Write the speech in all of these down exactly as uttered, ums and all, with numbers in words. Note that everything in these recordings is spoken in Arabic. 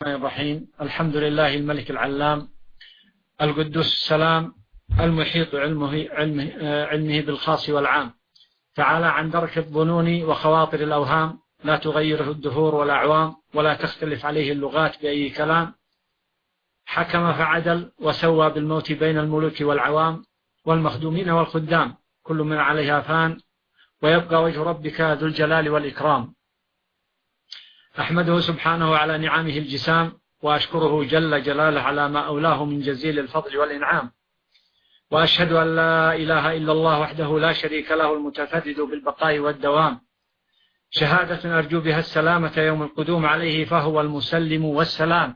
الرحمن الرحيم. الحمد لله الملك العلام القدوس السلام المحيط علمه, علمه, علمه بالخاص والعام، تعالى عن درك الظنون وخواطر الأوهام، لا تغيره الدهور والأعوام، ولا تختلف عليه اللغات بأي كلام. حكم فعدل وسوى بالموت بين الملوك والعوام، والمخدومين والخدام كل من عليها فان، ويبقى وجه ربك ذو الجلال والإكرام. أحمده سبحانه على نعمه الجسام، وأشكره جل جلاله على ما أولاه من جزيل الفضل والإنعام. وأشهد أن لا إله إلا الله وحده لا شريك له المتفرد بالبقاء والدوام، شهادة أرجو بها السلامة يوم القدوم عليه فهو المسلم والسلام.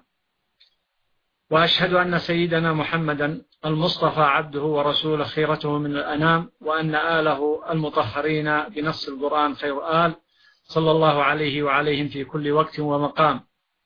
وأشهد أن سيدنا محمدا المصطفى عبده ورسوله خيرته من الأنام، وأن آله المطهرين بنص القرآن خير آل صلى الله عليه وعليهم في كل وقت ومقام.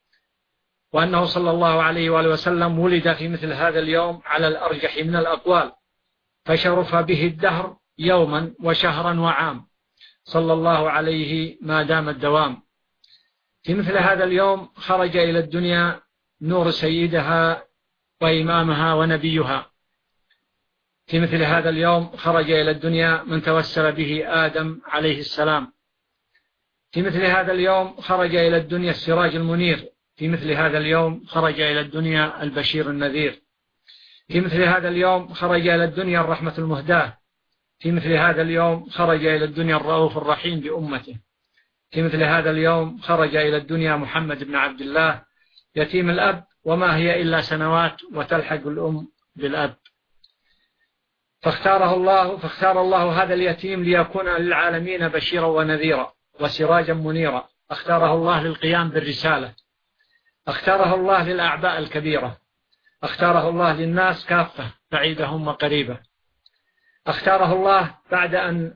وأنه صلى الله عليه وآله وسلم ولد في مثل هذا اليوم على الأرجح من الأقوال، فشرف به الدهر يوما وشهرا وعام، صلى الله عليه ما دام الدوام. في مثل هذا اليوم خرج إلى الدنيا نور سيدها وإمامها ونبيها. في مثل هذا اليوم خرج إلى الدنيا من توسل به آدم عليه السلام. في مثل هذا اليوم خرج إلى الدنيا السراج المنير. في مثل هذا اليوم خرج إلى الدنيا البشير النذير. في مثل هذا اليوم خرج إلى الدنيا الرحمة المهداة. في مثل هذا اليوم خرج إلى الدنيا الرؤوف الرحيم بأمته. في مثل هذا اليوم خرج إلى الدنيا محمد بن عبد الله يتيم الأب، وما هي إلا سنوات وتلحق الأم بالأب. فاختاره الله فاختار الله هذا اليتيم ليكون للعالمين بشيرا ونذيرا وسراجا منيرا. اختاره الله للقيام بالرسالة، اختاره الله للأعباء الكبيرة، اختاره الله للناس كافة بعيدهم وقريبة. اختاره الله بعد أن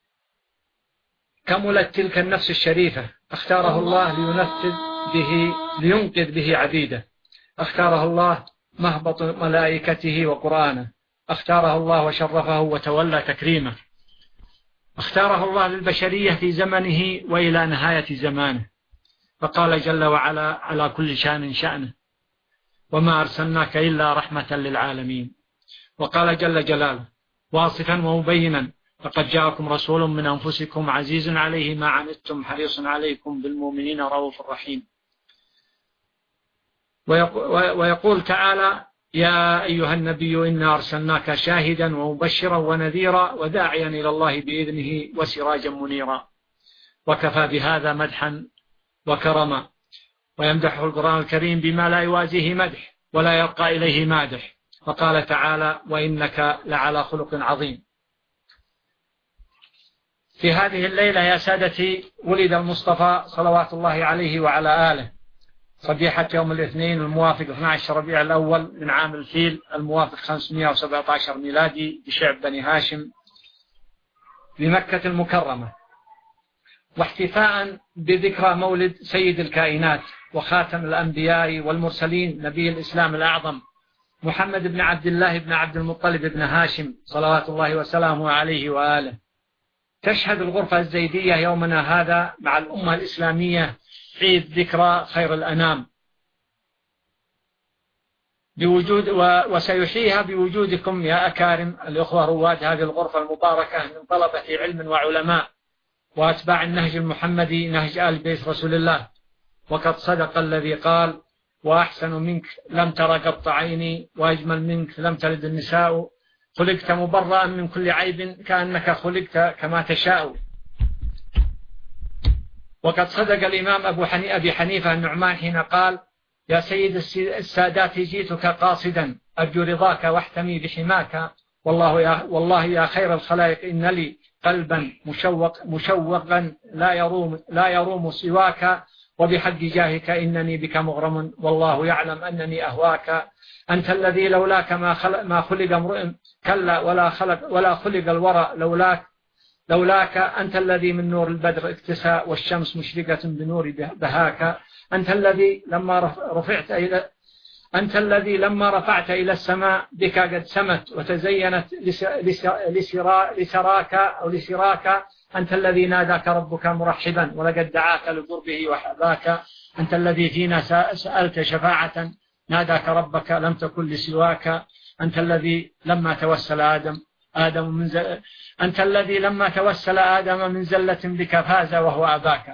كملت تلك النفس الشريفة، اختاره الله لينفذ به لينقذ به عبيده. اختاره الله مهبط ملائكته وقرآنه، اختاره الله وشرفه وتولى تكريمه. اختاره الله للبشرية في زمنه وإلى نهاية زمانه، فقال جل وعلا على كل شان شأنه، وما أرسلناك إلا رحمة للعالمين. وقال جل جلاله واصفا ومبينا لقد جاءكم رسول من أنفسكم عزيز عليه ما عنتم حريص عليكم بالمؤمنين رؤوف رحيم. ويقول تعالى يا أيها النبي إنا أرسلناك شاهدا ومبشرا ونذيرا وداعيا إلى الله بإذنه وسراجا منيرا. وكفى بهذا مدحا وكرما. ويمدحه القرآن الكريم بما لا يوازيه مدح ولا يرقى إليه مادح. فقال تعالى وإنك لعلى خلق عظيم. في هذه الليلة يا سادتي ولد المصطفى صلوات الله عليه وعلى آله صبيحة يوم الاثنين الموافق اثني عشر ربيع الأول من عام الفيل الموافق خمسمائة وسبعة عشر ميلادي بشعب بني هاشم بمكة المكرمة، واحتفاء بذكرى مولد سيد الكائنات وخاتم الأنبياء والمرسلين نبي الإسلام الأعظم محمد بن عبد الله بن عبد المطلب بن هاشم صلوات الله وسلامه عليه وآله. تشهد الغرفة الزيدية يومنا هذا مع الأمة الإسلامية عيد ذكرى خير الأنام بوجود وسيحييها بوجودكم يا أكارم الأخوة رواد هذه الغرفة المباركة من طلبة علم وعلماء وأتباع النهج المحمدي نهج آل بيت رسول الله. وقد صدق الذي قال وأحسن منك لم تر قط عيني وأجمل منك لم تلد النساء، خلقت مبرأ من كل عيب كأنك خلقت كما تشاء. وقد صدق الإمام أبو حني أبي حنيفة النعمان حين قال يا سيد السادات جئتك قاصدا أرجو رضاك واحتمي بحماك، والله يا, والله يا خير الخلائق إن لي قلبا مشوق مشوقا لا يروم, لا يروم سواك، وبحق جاهك إنني بك مغرم والله يعلم أنني أهواك. أنت الذي لولاك ما خلق, ما خلق امرئ كلا ولا خلق ولا خلق الورى لولاك لولاك. أنت الذي من نور البدر اكتسى والشمس مشرقة بنور بهاك. أنت الذي لما رفعت إلى أنت الذي لما رفعت إلى السماء بك قد سمت وتزينت لسراك أو لسراك. أنت الذي ناداك ربك مرحبا ولقد دعاك لقربه وحباك. أنت الذي فينا سألت شفاعة ناداك ربك لم تكن لسواك. أنت الذي لما توسل آدم آدم من زل... أنت الذي لما توسل آدم من زلة بك فاز وهو أباك.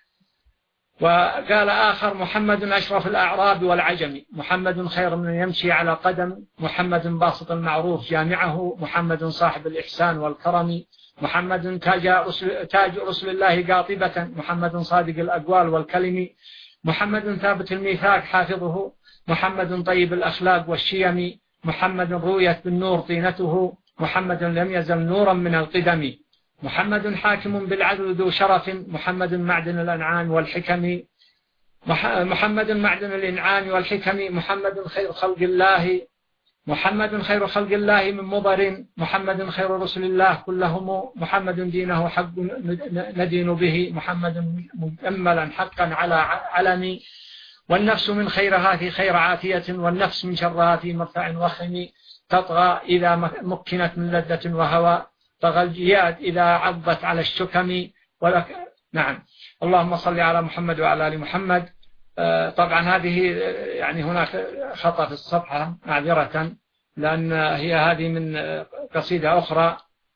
وقال آخر محمد أشرف الأعراب والعجم، محمد خير من يمشي على قدم، محمد باسط المعروف جامعه، محمد صاحب الإحسان والكرم، محمد تاج رسل, تاج رسل الله قاطبة، محمد صادق الأقوال والكلم، محمد ثابت الميثاق حافظه، محمد طيب الأخلاق والشيم، محمد رويت بالنور طينته، محمد لم يزل نورا من القدم، محمد حاكم بالعدل ذو شرف، محمد معدن الأنعام والحكم، محمد معدن الإنعام والحكم، محمد خير خلق الله، محمد خير خلق الله من مضر، محمد خير رسل الله كلهم، محمد دينه حق ندين به، محمد مجملا حقا على علم، والنفس من خيرها في خير عافية، والنفس من شرها في مرفع وخم، تطغى إذا مكنت من لذة وهوى، طغى الجياد إذا عضت على الشكم ولك. نعم. اللهم صل على محمد وعلى آل محمد. طبعا هذه يعني هناك خطأ في الصفحة معذرة، لأن هي هذه من قصيدة أخرى،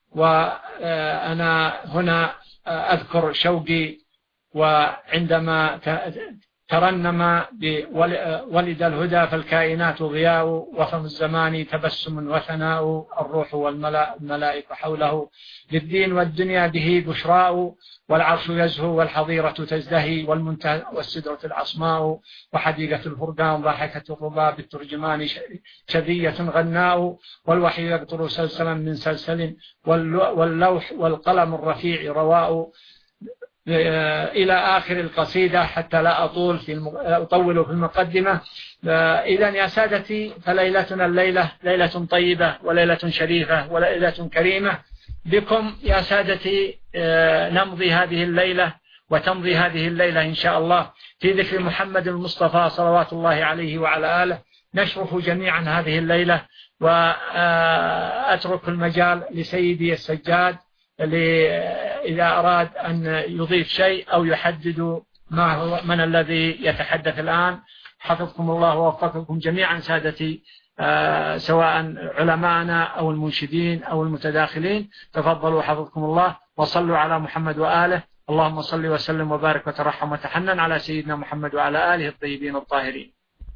وأنا هنا أذكر شوقي وعندما ترنم بولد الهدى فالكائنات ضياء، وفم الزمان تبسم وثناء، الروح والملائكة حوله للدين والدنيا به بشراء، والعرش يزهو والحظيرة تزدهي، والمنتهى والسدرة العصماء، وحديقة الفرقان ضاحكة الرباب بالترجمان شذية غناء، والوحي يقطر سلسلا من سلسل، واللوح والقلم الرفيع رواء، إلى آخر القصيدة حتى لا أطول في الم... أطول في المقدمة. إذا يا سادتي فليلتنا الليلة ليلة طيبة وليلة شريفة وليلة كريمة، بكم يا سادتي نمضي هذه الليلة وتمضي هذه الليلة إن شاء الله في ذكر محمد المصطفى صلوات الله عليه وعلى آله. نشرف جميعا هذه الليلة، وأترك المجال لسيدي السجاد إذا أراد أن يضيف شيء أو يحدد ما هو من الذي يتحدث الآن. حفظكم الله ووفقكم جميعا سادتي، سواء علماءنا أو المنشدين أو المتداخلين. تفضلوا حفظكم الله، وصلوا على محمد وآله. اللهم صل وسلم وبارك وترحم وتحنن على سيدنا محمد وعلى آله الطيبين الطاهرين.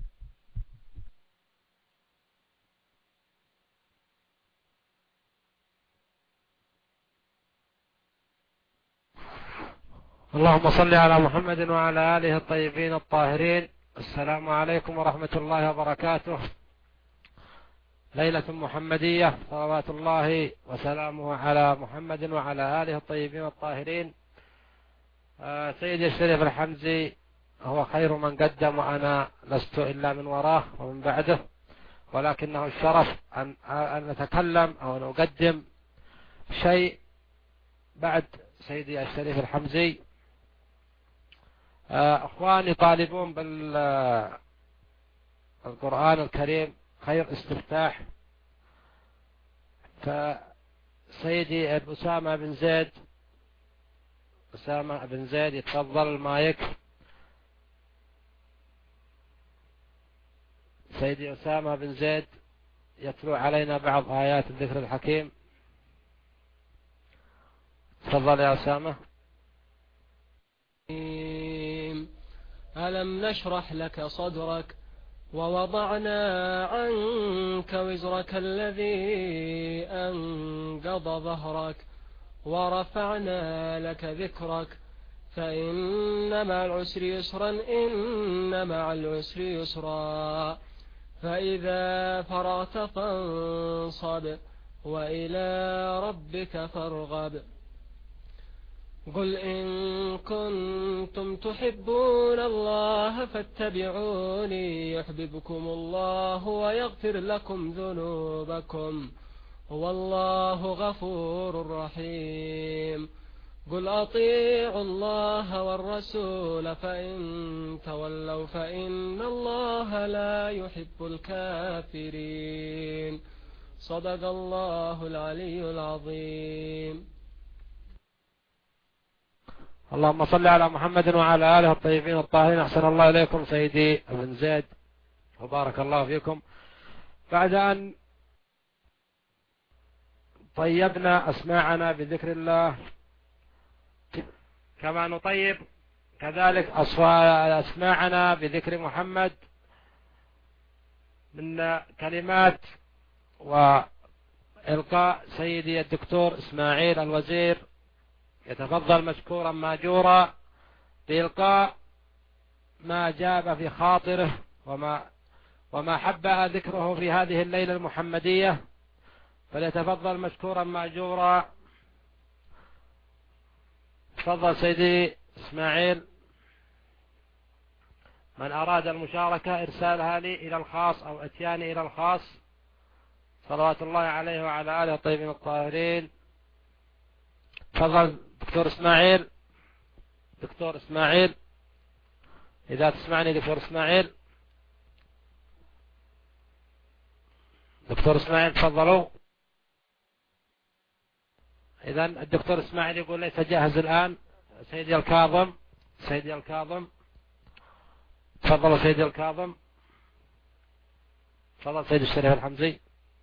اللهم صل على محمد وعلى آله الطيبين الطاهرين. السلام عليكم ورحمة الله وبركاته. ليلة محمدية صلوات الله وسلامه على محمد وعلى آله الطيبين الطاهرين. آه سيدي الشريف الحمزي هو خير من قدم، وأنا لست إلا من وراه ومن بعده، ولكنه الشرف أن, أن نتكلم أو أن أقدم شيء بعد سيدي الشريف الحمزي. أخواني طالبون بالقرآن الكريم خير استفتاح، فسيدي أسامة بن زيد أسامة بن زيد يتفضل المايك. سيدي أسامة بن زيد يتلو علينا بعض آيات الذكر الحكيم. تفضل يا أسامة. ألم نشرح لك صدرك ووضعنا عنك وزرك الذي أنقض ظهرك ورفعنا لك ذكرك فإن مع العسر يسرا إن مع العسر يسرا فإذا فرغت فانصب وإلى ربك فارغب. قل إن كنتم تحبون الله فاتبعوني يحببكم الله ويغفر لكم ذنوبكم والله غفور رحيم. قل أطيعوا الله والرسول فإن تولوا فإن الله لا يحب الكافرين. صدق الله العلي العظيم. اللهم صل على محمد وعلى آله الطيبين الطاهرين. أحسن الله إليكم سيدي ابن زيد وبارك الله فيكم. بعد أن طيبنا أسماعنا بذكر الله كما نطيب كذلك أسماعنا بذكر محمد من كلمات وإلقاء سيدي الدكتور إسماعيل الوزير، يتفضل مشكورا ماجورا بإلقاء ما جاب في خاطره وما وما حبأ ذكره في هذه الليلة المحمدية، فليتفضل مشكورا ماجورا. تفضل سيدي إسماعيل. من أراد المشاركة إرسالها لي إلى الخاص أو أتياني إلى الخاص صلوات الله عليه وعلى آله الطيبين الطاهرين. تفضل دكتور إسماعيل. دكتور إسماعيل إذا تسمعني دكتور إسماعيل. دكتور إسماعيل تفضلوا. إذن الدكتور إسماعيل يقول ليس جاهز الآن. سيدي الكاظم. سيدي الكاظم تفضلوا. سيدي الكاظم تفضل. سيدي الشريف الحمزي.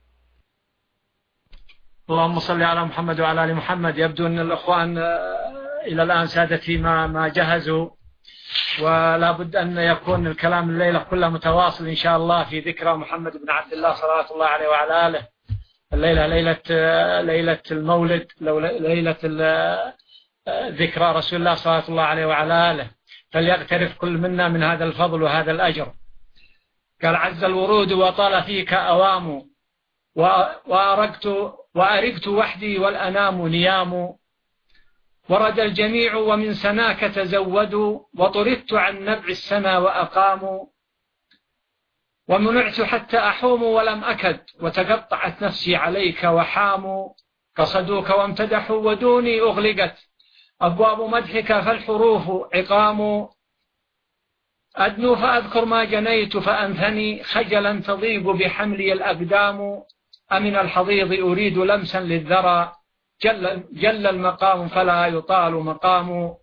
اللهم صل على محمد وعلى آل محمد. يبدو أن الأخوان إلى الآن سادتي ما ما جهزوا، ولا بد أن يكون الكلام الليلة كله متواصل إن شاء الله في ذكرى محمد بن عبد الله صلوات الله عليه وعلى آله. الليلة ليلة ليلة المولد، ليلة ذكرى رسول الله صلوات الله عليه وعلى آله، فليغترف كل منا من هذا الفضل وهذا الأجر. قال عز الورود وطال فيك أوام، وأرقت وأرقت وحدي والأنام نيام، ورد الجميع ومن سناك تزودوا، وطردت عن نبع السنا وأقاموا، ومنعت حتى أحوم ولم أكد، وتقطعت نفسي عليك وحاموا، قصدوك وامتدحوا ودوني أغلقت، أبواب مدحك فالحروف عقام، أدنو فأذكر ما جنيت فأنثني، خجلا تضيق بحملي الأقدام، أمن الحضيض أريد لمسا للذرى، جل, جل المقام فلا يطال مقام،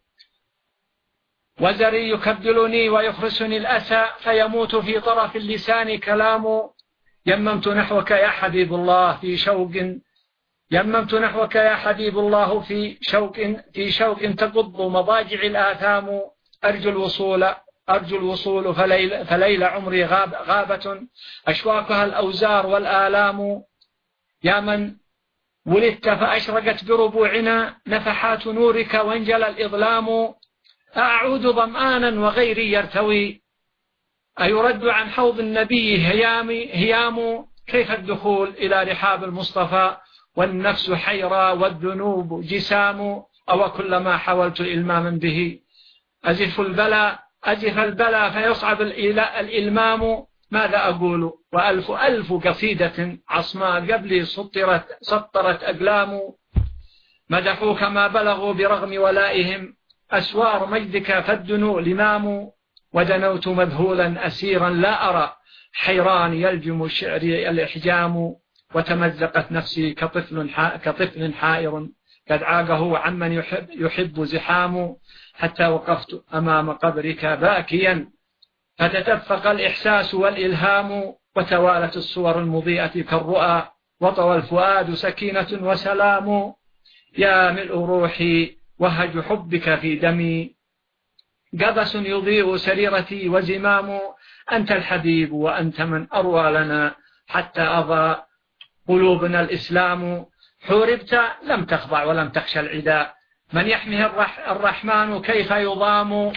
وزري يكبلني ويخرسني الأسى، فيموت في طرف اللسان كلام، يممت نحوك يا حبيب الله في شوق يممت نحوك يا حبيب الله في شوق في شوق تقض مضاجع الآثام، أرجو الوصول أرجو الوصول فليل, فليل عمري غاب غابة أشواقها الأوزار والآلام، يا من ولدت فأشرقت بربوعنا نفحات نورك وانجل الإظلام، أعود ظمآنا وغيري يرتوي، أيرد عن حوض النبي هيامي هيام، كيف الدخول إلى رحاب المصطفى والنفس حيرى والذنوب جسام، أو كلما حاولت إلماما به أزف البلاء أزف البلاء فيصعب الإلمام، ماذا أقول وألف ألف قصيدة عصماء قبلي سطرت, سطرت أقلام، مدحوك ما بلغوا برغم ولائهم، أسوار مجدك فالدنو لمام، ودنوت مذهولا أسيرا لا أرى، حيران يلجم الشعر الإحجام، وتمزقت نفسي كطفل كطفل حائر قد عاقه عمن يحب, يحب زحام، حتى وقفت أمام قبرك باكيا فتدفق الإحساس والإلهام، وتوالت الصور المضيئة كالرؤى، وطوى الفؤاد سكينة وسلام، يا ملء روحي وهج حبك في دمي، قبس يضيء سريرتي وزمام، أنت الحبيب وأنت من أروى لنا، حتى أضى قلوبنا الإسلام، حوربت لم تخضع ولم تخشى العداء، من يحميه الرح الرحمن كيف يضام،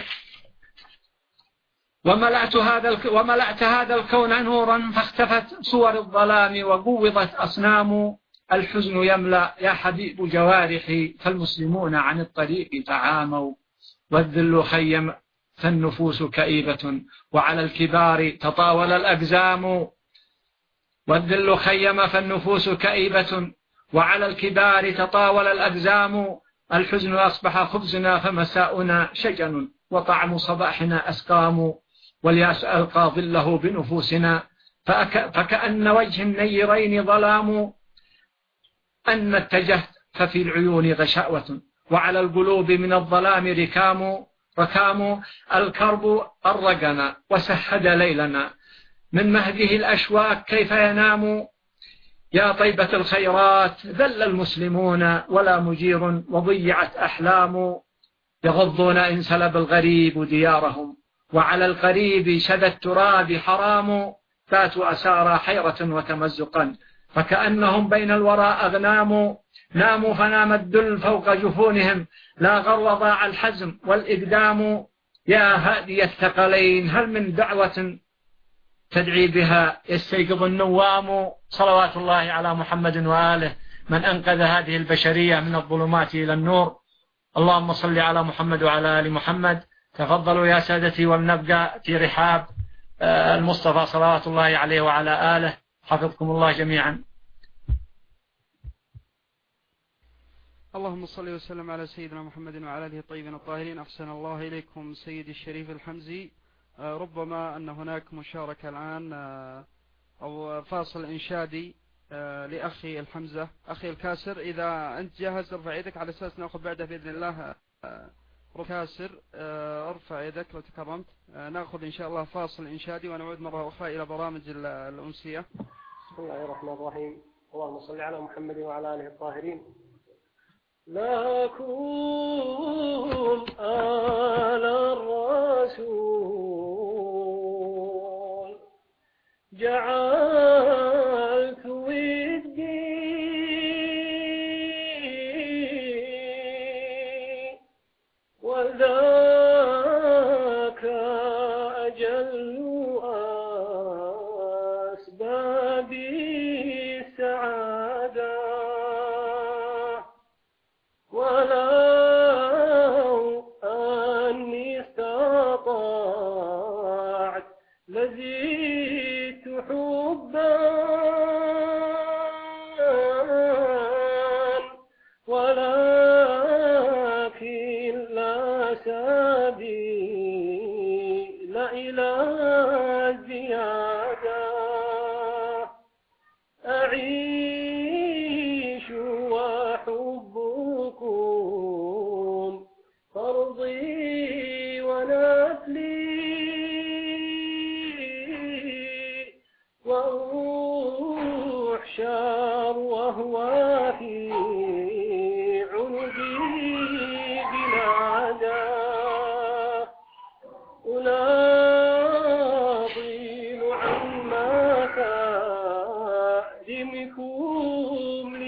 وملأت هذا وملأت هذا الكون نورا فاختفت صور الظلام وقوضت أصنام، الحزن يملأ يا حبيب جوارحي، فالمسلمون عن الطريق تعاموا، والذل خيم فالنفوس كئيبة، وعلى الكبار تطاول الأقزام، والذل خيم فالنفوس كئيبة، وعلى الكبار تطاول الأقزام، الحزن أصبح خبزنا فمساؤنا شجن، وطعم صباحنا أسقام، والياس ألقى ظله بنفوسنا، فأك فكأن وجه النيرين ظلام، أن اتجهت ففي العيون غشاوة، وعلى القلوب من الظلام ركام ركام الكرب الرقنا وسهد ليلنا من مهده الأشواك كيف ينام يا طيبة الخيرات ذل المسلمون ولا مجير وضيعت أحلام يغضون إن سلب الغريب ديارهم وعلى القريب شذا التراب حرام فاتوا أسارى حيرة وتمزقا فكأنهم بين الورى أغنام ناموا فنام الدل فوق جفونهم لا غر ضاع الحزم والإقدام يا هادي الثقلين هل من دعوة تدعي بها يستيقظ النوام صلوات الله على محمد وآله من أنقذ هذه البشرية من الظلمات إلى النور. اللهم صل على محمد وعلى آل محمد. تفضلوا يا سادتي ولنبقى في رحاب المصطفى صلوات الله عليه وعلى آله. حفظكم الله جميعا. اللهم صل وسلم على سيدنا محمد وعلى آله الطيبين الطاهرين. أحسن الله إليكم سيدي الشريف الحمزي. ربما أن هناك مشاركة الآن أو فاصل إنشادي لأخي الحمزة. أخي الكاسر إذا أنت جاهز ارفع يدك على أساس نأخذ بعده بإذن الله. كاسر ارفع يدك لو تكرمت. نأخذ إن شاء الله فاصل إنشادي ونعود مرة أخرى إلى برامج الأنسية. بسم الله الرحمن الرحيم. اللهم صل على محمد وعلى آله الطاهرين. لكم آل الرسول جعلت ودي وذاك أجل أسباب السعادة ولو أني استطعت لزدت حبا ولكن لا سبيل إلى الزيادة أعيش وحبكم فرضي ونفلي وأحشر وهو في عنقي بنادى أناضل عن مكارمكم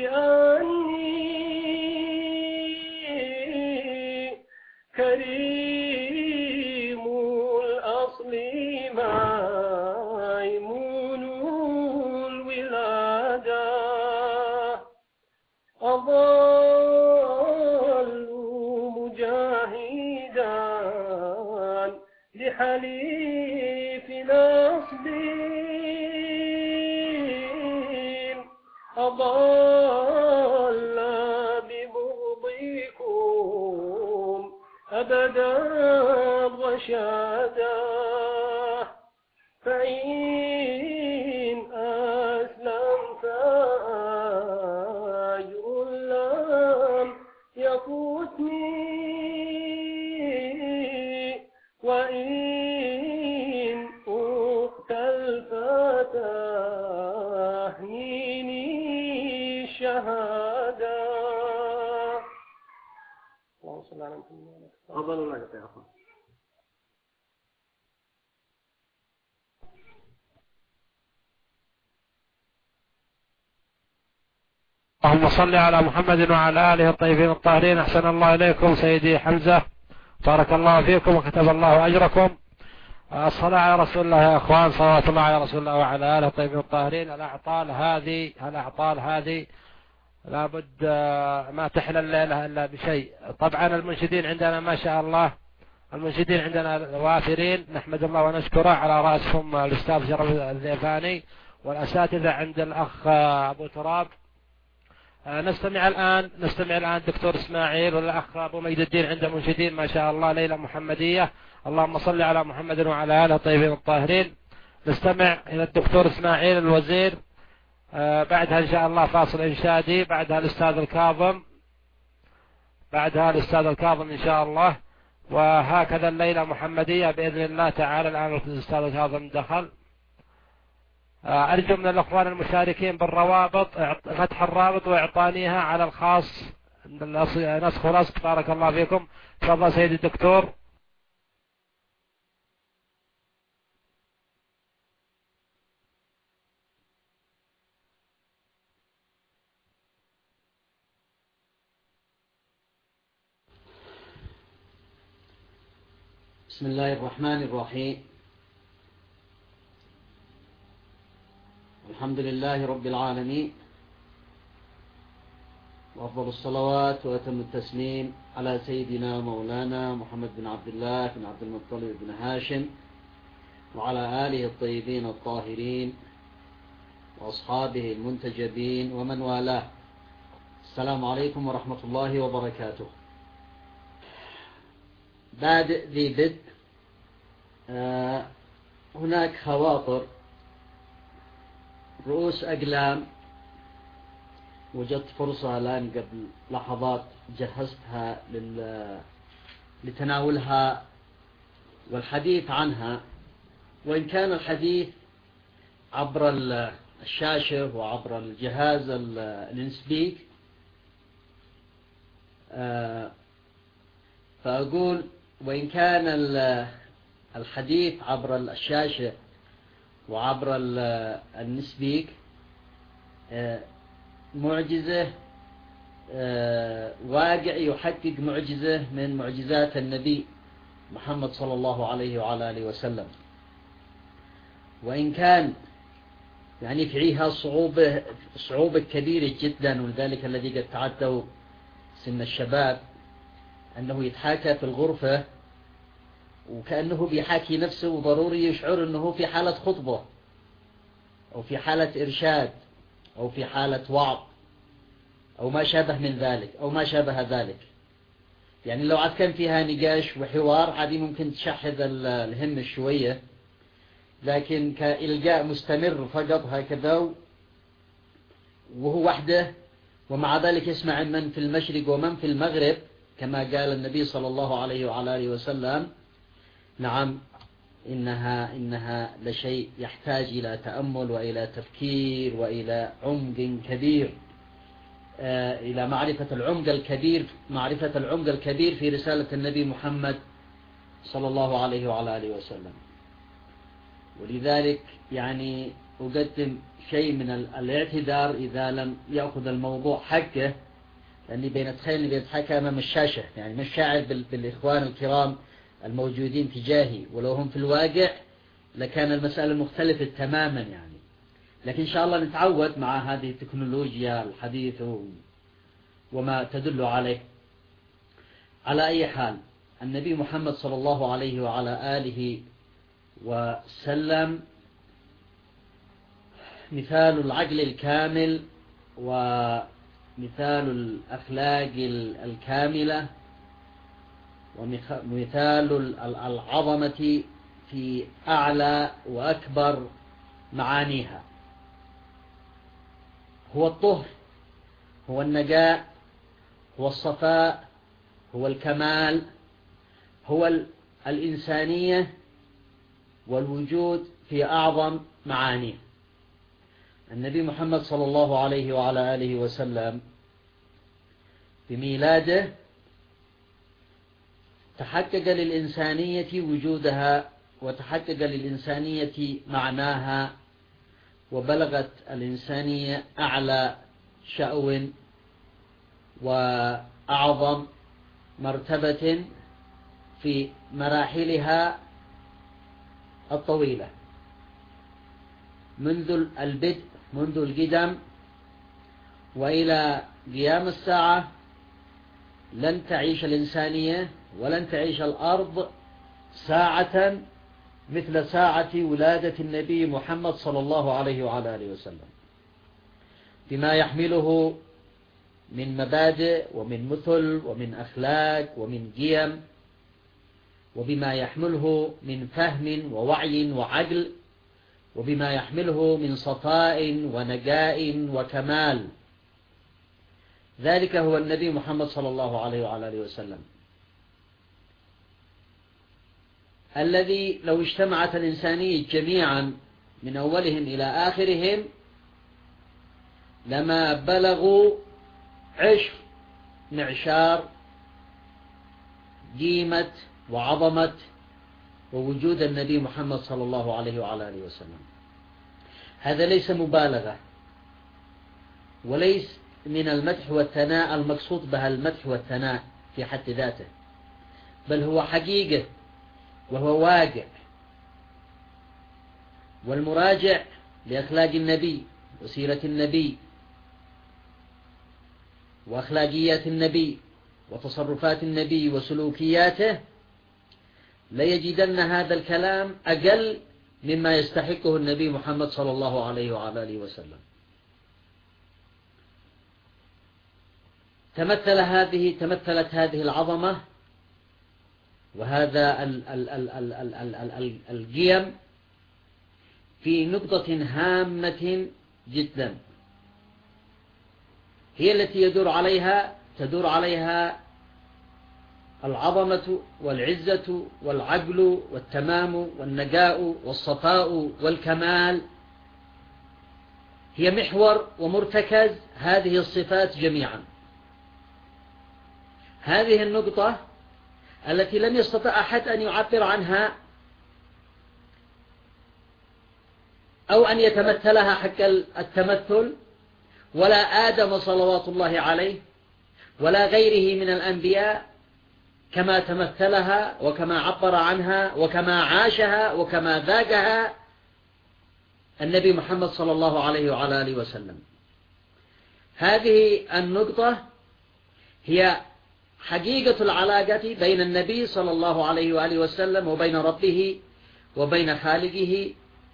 لأني كريم الأصل ميمون الولادة أظل مجاهدا لحليف نصب أضل ببغضكم أبدا رشادا فإن أسلم فأجر لم يفوتني وإن أقتل فتهنيني شهادة. اللهم صل على محمد. أفضل الله يا أخوان. اللهم صل على محمد وعلى آله الطيبين الطاهرين. أحسن الله إليكم سيدي حمزة. بارك الله فيكم وكتب الله أجركم. الصلاة على رسول الله يا أخوان. صلوات الله على رسول الله وعلى آله الطيبين الطاهرين. الأعطال هذه الأعطال هذه لابد ما تحلى الليلة إلا بشيء. طبعا المنشدين عندنا ما شاء الله المنشدين عندنا وافرين نحمد الله ونشكره على رأسهم الأستاذ شرف الذيفاني والأساتذة عند الأخ أبو تراب. نستمع الآن نستمع الآن دكتور إسماعيل والأخ أبو مجد الدين عند منشدين ما شاء الله ليلة محمدية. اللهم صل على محمد وعلى آله الطيبين الطاهرين. نستمع إلى الدكتور إسماعيل الوزير. بعدها إن شاء الله فاصل إنشادي. بعدها الأستاذ الكاظم. بعدها الأستاذ الكاظم إن شاء الله، وهكذا الليلة محمدية بإذن الله تعالى. الآن الأستاذ الكاظم دخل. أرجو من الأخوان المشاركين بالروابط فتح الرابط وإعطانيها على الخاص نسخ ولصق. بارك الله فيكم. تفضل سيدي الدكتور. بسم الله الرحمن الرحيم. الحمد لله رب العالمين، وأفضل الصلوات وأتم التسليم على سيدنا مولانا محمد بن عبد الله بن عبد المطلب بن هاشم، وعلى آله الطيبين الطاهرين وأصحابه المنتجبين ومن والاه. السلام عليكم ورحمة الله وبركاته. بادئ ذي بدء. آه هناك خواطر، رؤوس أقلام، وجدت فرصة الآن قبل لحظات جهزتها لتناولها والحديث عنها، وإن كان الحديث عبر الشاشة وعبر الجهاز الانسبيك، آه فأقول وإن كان الحديث عبر الشاشة وعبر النسبيك معجزة، واقع يحقق معجزة من معجزات النبي محمد صلى الله عليه وعلى آله وسلم. وإن كان يعني فيها صعوبة صعوبة كبيرة جدا، ولذلك الذي قد تعدوا سن الشباب أنه يتحاكى في الغرفة وكأنه بيحاكي نفسه، وضروري يشعر أنه في حالة خطبة أو في حالة إرشاد أو في حالة وعظ أو ما شابه من ذلك أو ما شابه ذلك. يعني لو عاد كان فيها نقاش وحوار عادي ممكن تشحذ الهم شوية، لكن كإلقاء مستمر فقط هكذا وهو وحده، ومع ذلك يسمع من في المشرق ومن في المغرب كما قال النبي صلى الله عليه وعلى آله وسلم. نعم، إنها إنها لشيء يحتاج إلى تأمل وإلى تفكير وإلى عمق كبير، آه إلى معرفة العمق الكبير معرفة العمق الكبير في رسالة النبي محمد صلى الله عليه وعلى آله وسلم. ولذلك يعني أقدم شيء من الاعتذار إذا لم يأخذ الموضوع حقه، لأني بين تخيل بيتحكى أمام الشاشة، يعني مش شاعر بالإخوان الكرام الموجودين تجاهي، ولو هم في الواقع لكان المسألة مختلفة تماما يعني. لكن إن شاء الله نتعود مع هذه التكنولوجيا الحديثة وما تدل عليه. على أي حال، النبي محمد صلى الله عليه وعلى آله وسلم مثال العقل الكامل ومثال الأخلاق الكاملة ومثال العظمة في أعلى وأكبر معانيها. هو الطهر، هو النجاة، هو الصفاء، هو الكمال، هو الإنسانية والوجود في أعظم معانيه. النبي محمد صلى الله عليه وعلى آله وسلم بميلاده تحقق للإنسانية وجودها، وتحقق للإنسانية معناها، وبلغت الإنسانية أعلى شأو وأعظم مرتبة في مراحلها الطويلة، منذ البدء منذ القدم وإلى قيام الساعة. لن تعيش الإنسانية ولن تعيش الأرض ساعة مثل ساعة ولادة النبي محمد صلى الله عليه وعلى آله وسلم، بما يحمله من مبادئ ومن مثل ومن أخلاق ومن قيم، وبما يحمله من فهم ووعي وعقل، وبما يحمله من صفاء ونقاء وكمال. ذلك هو النبي محمد صلى الله عليه وعلى آله وسلم، الذي لو اجتمعت الإنسانية جميعا من أولهم إلى آخرهم لما بلغوا عشر معشار قيمة وعظمة ووجود النبي محمد صلى الله عليه وعلى آله وسلم. هذا ليس مبالغة، وليس من المدح والثناء المقصود بها المدح والثناء في حد ذاته، بل هو حقيقة وهو واقع. والمراجع لأخلاق النبي وسيرة النبي وأخلاقيات النبي وتصرفات النبي وسلوكياته ليجدن هذا الكلام أقل مما يستحقه النبي محمد صلى الله عليه وعلى آله وسلم. تمثل هذه تمثلت هذه العظمة وهذا ال ال ال ال ال ال ال ال القيم في نقطة هامة جدا، هي التي يدور عليها تدور عليها العظمة والعزة والعقل والتمام والنقاء والصفاء والكمال، هي محور ومرتكز هذه الصفات جميعا. هذه النقطة التي لم يستطع أحد أن يعبر عنها أو أن يتمثلها حق التمثل، ولا آدم صلوات الله عليه ولا غيره من الأنبياء كما تمثلها وكما عبر عنها وكما عاشها وكما ذاقها النبي محمد صلى الله عليه وعلى آله وسلم. هذه النقطة هي حقيقة العلاقة بين النبي صلى الله عليه وآله وسلم وبين ربه وبين خالقه،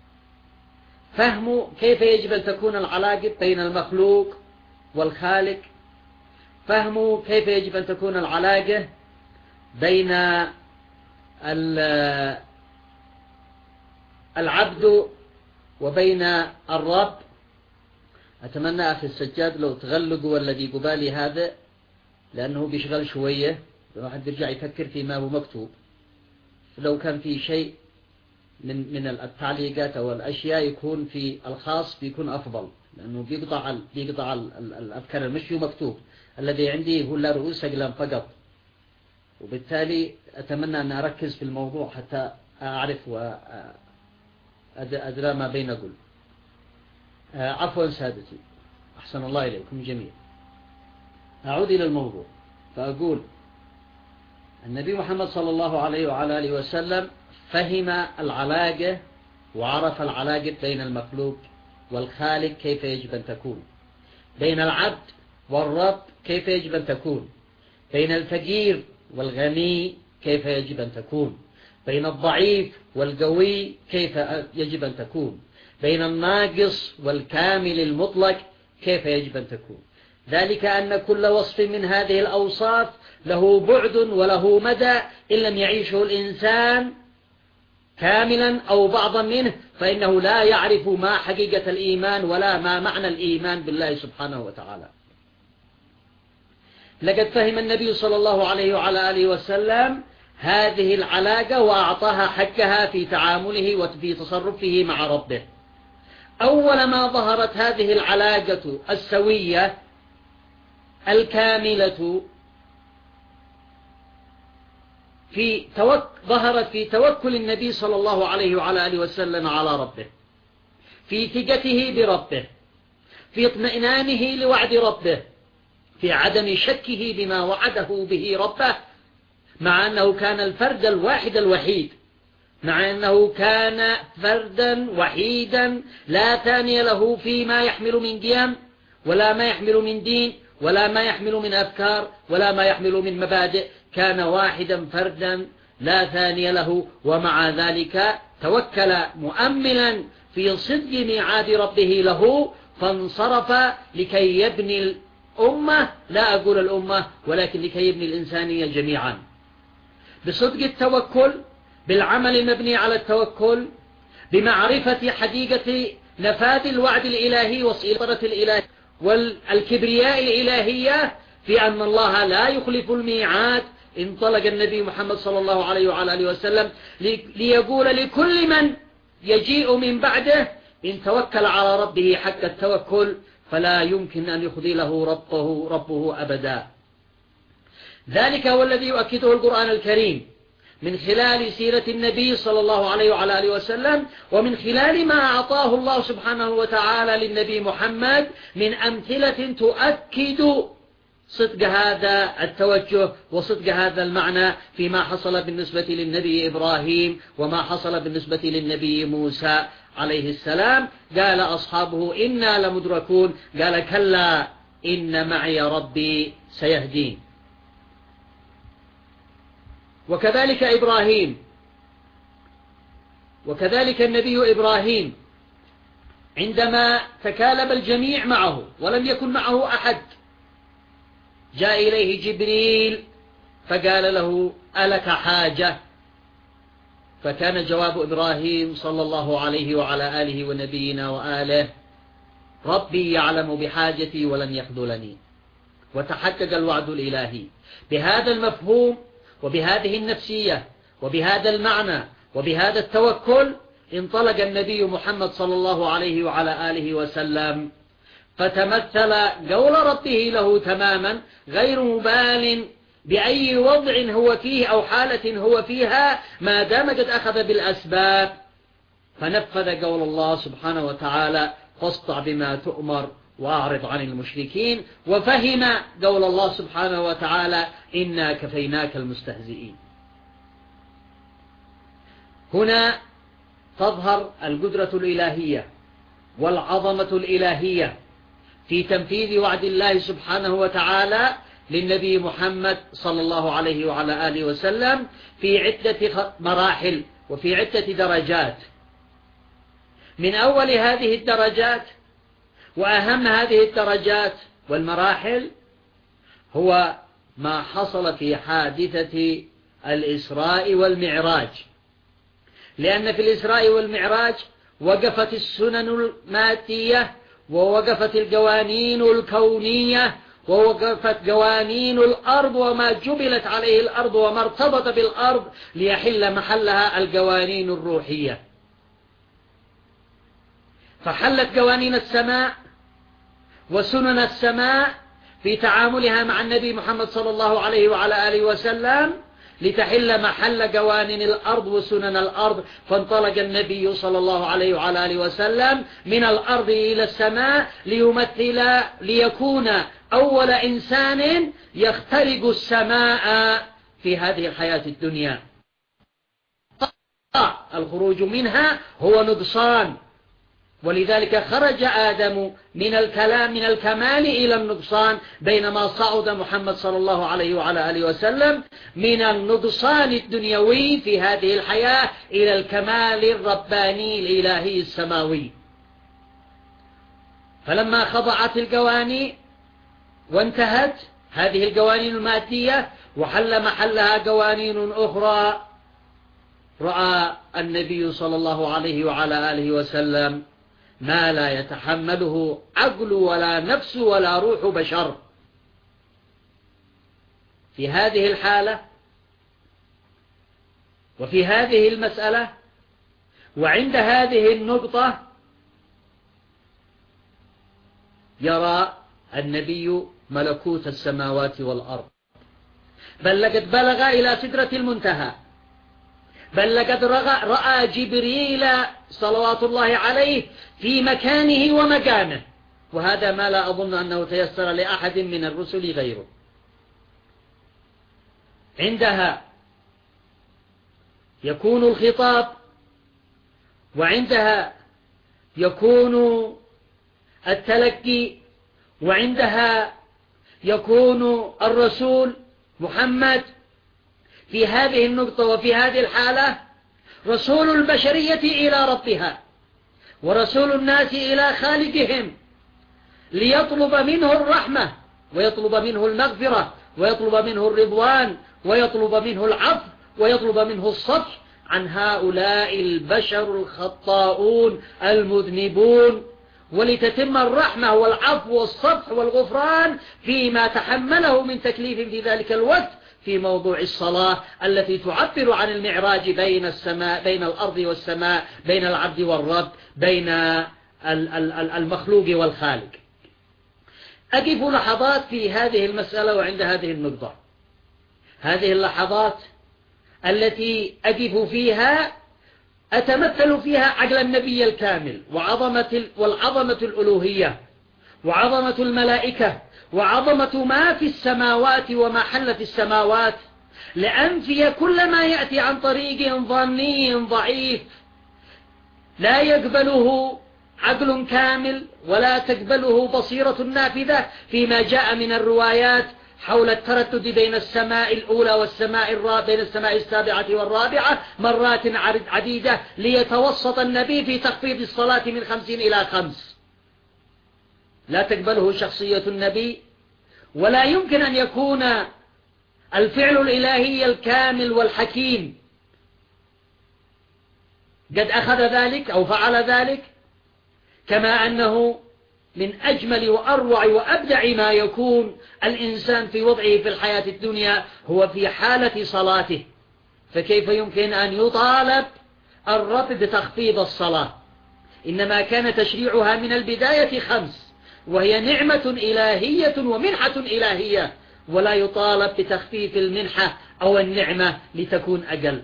فهم كيف يجب أن تكون العلاقة بين المخلوق والخالق، فهم كيف يجب أن تكون العلاقة بين العبد وبين الرب. أتمنى أخي السجاد لو تغلقوا والذي قبالي هذا، لأنه بيشغل شوية الواحد بيرجع يفكر فيما هو مكتوب. لو كان في شيء من من التعليقات أو الأشياء يكون في الخاص بيكون أفضل، لأنه بيقطع بيقطع الأفكار المشي مكتوب. الذي عندي هو لا رؤوس أقلام فقط، وبالتالي أتمنى أن أركز في الموضوع حتى أعرف وأدرى ما بين أقول. عفوا سادتي، أحسن الله إليكم جميعا. أعود إلى الموضوع فأقول النبي محمد صلى الله عليه وعلى آله وسلم فهم العلاقة وعرف العلاقة بين المخلوق والخالق كيف يجب أن تكون، بين العبد والرب كيف يجب أن تكون، بين الفقير والغني كيف يجب أن تكون، بين الضعيف والقوي كيف يجب أن تكون، بين الناقص والكامل المطلق كيف يجب أن تكون. ذلك أن كل وصف من هذه الأوصاف له بعد وله مدى، إن لم يعيشه الإنسان كاملا أو بعضا منه فإنه لا يعرف ما حقيقة الإيمان ولا ما معنى الإيمان بالله سبحانه وتعالى. لقد فهم النبي صلى الله عليه وعلى آله وسلم هذه العلاقة وأعطاها حقها في تعامله وفي تصرفه مع ربه. أول ما ظهرت هذه العلاقة السوية الكاملة في توك... ظهرت في توكل النبي صلى الله عليه وعلى آله وسلم على ربه، في ثقته بربه، في اطمئنانه لوعد ربه، في عدم شكه بما وعده به ربه، مع أنه كان الفرد الواحد الوحيد، مع أنه كان فردا وحيدا لا ثاني له فيما يحمل من قيم ولا ما يحمل من دين ولا ما يحمل من أفكار ولا ما يحمل من مبادئ، كان واحدا فردا لا ثاني له، ومع ذلك توكل مؤملا في صدق ميعاد ربه له، فانصرف لكي يبني الأمة، لا أقول الأمة ولكن لكي يبني الإنسانية جميعا بصدق التوكل، بالعمل المبني على التوكل، بمعرفة حقيقة نفاذ الوعد الإلهي وسيطرة الإله والكبرياء الإلهية في أن الله لا يخلف الميعاد، انطلق النبي محمد صلى الله عليه وعلى آله وسلم ليقول لكل من يجيء من بعده إن توكل على ربه حق التوكل فلا يمكن أن يخذله ربه, ربه أبدا. ذلك هو الذي يؤكده القرآن الكريم من خلال سيرة النبي صلى الله عليه وعلى آله وسلم، ومن خلال ما أعطاه الله سبحانه وتعالى للنبي محمد من أمثلة تؤكد صدق هذا التوجه وصدق هذا المعنى فيما حصل بالنسبة للنبي إبراهيم وما حصل بالنسبة للنبي موسى عليه السلام. قال أصحابه إنا لمدركون، قال كلا إن معي ربي سيهدين. وكذلك إبراهيم، وكذلك النبي إبراهيم عندما تكالب الجميع معه ولم يكن معه أحد، جاء إليه جبريل فقال له ألك حاجة؟ فكان جواب إبراهيم صلى الله عليه وعلى آله ونبينا وآله ربي يعلم بحاجتي ولن يخذلني. وتحقق الوعد الإلهي بهذا المفهوم وبهذه النفسية وبهذا المعنى وبهذا التوكل. انطلق النبي محمد صلى الله عليه وعلى آله وسلم فتمثل قول ربه له تماما، غير مبال بأي وضع هو فيه أو حالة هو فيها ما دام قد أخذ بالأسباب، فنفذ قول الله سبحانه وتعالى فاصدع بما تؤمر وأعرض عن المشركين، وفهم قول الله سبحانه وتعالى إنا كفيناك المستهزئين. هنا تظهر القدرة الإلهية والعظمة الإلهية في تنفيذ وعد الله سبحانه وتعالى للنبي محمد صلى الله عليه وعلى آله وسلم في عدة مراحل وفي عدة درجات. من أول هذه الدرجات وأهم هذه الدرجات والمراحل هو ما حصل في حادثة الإسراء والمعراج، لأن في الإسراء والمعراج وقفت السنن المادية ووقفت القوانين الكونية ووقفت قوانين الأرض وما جبلت عليه الأرض وما ارتبط بالأرض ليحل محلها القوانين الروحية. فحلت قوانين السماء وسنن السماء في تعاملها مع النبي محمد صلى الله عليه وعلى آله وسلم لتحل محل قوانين الأرض وسنن الأرض. فانطلق النبي صلى الله عليه وعلى آله وسلم من الأرض إلى السماء ليمثل ليكون أول إنسان يخترق السماء في هذه الحياة الدنيا. الخروج منها هو نقصان، ولذلك خرج آدم من الكلام من الكمال إلى النقصان، بينما صعد محمد صلى الله عليه وعلى آله وسلم من النقصان الدنيوي في هذه الحياة إلى الكمال الرباني الإلهي السماوي. فلما خضعت القوانين وانتهت هذه القوانين المادية وحل محلها قوانين أخرى، رأى النبي صلى الله عليه وعلى آله وسلم ما لا يتحمله عقل ولا نفس ولا روح بشر. في هذه الحالة وفي هذه المسألة وعند هذه النقطة يرى النبي ملكوت السماوات والأرض، بل لقد بلغ إلى سدرة المنتهى، بل لقد رأى جبريل صلوات الله عليه في مكانه ومكانه، وهذا ما لا أظن أنه تيسر لأحد من الرسل غيره. عندها يكون الخطاب، وعندها يكون التلقي، وعندها يكون الرسول محمد. في هذه النقطة وفي هذه الحالة رسول البشرية إلى ربها ورسول الناس إلى خالقهم، ليطلب منه الرحمة ويطلب منه المغفرة ويطلب منه الرضوان ويطلب منه العفو ويطلب منه الصفح عن هؤلاء البشر الخطاؤون المذنبون. ولتتم الرحمة والعفو والصفح والغفران فيما تحمله من تكليف في ذلك الوقت في موضوع الصلاة التي تعبر عن المعراج بين السماء بين الأرض والسماء، بين العبد والرب، بين المخلوق والخالق. أقف لحظات في هذه المسألة وعند هذه النقطة. هذه اللحظات التي أقف فيها أتمثل فيها عقل النبي الكامل وعظمة والعظمة الألوهية وعظمة الملائكة وعظمة ما في السماوات وما حل في السماوات، لأنفي كل ما يأتي عن طريق ظني ضعيف لا يقبله عقل كامل ولا تقبله بصيرة نافذة فيما جاء من الروايات حول التردد بين السماء الأولى والسماء الرابعة، بين السماء السابعة والرابعة مرات عديدة، ليتوسط النبي في تخفيض الصلاة من خمسين إلى خمس. لا تقبله شخصية النبي، ولا يمكن أن يكون الفعل الإلهي الكامل والحكيم قد أخذ ذلك أو فعل ذلك، كما أنه من أجمل وأروع وأبدع ما يكون الإنسان في وضعه في الحياة الدنيا هو في حالة صلاته، فكيف يمكن أن يطالب الرب بتخفيض الصلاة؟ إنما كان تشريعها من البداية خمس، وهي نعمة إلهية ومنحة إلهية، ولا يطالب بتخفيف المنحة أو النعمة لتكون أقل.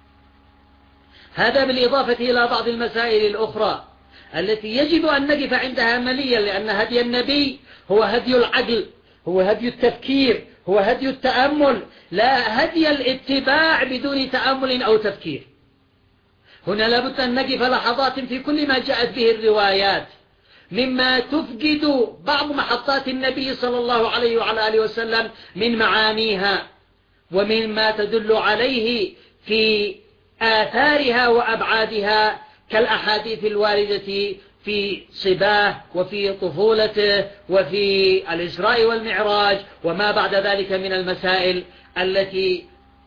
هذا بالإضافة إلى بعض المسائل الأخرى التي يجب أن نقف عندها مليا، لأن هدي النبي هو هدي العقل، هو هدي التفكير، هو هدي التأمل، لا هدي الاتباع بدون تأمل أو تفكير. هنا لابد أن نقف لحظات في كل ما جاءت به الروايات مما تفقد بعض محطات النبي صلى الله عليه وعلى آله وسلم من معانيها ومما تدل عليه في آثارها وأبعادها، كالأحاديث الواردة في صباه وفي طفولته وفي الإسراء والمعراج وما بعد ذلك من المسائل التي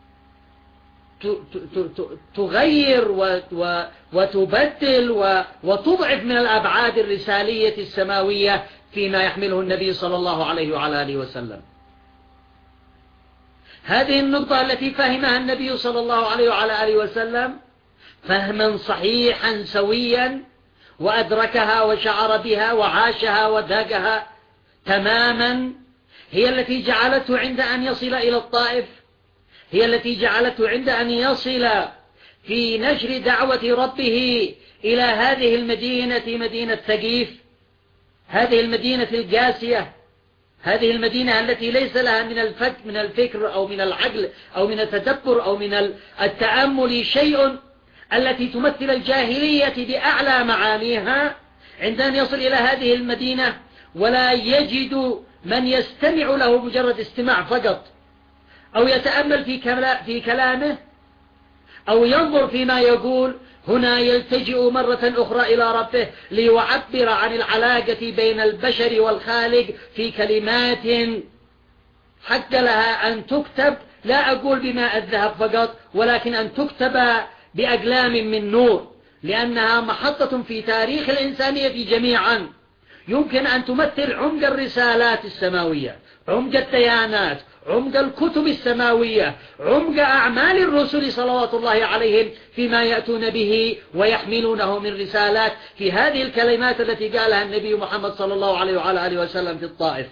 تغير وتبدل وتضعف من الأبعاد الرسالية السماوية فيما يحمله النبي صلى الله عليه وعلى آله وسلم. هذه النقطة التي فهمها النبي صلى الله عليه وعلى آله وسلم فهما صحيحا سويا، وأدركها وشعر بها وعاشها وذاقها تماما، هي التي جعلته عند أن يصل إلى الطائف، هي التي جعلته عند أن يصل في نشر دعوة ربه إلى هذه المدينة، مدينة ثقيف، هذه المدينة القاسية، هذه المدينة التي ليس لها من الفك من الفكر أو من العقل أو من التدبر أو من التأمل شيء، التي تمثل الجاهلية بأعلى معانيها، عند أن يصل إلى هذه المدينة ولا يجد من يستمع له مجرد استماع فقط، أو يتأمل في كلامه أو ينظر فيما يقول. هنا يلتجئ مرة أخرى إلى ربه ليعبر عن العلاقة بين البشر والخالق في كلمات حق لها أن تكتب، لا أقول بماء الذهب فقط، ولكن أن تكتب بأقلام من نور، لأنها محطة في تاريخ الإنسانية جميعا، يمكن أن تمثل عمق الرسالات السماوية، عمق الديانات، عمق الكتب السماوية، عمق أعمال الرسل صلوات الله عليهم فيما يأتون به ويحملونه من رسالات في هذه الكلمات التي قالها النبي محمد صلى الله عليه وعلى آله وسلم في الطائف: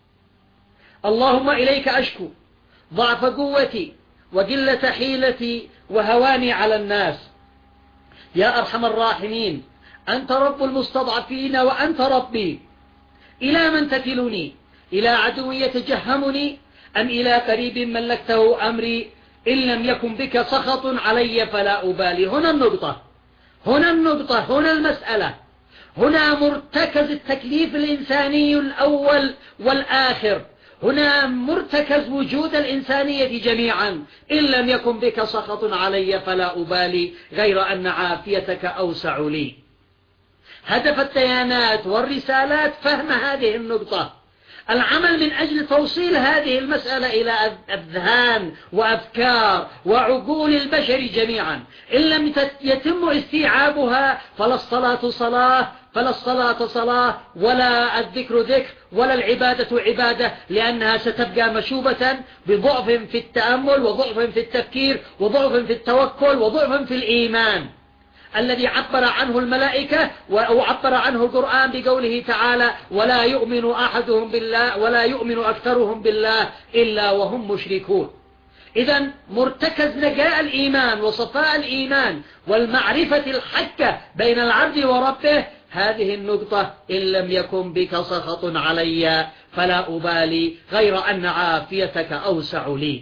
اللهم إليك أشكو ضعف قوتي وقلة حيلتي وهواني على الناس، يا أرحم الراحمين أنت رب المستضعفين وأنت ربي، إلى من تكلني؟ إلى عدو يتجهمني أم إلى قريب ملكته أمري؟ إن لم يكن بك سخط علي فلا أبالي. هنا النقطة، هنا النقطة، هنا المسألة، هنا مرتكز التكليف الإنساني الأول والآخر، هنا مرتكز وجود الإنسانية جميعا. إن لم يكن بك سخط علي فلا أبالي، غير أن عافيتك أوسع لي. هدف الديانات والرسالات فهم هذه النقطة، العمل من أجل توصيل هذه المسألة إلى أذهان وأفكار وعقول البشر جميعا. إن لم يتم استيعابها فلا الصلاة صلاة فلا الصلاة صلاة ولا الذكر ذكر ولا العبادة عبادة، لأنها ستبقى مشوبة بضعف في التأمل وضعف في التفكير وضعف في التوكل وضعف في الإيمان الذي عبر عنه الملائكة وعبر عنه القرآن بقوله تعالى: ولا يؤمن أحدهم بالله ولا يؤمن أكثرهم بالله إلا وهم مشركون. إذن مرتكز نقاء الإيمان وصفاء الإيمان والمعرفة الحكة بين العبد وربه هذه النقطة: إن لم يكن بك سخط علي فلا أبالي غير أن عافيتك أوسع لي.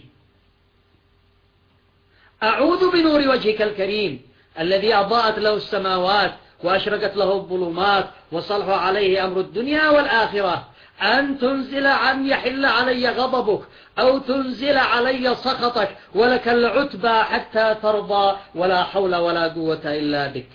أعوذ بنور وجهك الكريم الذي أضاءت له السماوات وأشرقت له الظلمات وصلح عليه أمر الدنيا والآخرة، أن تنزل عن يحل علي غضبك أو تنزل علي سخطك، ولك العتبى حتى ترضى، ولا حول ولا قوة إلا بك.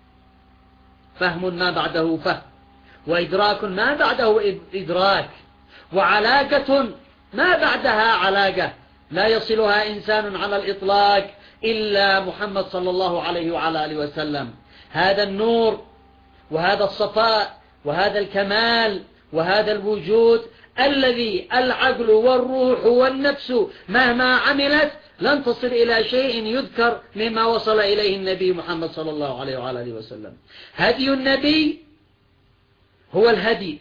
فهم ما بعده فهم، وإدراك ما بعده إدراك، وعلاقة ما بعدها علاقة، لا يصلها إنسان على الإطلاق إلا محمد صلى الله عليه وعلى آله وسلم. هذا النور وهذا الصفاء وهذا الكمال وهذا الوجود الذي العقل والروح والنفس مهما عملت لن تصل إلى شيء يذكر مما وصل إليه النبي محمد صلى الله عليه وعلى آله وسلم. هدي النبي هو الهدي،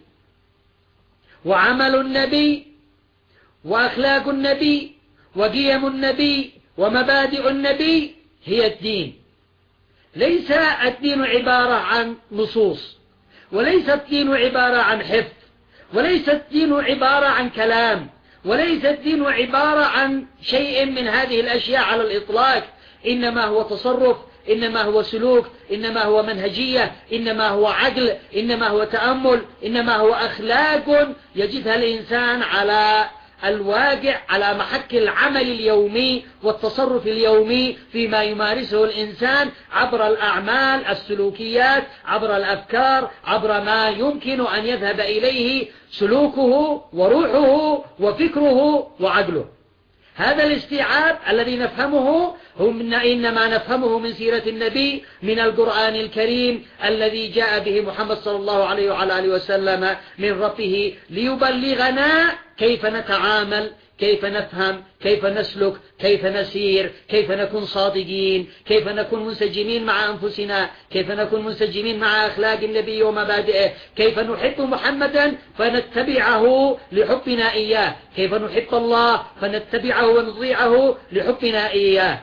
وعمل النبي وأخلاق النبي وقيم النبي ومبادئ النبي هي الدين. ليس الدين عبارة عن نصوص، وليس الدين عبارة عن حفظ، وليس الدين عبارة عن كلام، وليس الدين عبارة عن شيء من هذه الأشياء على الإطلاق، إنما هو تصرف، إنما هو سلوك، إنما هو منهجية، إنما هو عقل، إنما هو تأمل، إنما هو أخلاق يجدها الإنسان على الواقع، على محك العمل اليومي والتصرف اليومي فيما يمارسه الإنسان عبر الأعمال السلوكيات، عبر الأفكار، عبر ما يمكن أن يذهب إليه سلوكه وروحه وفكره وعقله. هذا الاستيعاب الذي نفهمه هم إنما نفهمه من سيرة النبي، من القرآن الكريم الذي جاء به محمد صلى الله عليه وعلى آله وسلم من ربه ليبلغنا كيف نتعامل، كيف نفهم، كيف نسلك، كيف نسير، كيف نكون صادقين، كيف نكون منسجمين مع أنفسنا، كيف نكون منسجمين مع أخلاق النبي ومبادئه، كيف نحب محمدا فنتبعه لحبنا إياه، كيف نحب الله فنتبعه ونطيعه لحبنا إياه.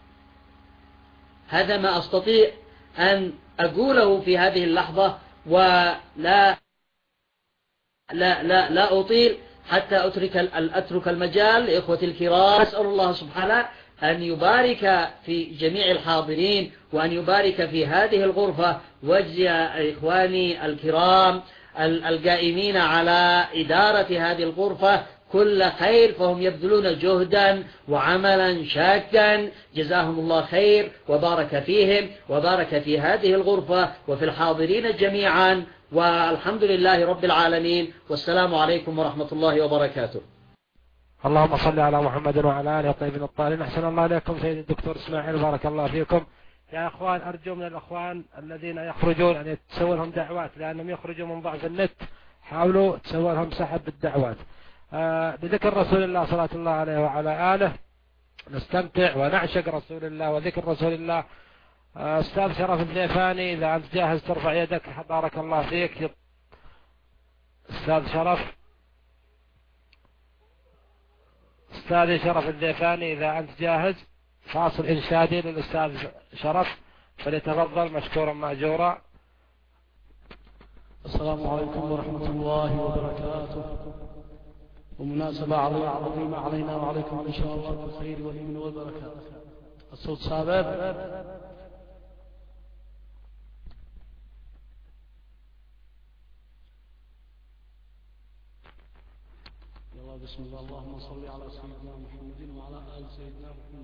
هذا ما أستطيع أن أقوله في هذه اللحظة، ولا لا لا لا أطيل حتى أترك أترك المجال لإخوتي الكرام. أسأل الله سبحانه أن يبارك في جميع الحاضرين، وأن يبارك في هذه الغرفة، ويجزي إخواني الكرام القائمين على إدارة هذه الغرفة كل خير، فهم يبذلون جهدا وعملا شاكا، جزاهم الله خير وبارك فيهم وبارك في هذه الغرفة وفي الحاضرين جميعا، والحمد لله رب العالمين، والسلام عليكم ورحمة الله وبركاته. اللهم صل على محمد وعلى آله الطيبين الطاهرين. أحسن الله إليكم سيد الدكتور إسماعيل، بارك الله فيكم. يا أخوان، أرجو من الأخوان الذين يخرجون أن تسوي لهم دعوات، لأنهم يخرجوا من ضعف النت، حاولوا تسوي لهم سحب بالدعوات. آه بذكر رسول الله صلى الله عليه وعلى آله نستمتع ونعشق رسول الله وذكر رسول الله. آه أستاذ شرف الزيفاني، إذا أنت جاهز ترفع يدك، بارك الله فيك. أستاذ شرف أستاذ شرف الزيفاني، إذا أنت جاهز، فاصل إنشادي للأستاذ شرف، فليتفضل مشكورا مأجورا. السلام عليكم ورحمة الله وبركاته. ومناسبة عظيمة علينا وعليكم إن شاء الله بالخير واليمن والبركات. الصوت ثابت. يلا بسم الله. اللهم صل على سيدنا محمد وعلى آل سيدنا محمد.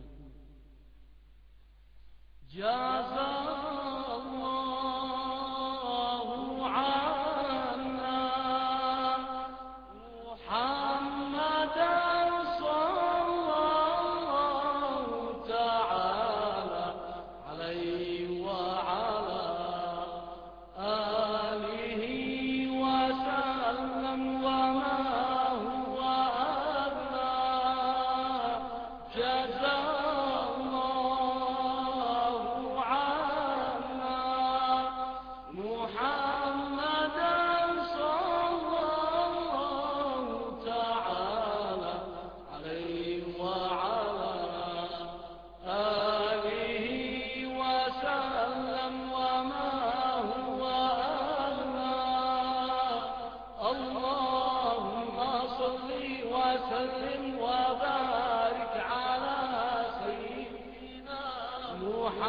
جزا الله عنا محمدا صلى الله تعالى عليه وعلى آله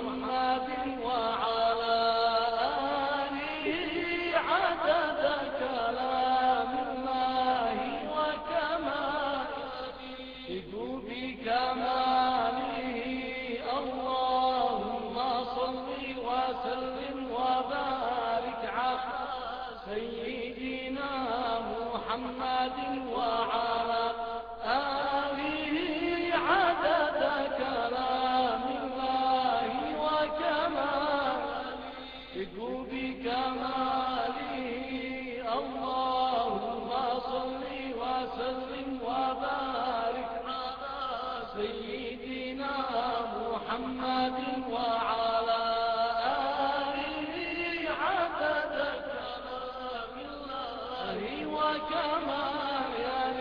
محمد وعلى آله عدد كلام الله وكماله بكماله اللهم صل وسلم وبارك على سيدنا محمد وعلى آله عدد كلام الله وكماله بكماله اللهم صل وسلم وبارك على سيدنا محمد وعلى آله عدد كلام الله وكماله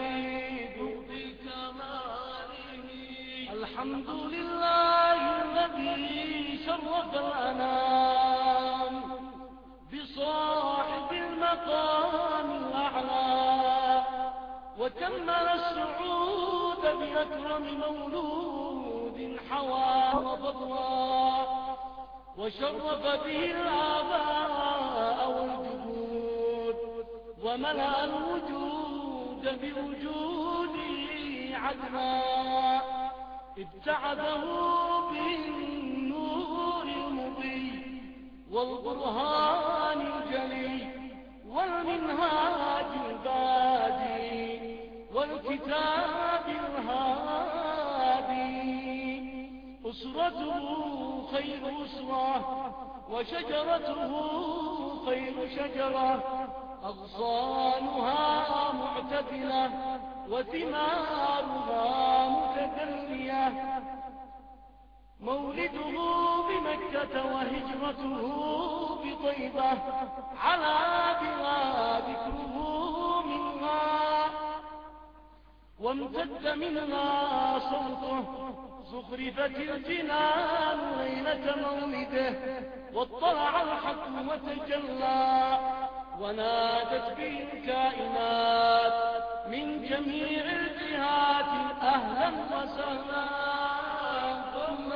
بكماله الحمد لله الذي شرف الأنام بصاحب المقام الأعلى وكمل السعود بأكرم مولود حوى وفضلا وشرف به الآباء والجدود وملأ الوجود بوجوده عدلا ابتعده بالنور المضيء والبرهان الجلي والمنهاج البادي والكتاب الهادي أسرته خير أسرة وشجرته خير شجرة أغصانها معتدلة وثمارها متدلية مولده بمكة وهجرته بطيبة على بها ذكره منها وامتد منها صوته زخرفت الجنان ليلة مولده واطلع الحق وتجلى ونادت به الكائنات من جميع الجهات أهلا وسهلا ثم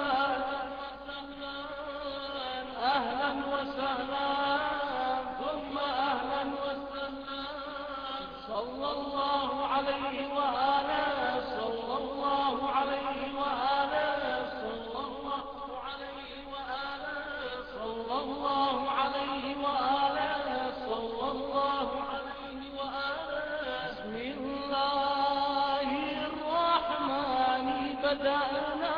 أهلا وسهلا ثم أهلا وسهلا صلى الله عليه وآله صلى الله عليه وآله صلى الله عليه وآله صلى الله عليه وآله صلى الله عليه وآله بسم الله الرحمن بدأنا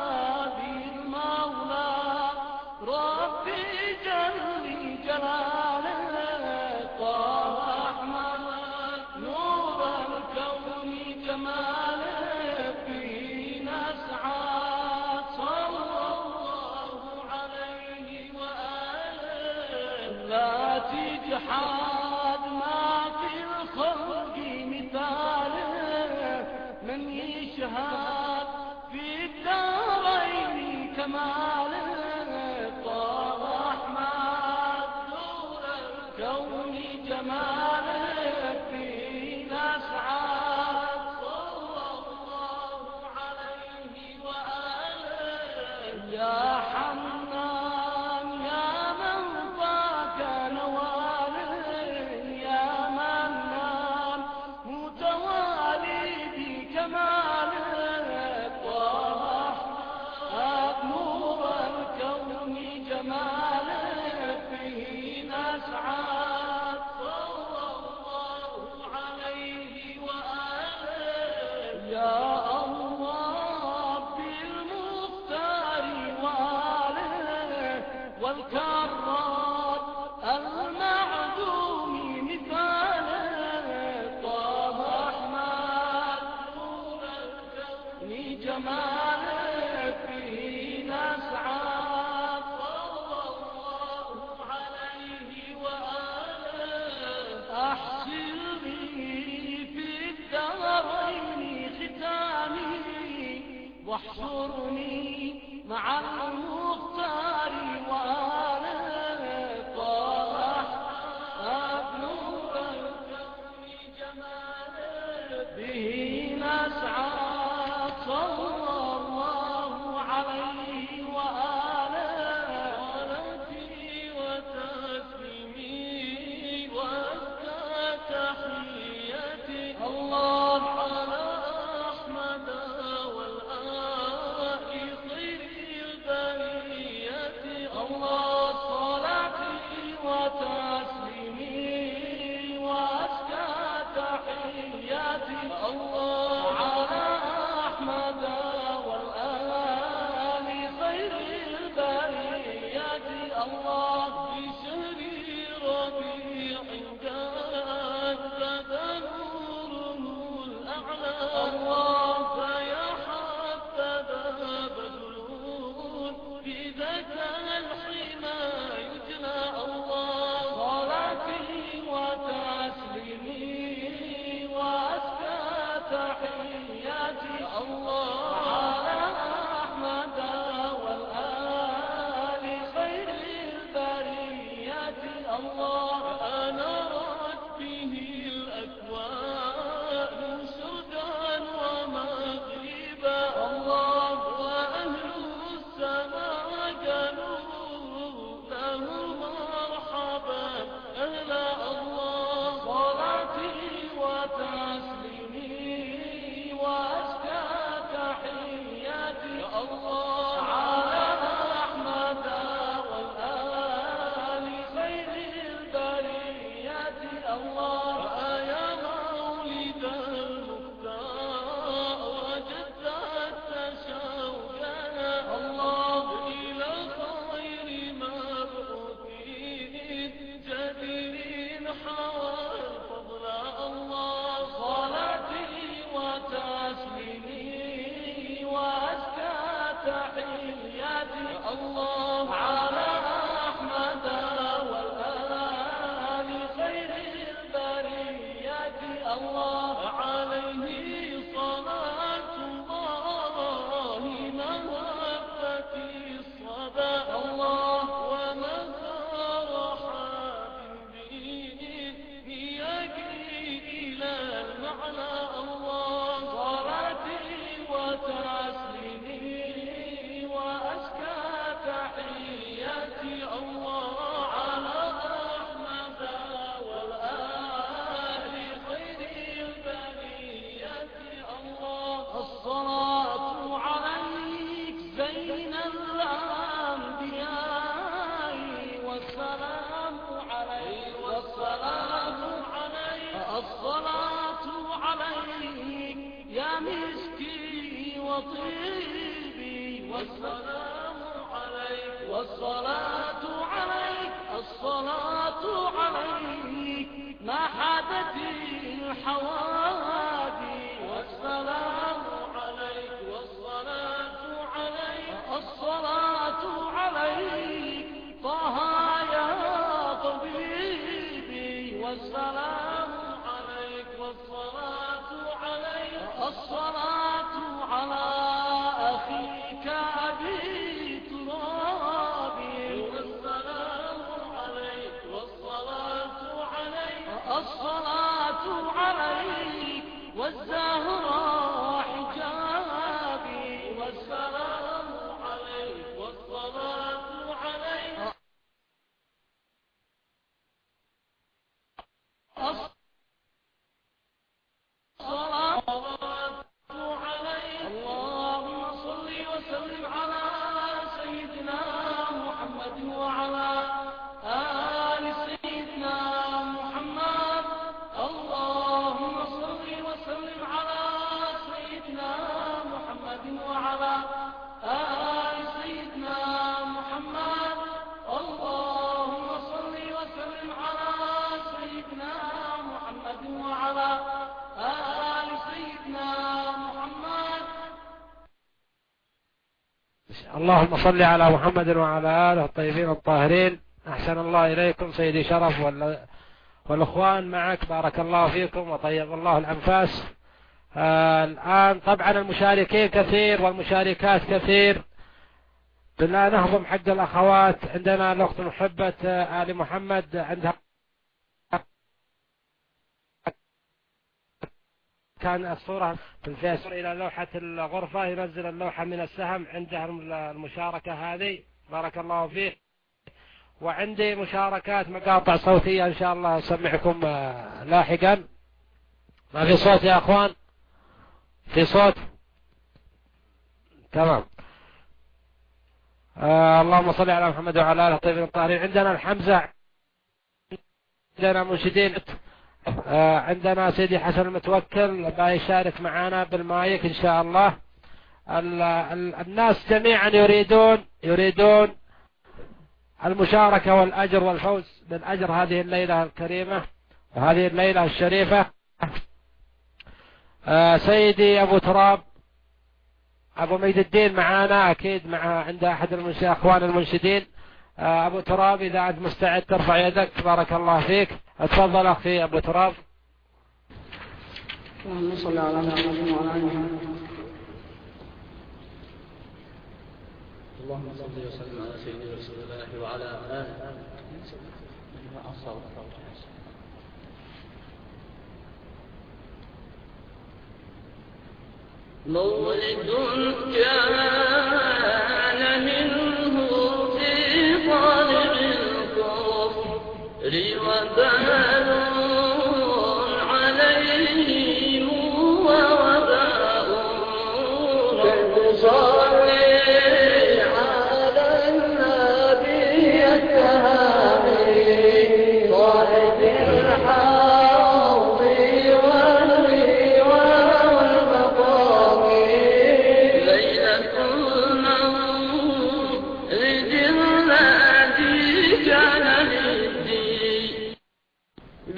بالمولى ربي جل جلاله طه أحمد نور الكون جماله فينا سعاد صلى الله عليه وآله لا تجحد ما في الخلق مثاله من يشهد في الدارين كماله طه أحمد نور الكون جماله فينا سعاد صلى الله عليه وآله يا حنان يا من ضاق نواله يا منان متوالي بكماله طه أحمد نور الكون جماله فينا سعاد صلى الله عليه وآله يا الله بالمختار وآله والكرات المعدوم مثاله طه أحمد نور الكون جماله فينا سعاد صلى الله عليه وآله أحسن لي في الدارين ختامي واحشرني مع المختار وآله طه أحمد نور الكون جماله به نسعد صلى الله عليه وآله الله يا مولد المختار وجدت شوقنا الله إلى خير مبعوثين جدير حوى الفضل الله صلاتي وتسليمي وأزكى تحياتي الله على أحمد والآل خير البريات الله عليه صلاة الله موفتي الصبا الله ومزار حبيبي يجري إلى المعنى الله صلاتي وتسليمي وأزكى تحياتي الله على أحمد والآل خير البريات الله الصلاة عليك زين الأنبياء والسلام عليك والسلام عليك الصلاة عليك يا مسكي وطيبي والسلام عليك والصلاة عليك الصلاة عليك ما حدث الحوادي والسلام عليك والصلاة عليك الصلاة عليك طه يا طبيبي والسلام عليك والصلاة عليك الصلاة على أخيك أبي ترابي والسلام عليك والصلاة عليك الصلاة عليك والزهراء حجابي والسلام عليك والصلاة عليك الصلاة عليك اللهم صل وسلم على سيدنا محمد وعلى آل سيدنا محمد اللهم صل وسلم على سيدنا محمد وعلى آل سيدنا محمد اللهم صل وسلم على سيدنا محمد وعلى آل سيدنا محمد. اللهم صل على محمد وعلى آله الطيبين الطاهرين. أحسن الله إليكم سيدي شرف والأخوان معك، بارك الله فيكم وطيب الله الأنفاس. آه الآن طبعا المشاركين كثير والمشاركات كثير، بلا نهضم حق الأخوات. عندنا الأخت محبة آل محمد عندها كان الصورة في الفيسبوك إلى لوحة الغرفة، ينزل اللوحة من السهم، عندها المشاركة هذه، بارك الله فيه. وعندي مشاركات مقاطع صوتية إن شاء الله أسمعكم لاحقا. ما في صوت يا أخوان؟ في صوت؟ تمام. آه اللهم صل على محمد وعلى آله الطيبين الطاهرين. عندنا الحمزة، عندنا منشدين، آه عندنا سيدي حسن المتوكل بيشارك معنا بالمايك إن شاء الله. ال ال الناس جميعا يريدون يريدون المشاركة والأجر والفوز بالأجر هذه الليلة الكريمة وهذه الليلة الشريفة. آه سيدي أبو تراب أبو ميد الدين معنا أكيد، مع عند أحد الأخوان المنشدين. آه أبو تراب إذا أنت مستعد ترفع يدك، بارك الله فيك. اتفضل أخي أبو تراب. اللهم صل على محمد وعلى آل محمد. اللهم صل وسلم على سيدنا رسول الله وعلى آله. مولد كان منه في طالب الكفر وبال عليهم ووباء كالمصلي على النبي التهامي صاحب الحال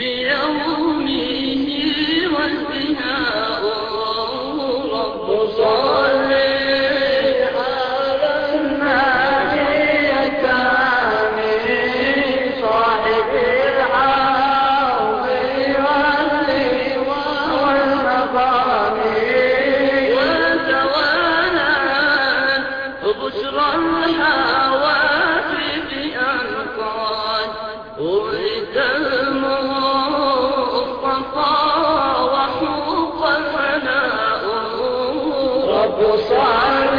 بيومه وانتهاء رب صل على النبي الكامل صاحب الحوض واللواء والمقام وتوالى بشرى الحوافي بأنقاض ولد المصطفى وحوق الفناء رب صل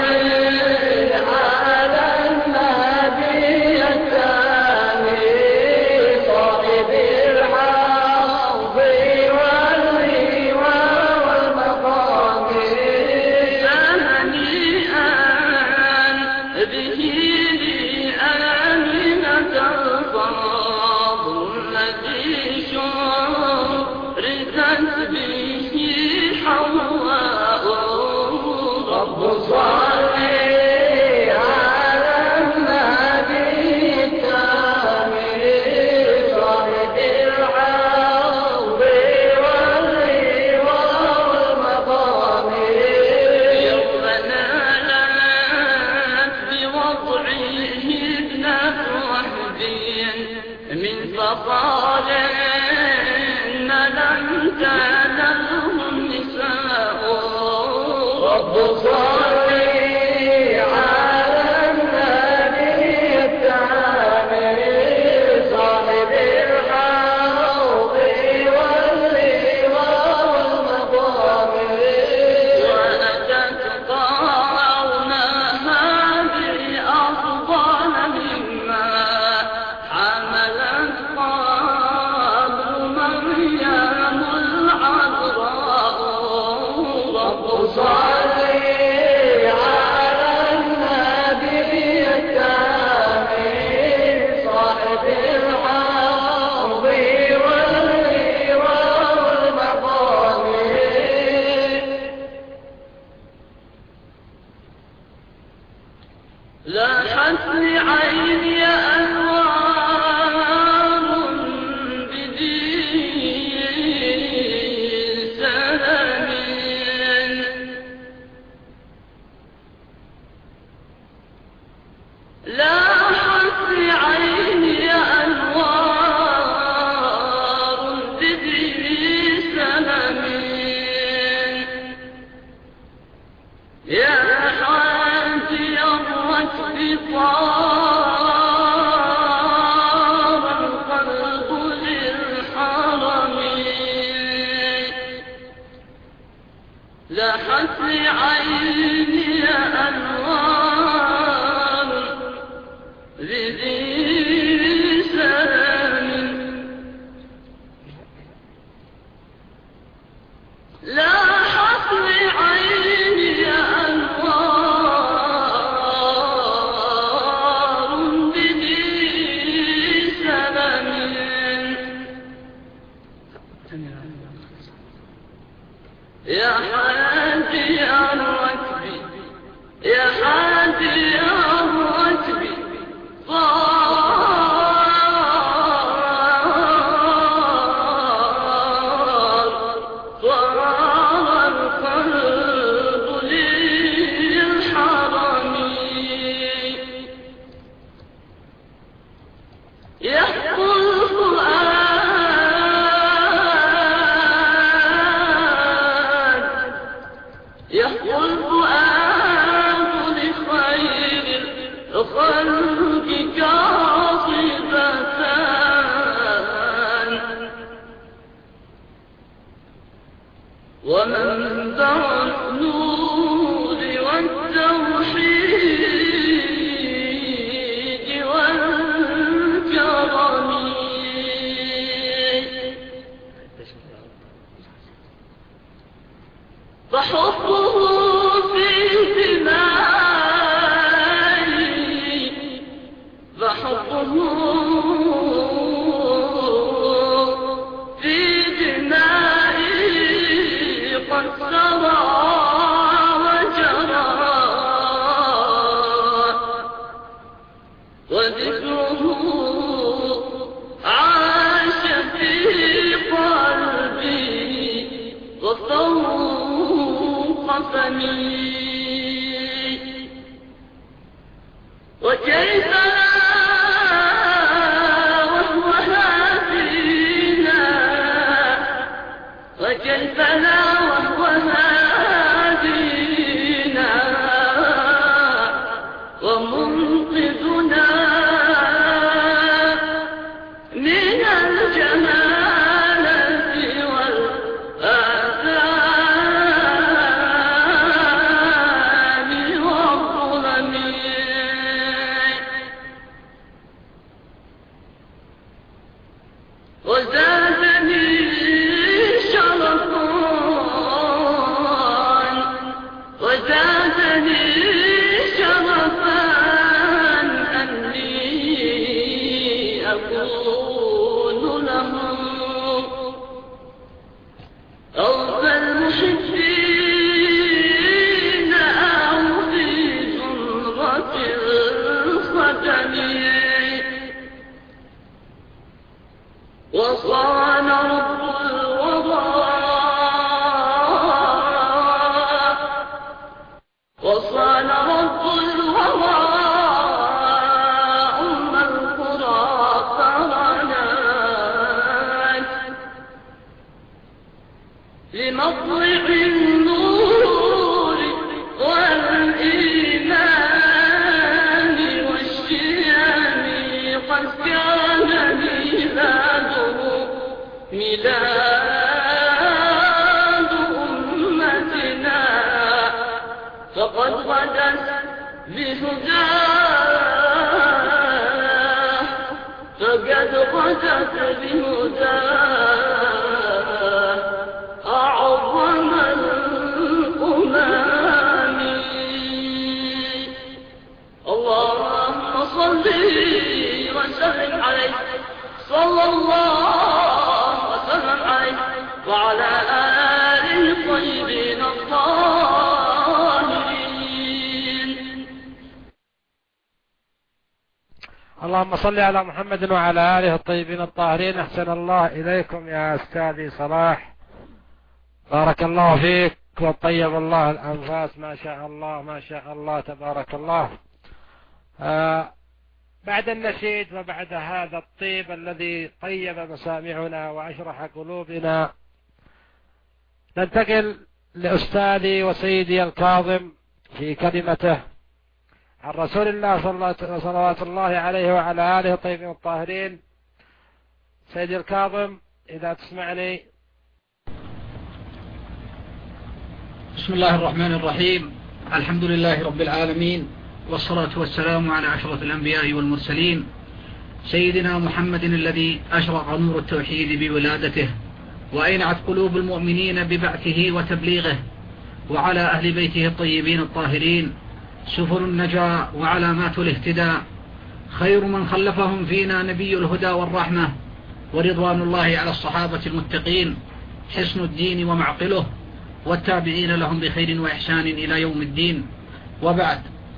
على النبي الكامل صاحب الحوض واللواء والمقام هنيئا به لآمنة الفضل الذي شركت به حواء رب صل على النبي الكامل صاحب الحوض واللواء والمقام يوم نالت بوضعه ابنة وحدي من فقال لم تنلهم النساء رب صل على النبي الكامل صاحب الحوض واللواء والمقام وأتت قرونها بأفضل مما حملت قبل مريم العذراء رب صل على النبي الكامل صاحب الحوض واللواء والمقام لاحت لعيني أنوار بذي سلام لاحت لعيني أنوار بذي سلام يا حاجي الركب طار القلب للحرم لاحت لعيني أنوار بذي سلام لاحت لعيني أنوار بذي سلام يا حاجي الركب يا حاجي الركب طار طار القلب للحرم يحكو الفؤاد يحكو الفؤاد لخير الخلق كاصبتان ومنبع النور والتوحيد والكرم فحبه في دمائي فحبه في دمائي قد سرى وجرى وذكره عاش في وكيف لا وهو هادينا ومنقذنا من الجهالة والآثام والظلم وزادني شرفا وزادني شرفا أني أكون لهم أوفى المحبين أو في زمرة الختم وصان رب الوضاء وصان رب الوضاء أم القرى فرنات لمطلع النور والإيمان والشيام قد كان ميلاده ميلاد أمتنا فقد غدت بهداه فقد غدت بهداه أعظم الأمم اللهم صل وسلم عليه صلى الله وسلم عليه وعلى آله الطيبين الطاهرين. اللهم صل على محمد وعلى آله الطيبين الطاهرين. أحسن الله إليكم يا أستاذي صلاح، بارك الله فيك وطيب الله الأنفاس، ما شاء الله ما شاء الله تبارك الله. آه بعد النشيد وبعد هذا الطيب الذي طيب مسامعنا وأشرح قلوبنا، ننتقل لأستاذي وسيدي الكاظم في كلمته عن رسول الله صلوات الله عليه وعلى آله الطيبين الطاهرين. سيدي الكاظم إذا تسمعني. بسم الله الرحمن الرحيم. الحمد لله رب العالمين، والصلاة والسلام على أشرف الأنبياء والمرسلين سيدنا محمد الذي أشرق نور التوحيد بولادته وأينعت قلوب المؤمنين ببعثه وتبليغه، وعلى أهل بيته الطيبين الطاهرين سفر النجاة وعلامات الاهتداء، خير من خلفهم فينا نبي الهدى والرحمة، ورضوان الله على الصحابة المتقين حسن الدين ومعقله، والتابعين لهم بخير وإحسان إلى يوم الدين. وبعد،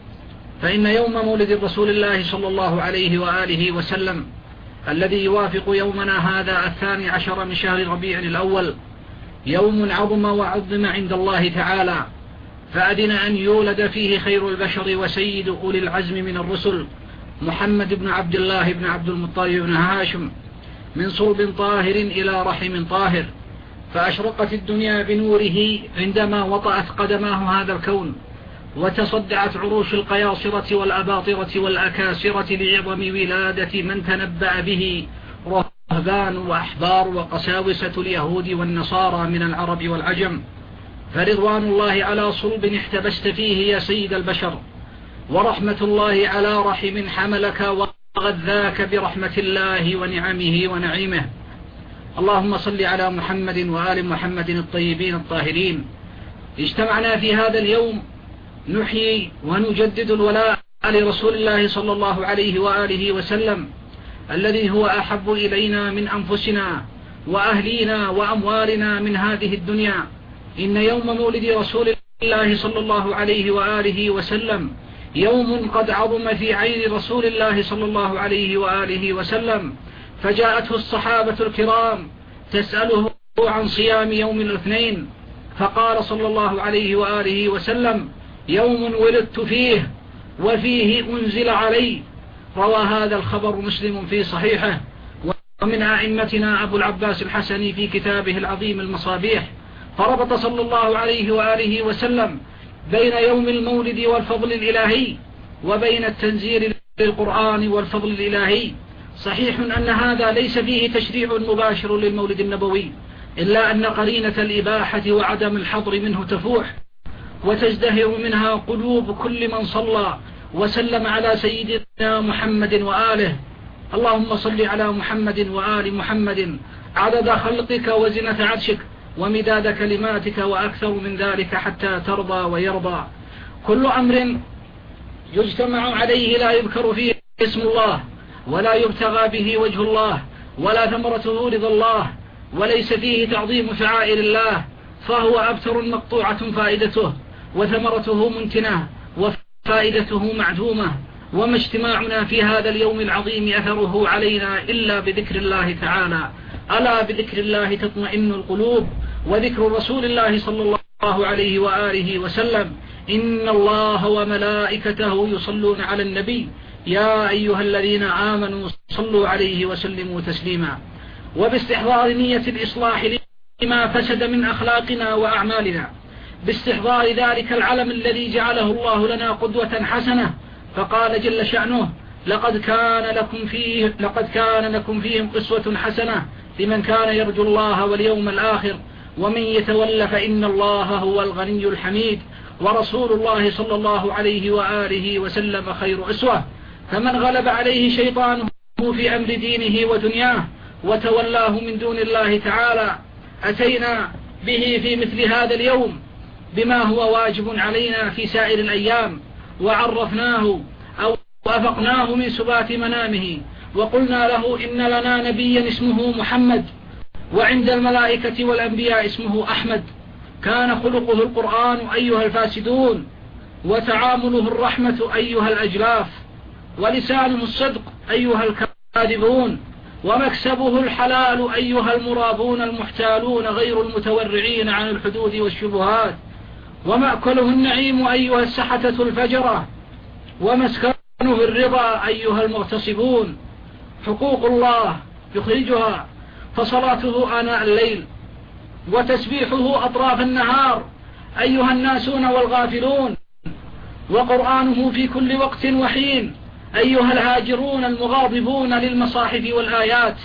فإن يوم مولد رسول الله صلى الله عليه وآله وسلم الذي يوافق يومنا هذا الثاني عشر من شهر ربيع الأول يوم عظم وعظم عند الله تعالى، فأذن أن يولد فيه خير البشر وسيد أولي العزم من الرسل محمد بن عبد الله بن عبد المطلب بن هاشم من صلب طاهر إلى رحم طاهر، فأشرقت الدنيا بنوره عندما وطأت قدماه هذا الكون، وتصدعت عروش القياصرة والأباطرة والأكاسرة لعظم ولادة من تنبأ به رهبان وأحبار وقساوسة اليهود والنصارى من العرب والعجم. فرضوان الله على صلب احتبست فيه يا سيد البشر، ورحمة الله على رحم حملك وغذاك برحمة الله ونعمه ونعيمه. اللهم صل على محمد وآل محمد الطيبين الطاهرين. اجتمعنا في هذا اليوم نحيي ونجدد الولاء لرسول الله صلى الله عليه وآله وسلم الذي هو أحب إلينا من أنفسنا وأهلينا وأموالنا من هذه الدنيا. إن يوم مولد رسول الله صلى الله عليه وآله وسلم يوم قد عظم في عين رسول الله صلى الله عليه وآله وسلم، فجاءته الصحابة الكرام تسأله عن صيام يوم الاثنين، فقال صلى الله عليه وآله وسلم: يوم ولدت فيه وفيه أنزل علي. روى هذا الخبر مسلم في صحيحه، ومن أئمتنا أبو العباس الحسني في كتابه العظيم المصابيح، فربط صلى الله عليه وآله وسلم بين يوم المولد والفضل الإلهي وبين التنزيل للقرآن والفضل الإلهي. صحيح أن هذا ليس فيه تشريع مباشر للمولد النبوي، إلا أن قرينة الإباحة وعدم الحظر منه تفوح وتزدهر منها قلوب كل من صلى وسلم على سيدنا محمد وآله. اللهم صل على محمد وآل محمد عدد خلقك وزنة عرشك ومداد كلماتك وأكثر من ذلك حتى ترضى ويرضى. كل أمر يجتمع عليه لا يذكر فيه اسم الله ولا يبتغى به وجه الله ولا ثمرته رضا الله وليس فيه تعظيم شعائر الله فهو أبتر مقطوعة فائدته وثمرته منتنة وفائدته معدومة. وما اجتماعنا في هذا اليوم العظيم أثره علينا إلا بذكر الله تعالى. ألا بذكر الله تطمئن القلوب، وذكر رسول الله صلى الله عليه وآله وسلم إن الله وملائكته يصلون على النبي يا أيها الذين آمنوا صلوا عليه وسلموا تسليما. وباستحضار نية الإصلاح لما فسد من أخلاقنا وأعمالنا، باستحضار ذلك العلم الذي جعله الله لنا قدوة حسنة، فقال جل شأنه لقد كان لكم فيه لقد كان لكم فيهم قسوة حسنة لمن كان يرجو الله واليوم الآخر ومن يتولى فإن الله هو الغني الحميد ورسول الله صلى الله عليه وآله وسلم خير أسوة. فمن غلب عليه شيطانه في أمر دينه ودنياه وتولاه من دون الله تعالى أتينا به في مثل هذا اليوم بما هو واجب علينا في سائر الأيام، وعرفناه أو وافقناه من سبات منامه وقلنا له إن لنا نبيا اسمه محمد وعند الملائكة والأنبياء اسمه أحمد، كان خلقه القرآن أيها الفاسدون، وتعامله الرحمة أيها الأجلاف، ولسانه الصدق أيها الكاذبون، ومكسبه الحلال أيها المرابون المحتالون غير المتورعين عن الحدود والشبهات، ومأكله النعيم أيها السحتة الفجرة، ومسكنه الرضا أيها المغتصبون. حقوق الله يخرجها فصلاته آناء الليل وتسبيحه أطراف النهار أيها الناسون والغافلون، وقرآنه في كل وقت وحين أيها الهاجرون المغاضبون للمصاحف والآيات،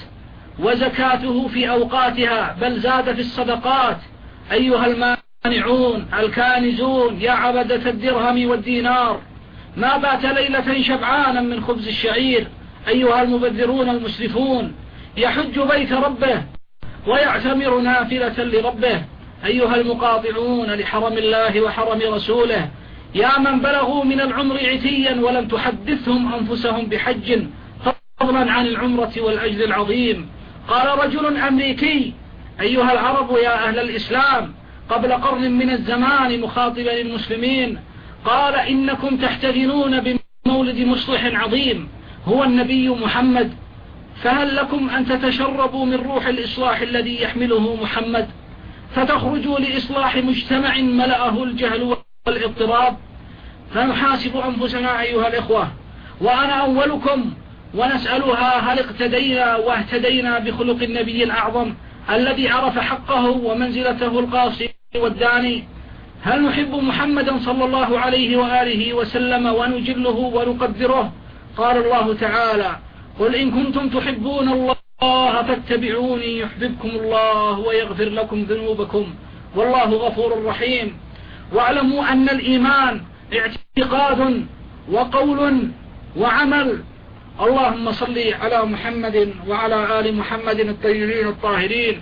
وزكاته في أوقاتها بل زاد في الصدقات أيها المانعون الكانزون يا عبدة الدرهم والدينار، ما بات ليلة شبعانا من خبز الشعير أيها المبذرون المسرفون، يحج بيت ربه ويعتمر نافلة لربه أيها المقاطعون لحرم الله وحرم رسوله، يا من بلغوا من العمر عتيا ولم تحدثهم أنفسهم بحج فضلا عن العمرة والأجر العظيم. قال رجل أمريكي أيها العرب يا أهل الإسلام قبل قرن من الزمان مخاطبا المسلمين، قال إنكم تحتفلون بمولد مصلح عظيم هو النبي محمد، فهل لكم أن تتشربوا من روح الإصلاح الذي يحمله محمد فتخرجوا لإصلاح مجتمع ملأه الجهل والاضطراب؟ فنحاسب أنفسنا أيها الإخوة وأنا أولكم ونسألها هل اقتدينا واهتدينا بخلق النبي الأعظم الذي عرف حقه ومنزلته القاصي والداني؟ هل نحب محمدا صلى الله عليه وآله وسلم ونجله ونقدره؟ قال الله تعالى قل إن كنتم تحبون الله فاتبعوني يحببكم الله ويغفر لكم ذنوبكم والله غفور رحيم. واعلموا أن الإيمان اعتقاد وقول وعمل. اللهم صل على محمد وعلى آل محمد الطيبين الطاهرين.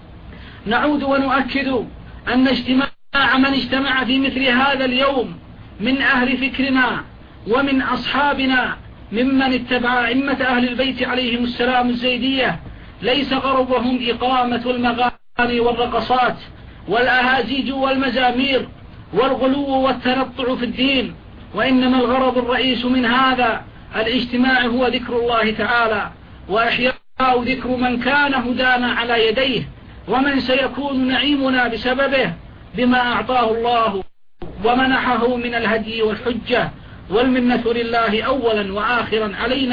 نعود ونؤكد أن اجتماع من اجتمع في مثل هذا اليوم من أهل فكرنا ومن أصحابنا ممن اتبع أئمة أهل البيت عليهم السلام الزيدية ليس غرضهم إقامة المغاني والرقصات والأهازيج والمزامير والغلو والتنطع في الدين، وإنما الغرض الرئيس من هذا الاجتماع هو ذكر الله تعالى وإحياء ذكر من كان هدانا على يديه ومن سيكون نعيمنا بسببه بما أعطاه الله ومنحه من الهدي والحجة، والمنة لله أولا وآخرا علينا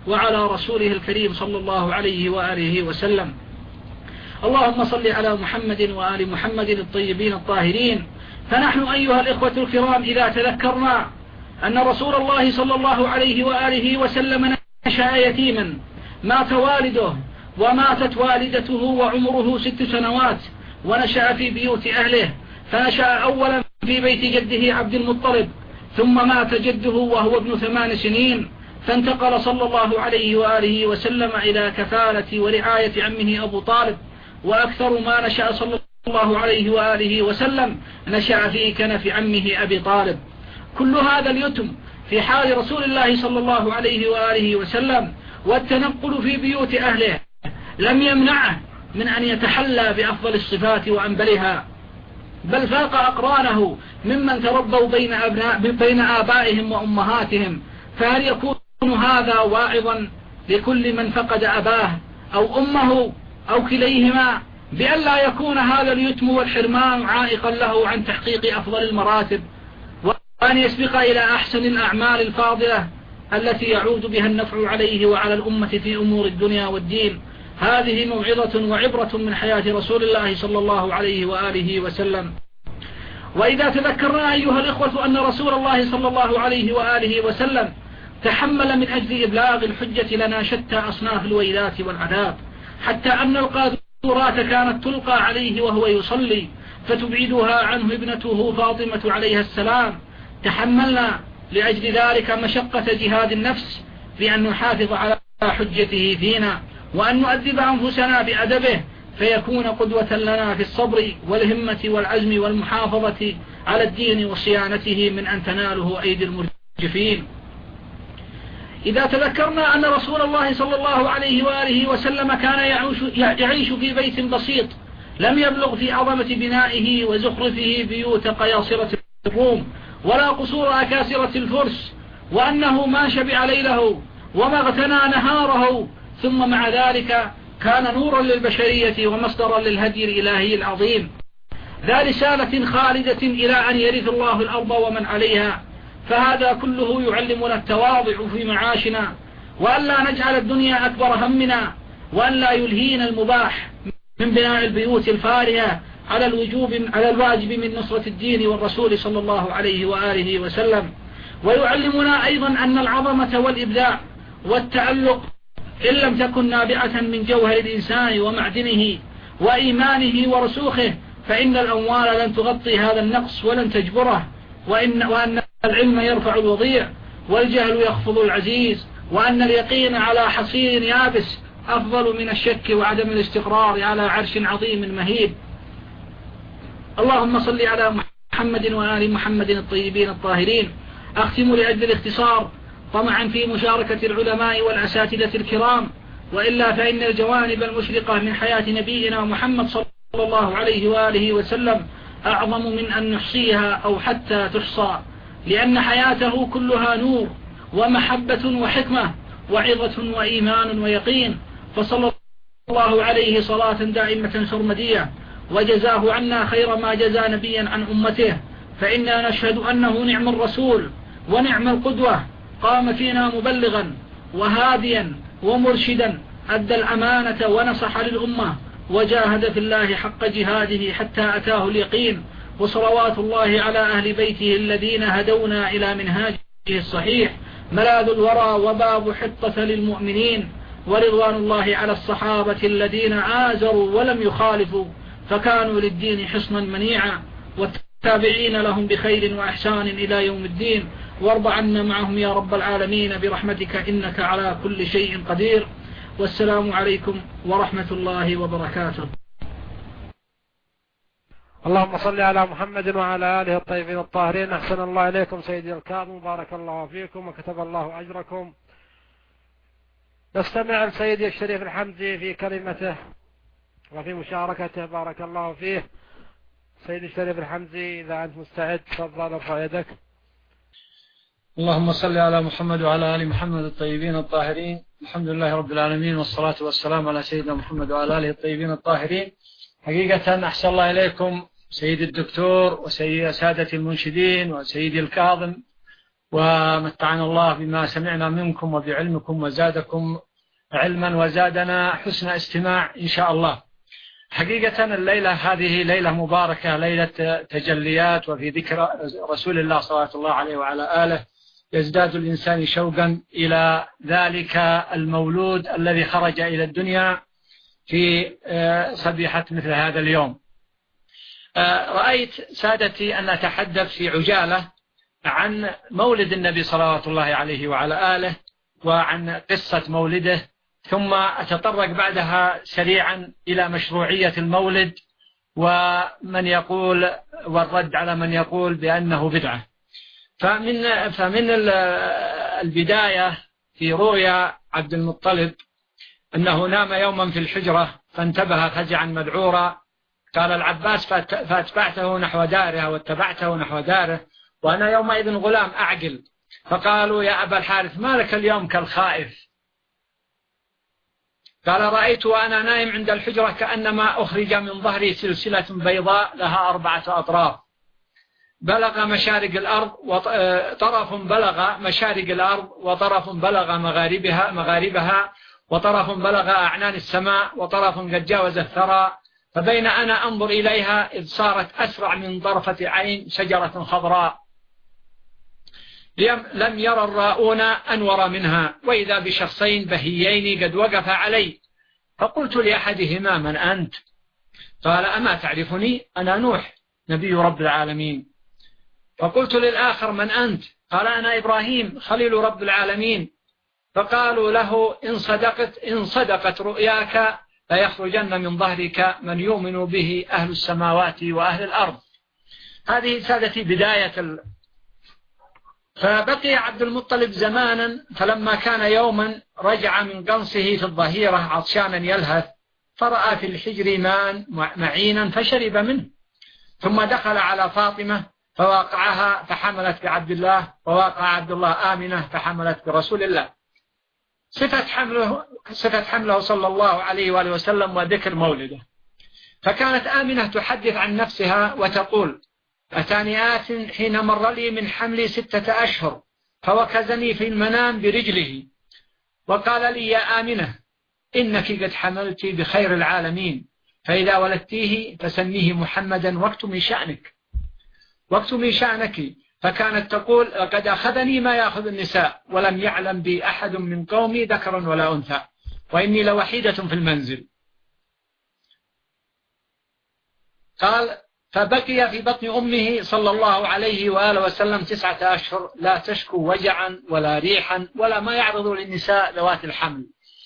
وعلى رسوله الكريم صلى الله عليه وآله وسلم. اللهم صل على محمد وآل محمد الطيبين الطاهرين. فنحن أيها الإخوة الكرام إذا تذكرنا أن رسول الله صلى الله عليه وآله وسلم نشأ يتيما، مات والده وماتت والدته وعمره ست سنوات، ونشأ في بيوت أهله، فنشأ أولا في بيت جده عبد المطلب، ثم مات جده وهو ابن ثمان سنين، فانتقل صلى الله عليه وآله وسلم إلى كفالة ورعاية عمه أبو طالب. وأكثر ما نشأ صلى الله عليه وآله وسلم نشأ في كنف عمه أبي طالب. كل هذا اليتم في حال رسول الله صلى الله عليه وآله وسلم والتنقل في بيوت أهله لم يمنعه من أن يتحلى بأفضل الصفات وأنبلها، بل فاق أقرانه ممن تربوا بين, أبناء بين آبائهم وأمهاتهم. فهل يكون هذا واعظا لكل من فقد أباه أو أمه أو كليهما بأن لا يكون هذا اليتم والحرمان عائقا له عن تحقيق أفضل المراتب، وأن يسبق إلى أحسن الأعمال الفاضلة التي يعود بها النفع عليه وعلى الأمة في أمور الدنيا والدين؟ هذه موعظة وعبرة من حياة رسول الله صلى الله عليه وآله وسلم. وإذا تذكرنا أيها الإخوة أن رسول الله صلى الله عليه وآله وسلم تحمل من أجل إبلاغ الحجة لنا شتى أصناف الويلات والعذاب، حتى أن القاذورات كانت تلقى عليه وهو يصلي فتبعدها عنه ابنته فاطمة عليها السلام. تحملنا لأجل ذلك مشقة جهاد النفس بأن نحافظ على حجته فينا، وأن نؤدب أنفسنا بأدبه فيكون قدوة لنا في الصبر والهمة والعزم والمحافظة على الدين وصيانته من أن تناله أيدي المرجفين. إذا تذكرنا أن رسول الله صلى الله عليه وآله وسلم كان يعيش في بيت بسيط لم يبلغ في عظمة بنائه وزخرفه بيوت قياصرة الروم ولا قصور أكاسرة الفرس، وأنه ما شبع ليله وما اغتنى نهاره، ثم مع ذلك كان نورا للبشرية ومصدرا للهدي الإلهي العظيم، ذا رسالة خالدة إلى أن يرث الله الأرض ومن عليها. فهذا كله يعلمنا التواضع في معاشنا، وأن لا نجعل الدنيا أكبر همنا، وأن لا يلهينا المباح من بناء البيوت الفارهة على الوجوب على الواجب من نصرة الدين والرسول صلى الله عليه وآله وسلم. ويعلمنا أيضا أن العظمة والإبداع والتألق إن لم تكن نابعة من جوهر الإنسان ومعدنه وإيمانه ورسوخه فإن الأموال لن تغطي هذا النقص ولن تجبره، وإن وأن العلم يرفع الوضيع والجهل يخفض العزيز، وأن اليقين على حصير يابس أفضل من الشك وعدم الاستقرار على عرش عظيم مهيب. اللهم صل على محمد وآل محمد الطيبين الطاهرين. أختم لأجل الاختصار طمعا في مشاركة العلماء والأساتذة الكرام، وإلا فإن الجوانب المشرقة من حياة نبينا محمد صلى الله عليه وآله وسلم أعظم من أن نحصيها أو حتى تحصى، لأن حياته كلها نور ومحبة وحكمة وعظة وإيمان ويقين، فصلى الله عليه صلاة دائمة سرمدية، وجزاه عنا خير ما جزى نبيا عن أمته، فإنا نشهد أنه نعم الرسول ونعم القدوة، قام فينا مبلغا وهاديا ومرشدا، أدى الأمانة ونصح للأمة، وجاهد في الله حق جهاده حتى أتاه اليقين. وصلوات الله على أهل بيته الذين هدونا إلى منهاجه الصحيح، ملاذ الورى وباب حطة للمؤمنين. ورضوان الله على الصحابة الذين آزروا ولم يخالفوا فكانوا للدين حصنا منيعا، والتابعين لهم بخير وإحسان إلى يوم الدين. وارض عنا معهم يا رب العالمين برحمتك إنك على كل شيء قدير. والسلام عليكم ورحمة الله وبركاته. اللهم صل على محمد وعلى آله الطيبين الطاهرين. أحسن الله إليكم سيدي الكاظم، بارك الله فيكم وكتب الله أجركم. نستمع لسيدي الشريف الحمزي في كلمته وفي مشاركته، بارك الله فيه. سيدي الشريف الحمزي إذا أنت مستعد تفضل ارفع يدك. اللهم صل على محمد وعلى آل محمد الطيبين الطاهرين. الحمد لله رب العالمين، والصلاة والسلام على سيدنا محمد وعلى آله الطيبين الطاهرين. حقيقة أحسن الله إليكم سيد الدكتور وسيد سادة المنشدين وسيدي الكاظم، ومتعنا الله بما سمعنا منكم وبعلمكم وزادكم علما وزادنا حسن استماع إن شاء الله. حقيقة الليلة هذه ليلة مباركة، ليلة تجليات، وفي ذكر رسول الله صلى الله عليه وعلى آله يزداد الإنسان شوقا إلى ذلك المولود الذي خرج إلى الدنيا في صبيحة مثل هذا اليوم. رأيت سادتي أن أتحدث في عجالة عن مولد النبي صلى الله عليه وعلى آله وعن قصة مولده، ثم أتطرق بعدها سريعا إلى مشروعية المولد ومن يقول والرد على من يقول بأنه بدعة. فمن فمن البداية في رؤيا عبد المطلب أنه نام يوما في الحجرة فانتبه فزعا مذعورا، قال العباس فاتبعته نحو داره واتبعته نحو داره وأنا يومئذ غلام أعقل، فقالوا يا أبا الحارث ما لك اليوم كالخائف؟ قال رأيت وأنا نائم عند الحجرة كأنما أخرج من ظهري سلسلة بيضاء لها أربعة أطراف، بلغ مشارق الأرض وطرف بلغ مشارق الأرض وطرف بلغ مغاربها مغاربها وطرف بلغ أعنان السماء وطرف قد جاوز الثرى، فبين أنا أنظر إليها إذ صارت أسرع من طرفة عين شجرة خضراء لم يرى الراؤون أنور منها، وإذا بشخصين بهيين قد وقف علي، فقلت لأحدهما من أنت؟ قال أما تعرفني؟ أنا نوح نبي رب العالمين. فقلت للآخر من أنت؟ قال أنا إبراهيم خليل رب العالمين. فقالوا له إن صدقت إن صدقت رؤياك فيخرجن من ظهرك من يؤمن به أهل السماوات وأهل الأرض. هذه سادتي بداية ال... فبقي عبد المطلب زمانا، فلما كان يوما رجع من قنصه في الظهيرة عطشانا يلهث، فرأى في الحجر ماء معينا فشرب منه، ثم دخل على فاطمة فواقعها فحملت بعبد الله، وواقع عبد الله آمنة فحملت برسول الله. صفة حمله, صفة حمله صلى الله عليه وآله وسلم وذكر مولده. فكانت آمنة تحدث عن نفسها وتقول أتاني آت حين مر لي من حملي ستة أشهر فوكزني في المنام برجله وقال لي يا آمنة إنك قد حملت بخير العالمين، فإذا ولدتيه فسميه محمدا واكتمي شأنك واكتمي شأنك. فكانت تقول قد أخذني ما يأخذ النساء ولم يعلم بي أحد من قومي ذكرا ولا أنثى وإني لوحيدة في المنزل. قال فبقي في بطن أمه صلى الله عليه وآله وسلم تسعة أشهر لا تشكو وجعا ولا ريحا ولا ما يعرض للنساء ذوات الحمل.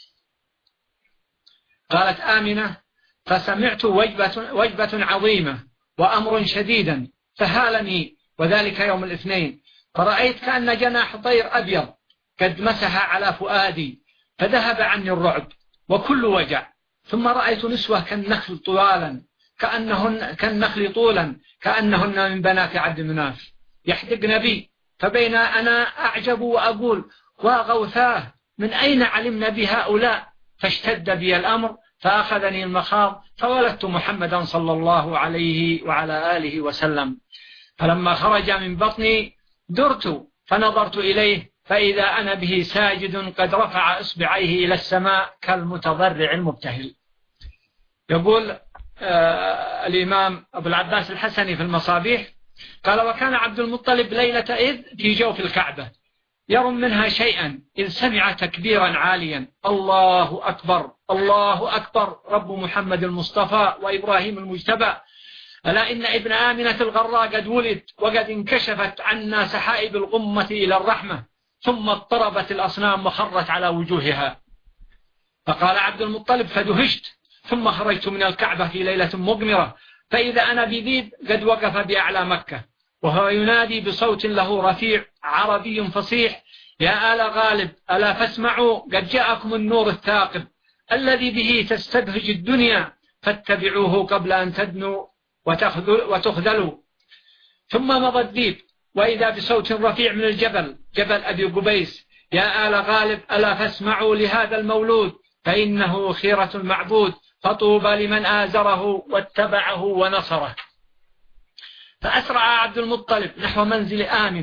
قالت آمنة فسمعت وجبة, وجبة عظيمة وأمر شديدا فهالني، وذلك يوم الاثنين، فرأيت كأن جناح طير أبيض قد مسح على فؤادي فذهب عني الرعب وكل وجع. ثم رأيت نسوة كالنخل طوالا كأنهن كالنخل طولا كأنهن من بنات عبد مناف يحدقن بي، فبين أنا أعجب وأقول وغوثاه من أين علمنا بهؤلاء؟ فاشتد بي الأمر فأخذني المخاض فولدت محمدا صلى الله عليه وعلى آله وسلم. فلما خرج من بطني درت فنظرت إليه فإذا أنا به ساجد قد رفع إصبعيه إلى السماء كالمتضرع المبتهل. يقول آه الإمام أبو العباس الحسني في المصابيح قال وكان عبد المطلب ليلة إذ في جوف الكعبة يرم منها شيئا إذ سمع تكبيرا عاليا الله أكبر الله أكبر رب محمد المصطفى وإبراهيم المجتبى، ألا إن ابن آمنة الغراء قد ولد وقد انكشفت عنا سحائب الغمة إلى الرحمة، ثم اضطربت الأصنام وخرت على وجوهها. فقال عبد المطلب فدهشت، ثم خرجت من الكعبة في ليلة مغمرة فإذا أنا بذيب قد وقف بأعلى مكة وهو ينادي بصوت له رفيع عربي فصيح يا آل غالب ألا فاسمعوا قد جاءكم النور الثاقب الذي به تستبهج الدنيا فاتبعوه قبل أن تدنوا وتخذلوا. ثم مضى الديب وإذا بصوت رفيع من الجبل جبل أبي قبيس يا آل غالب ألا فاسمعوا لهذا المولود فإنه خيرة المعبود فطوبى لمن آزره واتبعه ونصره. فأسرع عبد المطلب نحو منزل آمنة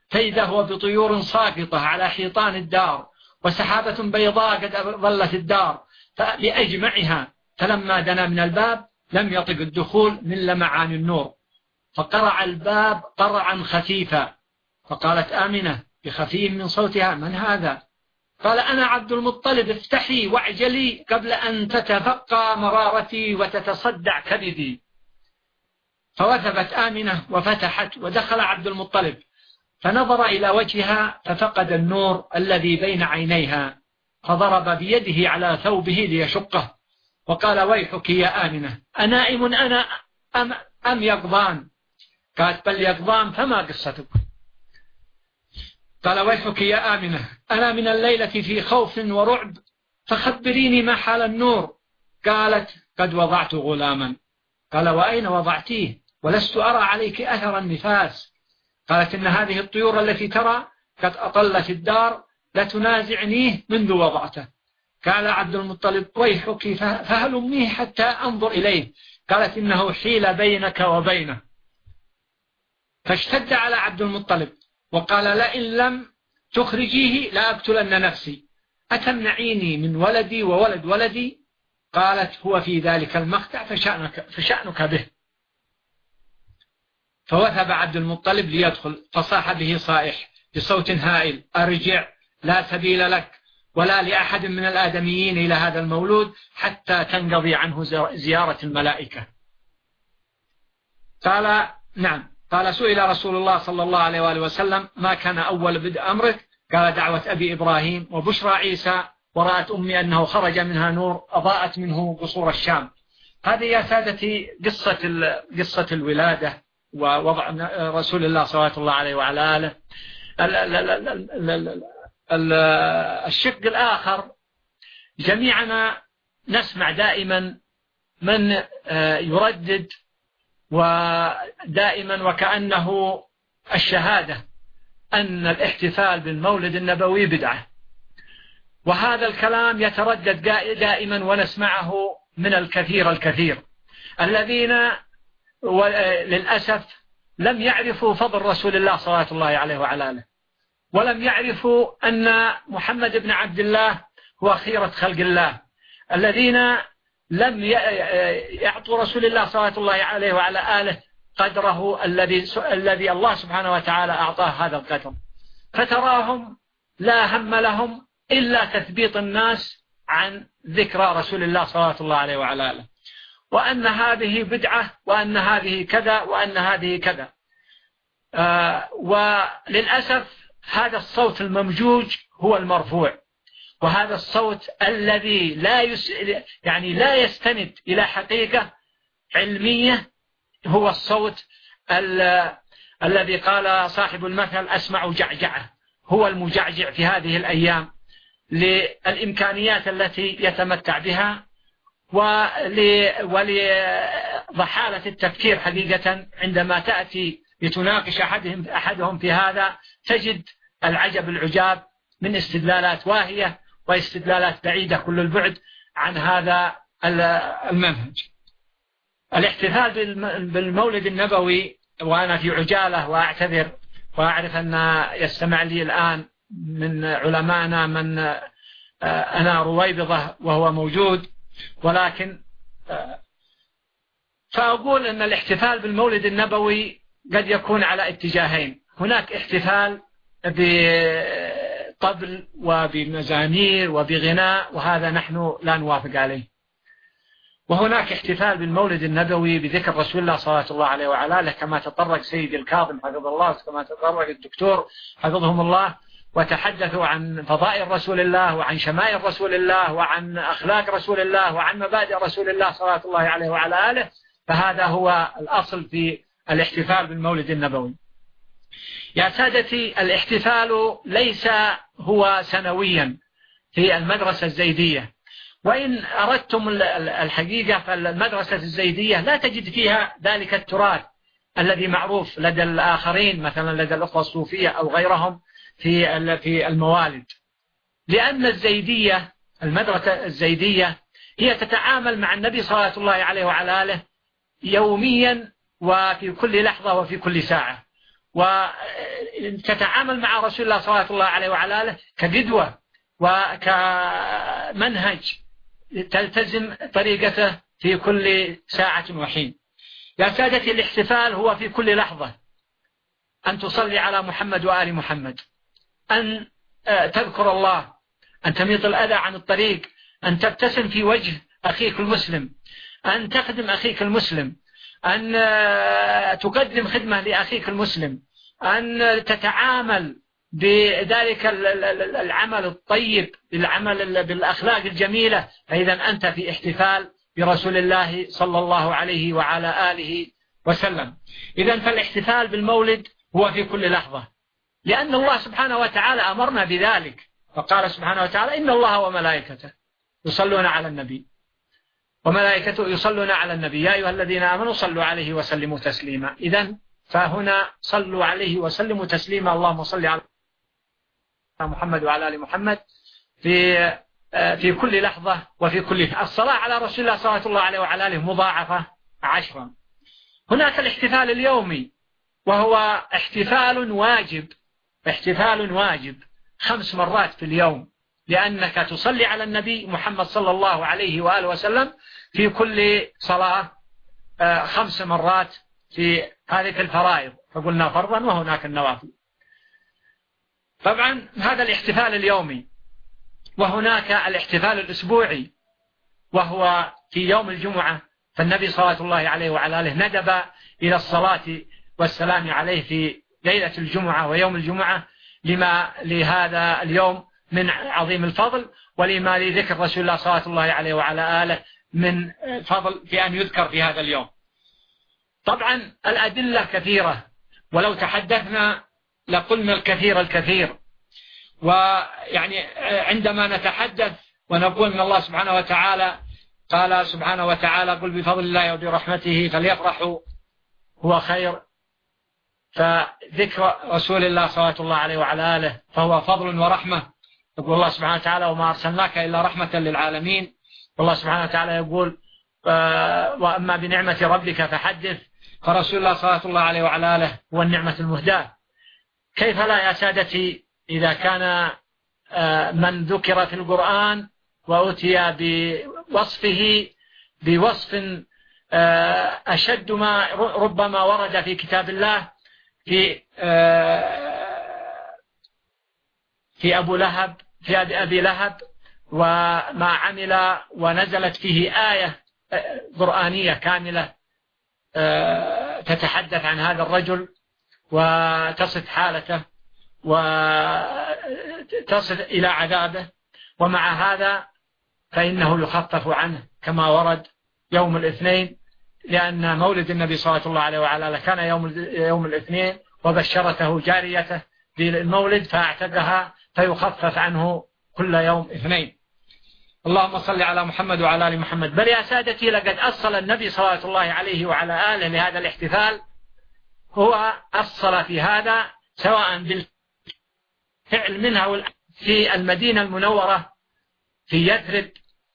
فإذا هو بطيور ساقطة على حيطان الدار وسحابة بيضاء قد ظلت الدار بأجمعها، فلما دنا من الباب لم يطق الدخول من لمعان النور، فقرع الباب قرعا خفيفا، فقالت آمنة بخفيف من صوتها: من هذا؟ قال: أنا عبد المطلب، افتحي واعجلي قبل أن تتفقى مرارتي وتتصدع كبدي. فوثبت آمنة وفتحت، ودخل عبد المطلب فنظر إلى وجهها ففقد النور الذي بين عينيها، فضرب بيده على ثوبه ليشقه وقال: ويحك يا آمنة، أنائم أنا أم, أم يقظان؟ قالت: بل يقظان، فما قصتك؟ قال: ويحك يا آمنة، أنا من الليلة في خوف ورعب، فخبريني ما حال النور. قالت: قد وضعت غلاما. قال: وأين وضعتيه؟ ولست أرى عليك أثر النفاس. قالت: إن هذه الطيور التي ترى قد أطلت الدار لتنازعنيه منذ وضعته. قال عبد المطلب: ويحك، فهلميه حتى أنظر إليه. قالت: إنه حيل بينك وبينه. فاشتد على عبد المطلب وقال: لئن لم تخرجيه لأقتلن نفسي، أتمنعيني من ولدي وولد ولدي؟ قالت: هو في ذلك المخدع فشأنك, فشأنك به. فوثب عبد المطلب ليدخل، فصاح به صائح بصوت هائل: أرجع، لا سبيل لك ولا لأحد من الآدميين إلى هذا المولود حتى تنقضي عنه زيارة الملائكة. قال: نعم. قال: سئل رسول الله صلى الله عليه وآله وسلم: ما كان أول بدء أمرك؟ قال: دعوة أبي إبراهيم وبشرى عيسى، ورأت أمي أنه خرج منها نور أضاءت منه قصور الشام. هذه يا سادتي قصة قصة الولادة ووضع رسول الله صلى الله عليه وعلى آله. الشق الآخر، جميعنا نسمع دائما من يردد ودائما وكأنه الشهادة أن الاحتفال بالمولد النبوي بدعة، وهذا الكلام يتردد دائما ونسمعه من الكثير الكثير الذين للأسف لم يعرفوا فضل رسول الله صلى الله عليه وعلى آله، ولم يعرفوا أن محمد بن عبد الله هو خيرة خلق الله، الذين لم يعطوا رسول الله صلى الله عليه وعلى آله قدره الذي الذي الله سبحانه وتعالى أعطاه هذا القدر، فتراهم لا هم لهم إلا تثبيط الناس عن ذكرى رسول الله صلى الله عليه وعلى آله، وأن هذه بدعة، وأن هذه كذا، وأن هذه كذا. آه وللأسف هذا الصوت الممجوج هو المرفوع، وهذا الصوت الذي لا يس... يعني لا يستند إلى حقيقة علمية هو الصوت ال... الذي قال صاحب المثل: أسمع جعجعة. هو المجعجع في هذه الأيام للإمكانيات التي يتمتع بها ول... ولضحالة التفكير حقيقة. عندما تأتي لتناقش أحدهم أحدهم في هذا تجد العجب العجاب من استدلالات واهية واستدلالات بعيدة كل البعد عن هذا المنهج. الاحتفال بالمولد النبوي، وأنا في عجالة وأعتذر وأعرف أن يستمع لي الآن من علمائنا من أنا رويبضة وهو موجود، ولكن فأقول أن الاحتفال بالمولد النبوي قد يكون على اتجاهين: هناك احتفال بطبل وبمزامير وبغناء، وهذا نحن لا نوافق عليه، وهناك احتفال بالمولد النبوي بذكر رسول الله صلى الله عليه وعلى آله، كما تطرق سيد الكاظم حفظه الله، كما تطرق الدكتور حفظهم الله، وتحدثوا عن فضائل رسول الله وعن شمائل رسول الله وعن أخلاق رسول الله وعن مبادئ رسول الله صلى الله عليه وعلى آله. فهذا هو الأصل في الاحتفال بالمولد النبوي. يا سادتي، الاحتفال ليس هو سنويا في المدرسة الزيدية، وإن أردتم الحقيقة فالمدرسة الزيدية لا تجد فيها ذلك التراث الذي معروف لدى الآخرين، مثلا لدى الأخوة الصوفية أو غيرهم في في الموالد، لأن الزيدية المدرسة الزيدية هي تتعامل مع النبي صلى الله عليه وعلى آله يوميا وفي كل لحظة وفي كل ساعة، وتتعامل مع رسول الله صلى الله عليه وعلى آله كقدوة وكمنهج تلتزم طريقته في كل ساعة وحين. يا سادتي، الاحتفال هو في كل لحظة أن تصلي على محمد وآل محمد، أن تذكر الله، أن تميط الأذى عن الطريق، أن تبتسم في وجه أخيك المسلم، أن تخدم أخيك المسلم، أن تقدم خدمة لأخيك المسلم، أن تتعامل بذلك العمل الطيب، العمل بالأخلاق الجميلة. فإذا أنت في احتفال برسول الله صلى الله عليه وعلى آله وسلم. إذا فالاحتفال بالمولد هو في كل لحظة، لأن الله سبحانه وتعالى أمرنا بذلك، فقال سبحانه وتعالى: إن الله وملائكته يصلون على النبي وملائكته يصلون على النبي يا أيها الذين آمنوا صلوا عليه وسلموا تسليما. إذن فهنا صلوا عليه وسلموا تسليما. اللهم صل على محمد وعلى آل محمد في في كل لحظة وفي كل الصلاة على رسول الله صلى الله عليه وعلى آله مضاعفة عشرا. هناك الاحتفال اليومي وهو احتفال واجب، احتفال واجب خمس مرات في اليوم، لأنك تصلي على النبي محمد صلى الله عليه وآله وسلم في كل صلاة خمس مرات في هذه الفرائض، فقلنا فرضا وهناك النوافل. طبعا هذا الاحتفال اليومي. وهناك الاحتفال الأسبوعي وهو في يوم الجمعة، فالنبي صلى الله عليه وعلى آله ندب إلى الصلاة والسلام عليه في ليلة الجمعة ويوم الجمعة لما لهذا اليوم من عظيم الفضل، ولما لذكر رسول الله صلى الله عليه وعلى آله من فضل في أن يذكر في هذا اليوم. طبعا الأدلة كثيرة، ولو تحدثنا لقلنا الكثير الكثير. ويعني عندما نتحدث ونقول من الله سبحانه وتعالى قال سبحانه وتعالى: قل بفضل الله وبرحمته فليفرحوا هو خير، فذكر رسول الله صلى الله عليه وعلى آله فهو فضل ورحمة. يقول الله سبحانه وتعالى: وما أرسلناك إلا رحمة للعالمين. والله سبحانه وتعالى يقول: وأما بنعمة ربك فحدث. فرسول الله صلى الله عليه وعلى آله هو النعمة المهداة. كيف لا يا سادتي إذا كان من ذكر في القرآن وأتي بوصفه بوصف أشد ما ربما ورد في كتاب الله في في أبو لهب في أبي لهب، وما عمل ونزلت فيه آية قرآنية كاملة تتحدث عن هذا الرجل وتصف حالته وتصل إلى عذابه. ومع هذا فإنه يخفف عنه كما ورد يوم الاثنين، لأن مولد النبي صلى الله عليه وعلى آله كان يوم يوم الاثنين، وبشرته جاريته بالمولد فاعتقها فيخفف عنه كل يوم اثنين. اللهم صل على محمد وعلى آل محمد. بل يا سادتي لقد أصل النبي صلى الله عليه وعلى آله لهذا الاحتفال، هو أصل في هذا سواء بالفعل منها في المدينة المنورة في يثرب،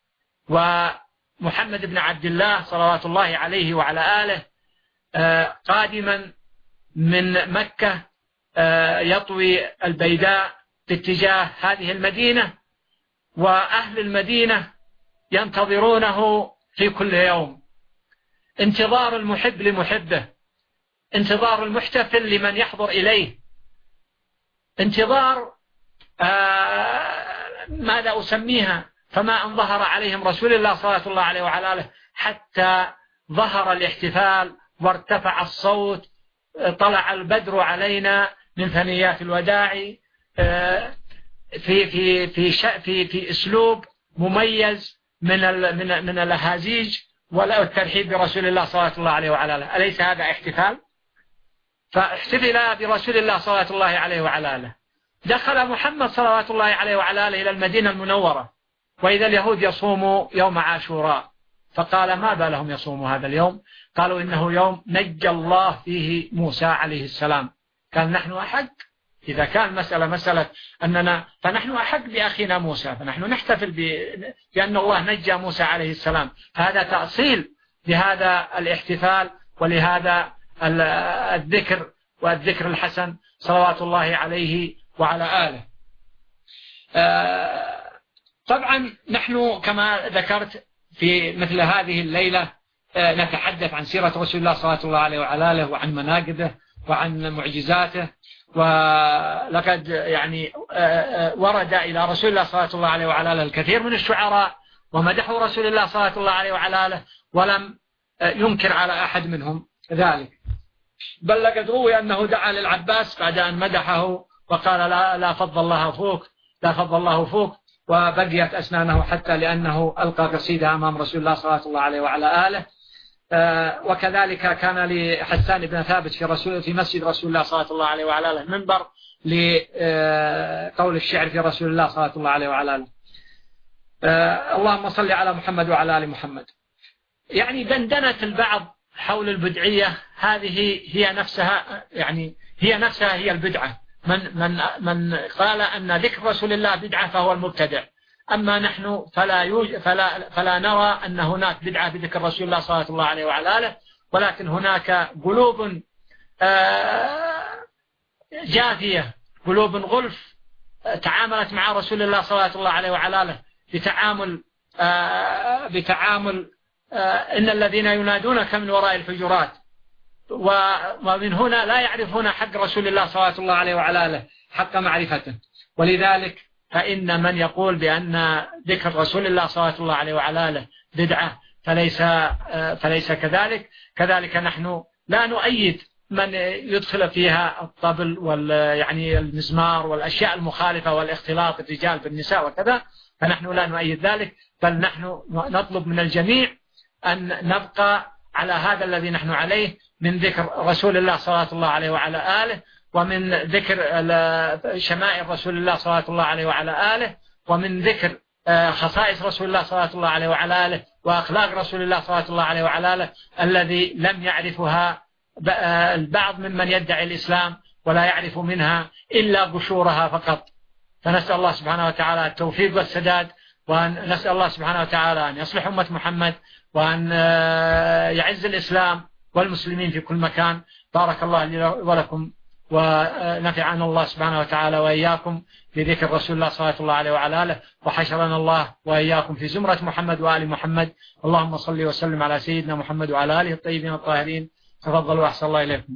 ومحمد بن عبد الله صلوات الله عليه وعلى آله قادما من مكة يطوي البيداء باتجاه هذه المدينة، وأهل المدينة ينتظرونه في كل يوم، انتظار المحب لمحبه، انتظار المحتفل لمن يحضر إليه، انتظار آه ماذا أسميها، فما أن ظهر عليهم رسول الله صلى الله عليه وعلى آله حتى ظهر الاحتفال وارتفع الصوت، طلع البدر علينا من ثنيات الوداع آه في في في في في اسلوب مميز من من من الاهازيج والترحيب برسول الله صلى الله عليه وعلى اله. اليس هذا احتفال؟ فاحتفل برسول الله صلى الله عليه وعلى اله. دخل محمد صلوات الله عليه وعلى اله الى المدينه المنوره، واذا اليهود يصوموا يوم عاشوراء، فقال: ما بالهم يصوموا هذا اليوم؟ قالوا: انه يوم نجى الله فيه موسى عليه السلام. قال: نحن احق، إذا كان مسألة مسألة أننا فنحن أحق بأخينا موسى، فنحن نحتفل بأن الله نجى موسى عليه السلام. هذا تأصيل لهذا الاحتفال ولهذا الذكر والذكر الحسن صلوات الله عليه وعلى آله. طبعا نحن كما ذكرت في مثل هذه الليلة نتحدث عن سيرة رسول الله صلى الله عليه وعلى آله وعن مناقبه وعن معجزاته، ولقد يعني ورد إلى رسول الله صلى الله عليه وعلى آله الكثير من الشعراء ومدحوا رسول الله صلى الله عليه وعلى آله ولم ينكر على أحد منهم ذلك، بل لقد روي أنه دعا للعباس بعد أن مدحه وقال لا, لا فضل الله فوق لا فضل الله فوق، وبقيت أسنانه حتى لأنه ألقى قصيدة أمام رسول الله صلى الله عليه وعلى آله. وكذلك كان لحسان بن ثابت في رسول في مسجد رسول الله صلى الله عليه وعلى آله منبر لقول الشعر في رسول الله صلى الله عليه وعلى آله. اللهم صل على محمد وعلى آل محمد. يعني دندنة البعض حول البدعية هذه هي نفسها يعني هي نفسها هي البدعة. من من من قال أن ذكر رسول الله بدعة فهو المبتدع. أما نحن فلا يوجد فلا فلا نرى أن هناك بدعة بذكر رسول الله صلى الله عليه وعلى آله، ولكن هناك قلوب جافية، قلوب غلف تعاملت مع رسول الله صلى الله عليه وعلى آله بتعامل بتعامل إن الذين ينادونك من وراء الحجرات، ومن هنا لا يعرفون حق رسول الله صلى الله عليه وعلى آله حق معرفته. ولذلك فإن من يقول بأن ذكر رسول الله صلى الله عليه وعلى آله بدعة فليس فليس كذلك. كذلك نحن لا نؤيد من يدخل فيها الطبل وال يعني المزمار والأشياء المخالفة والاختلاط الرجال بالنساء وكذا، فنحن لا نؤيد ذلك، بل نحن نطلب من الجميع أن نبقى على هذا الذي نحن عليه من ذكر رسول الله صلى الله عليه وعلى آله، ومن ذكر شمائل رسول الله صلى الله عليه وعلى آله، ومن ذكر خصائص رسول الله صلى الله عليه وعلى آله وأخلاق رسول الله صلى الله عليه وعلى آله الذي لم يعرفها البعض ممن يدعي الإسلام ولا يعرف منها إلا قشورها فقط. فنسأل الله سبحانه وتعالى التوفيق والسداد، ونسأل الله سبحانه وتعالى أن يصلح أمة محمد وأن يعز الإسلام والمسلمين في كل مكان. بارك الله لي ولكم، ونفعنا الله سبحانه وتعالى وإياكم بذكر رسول الله صلى الله عليه وعلى آله، وحشرنا الله وإياكم في زمرة محمد وآل محمد. اللهم صل وسلم على سيدنا محمد وعلى آله الطيبين الطاهرين. تفضلوا أحسن الله إليكم.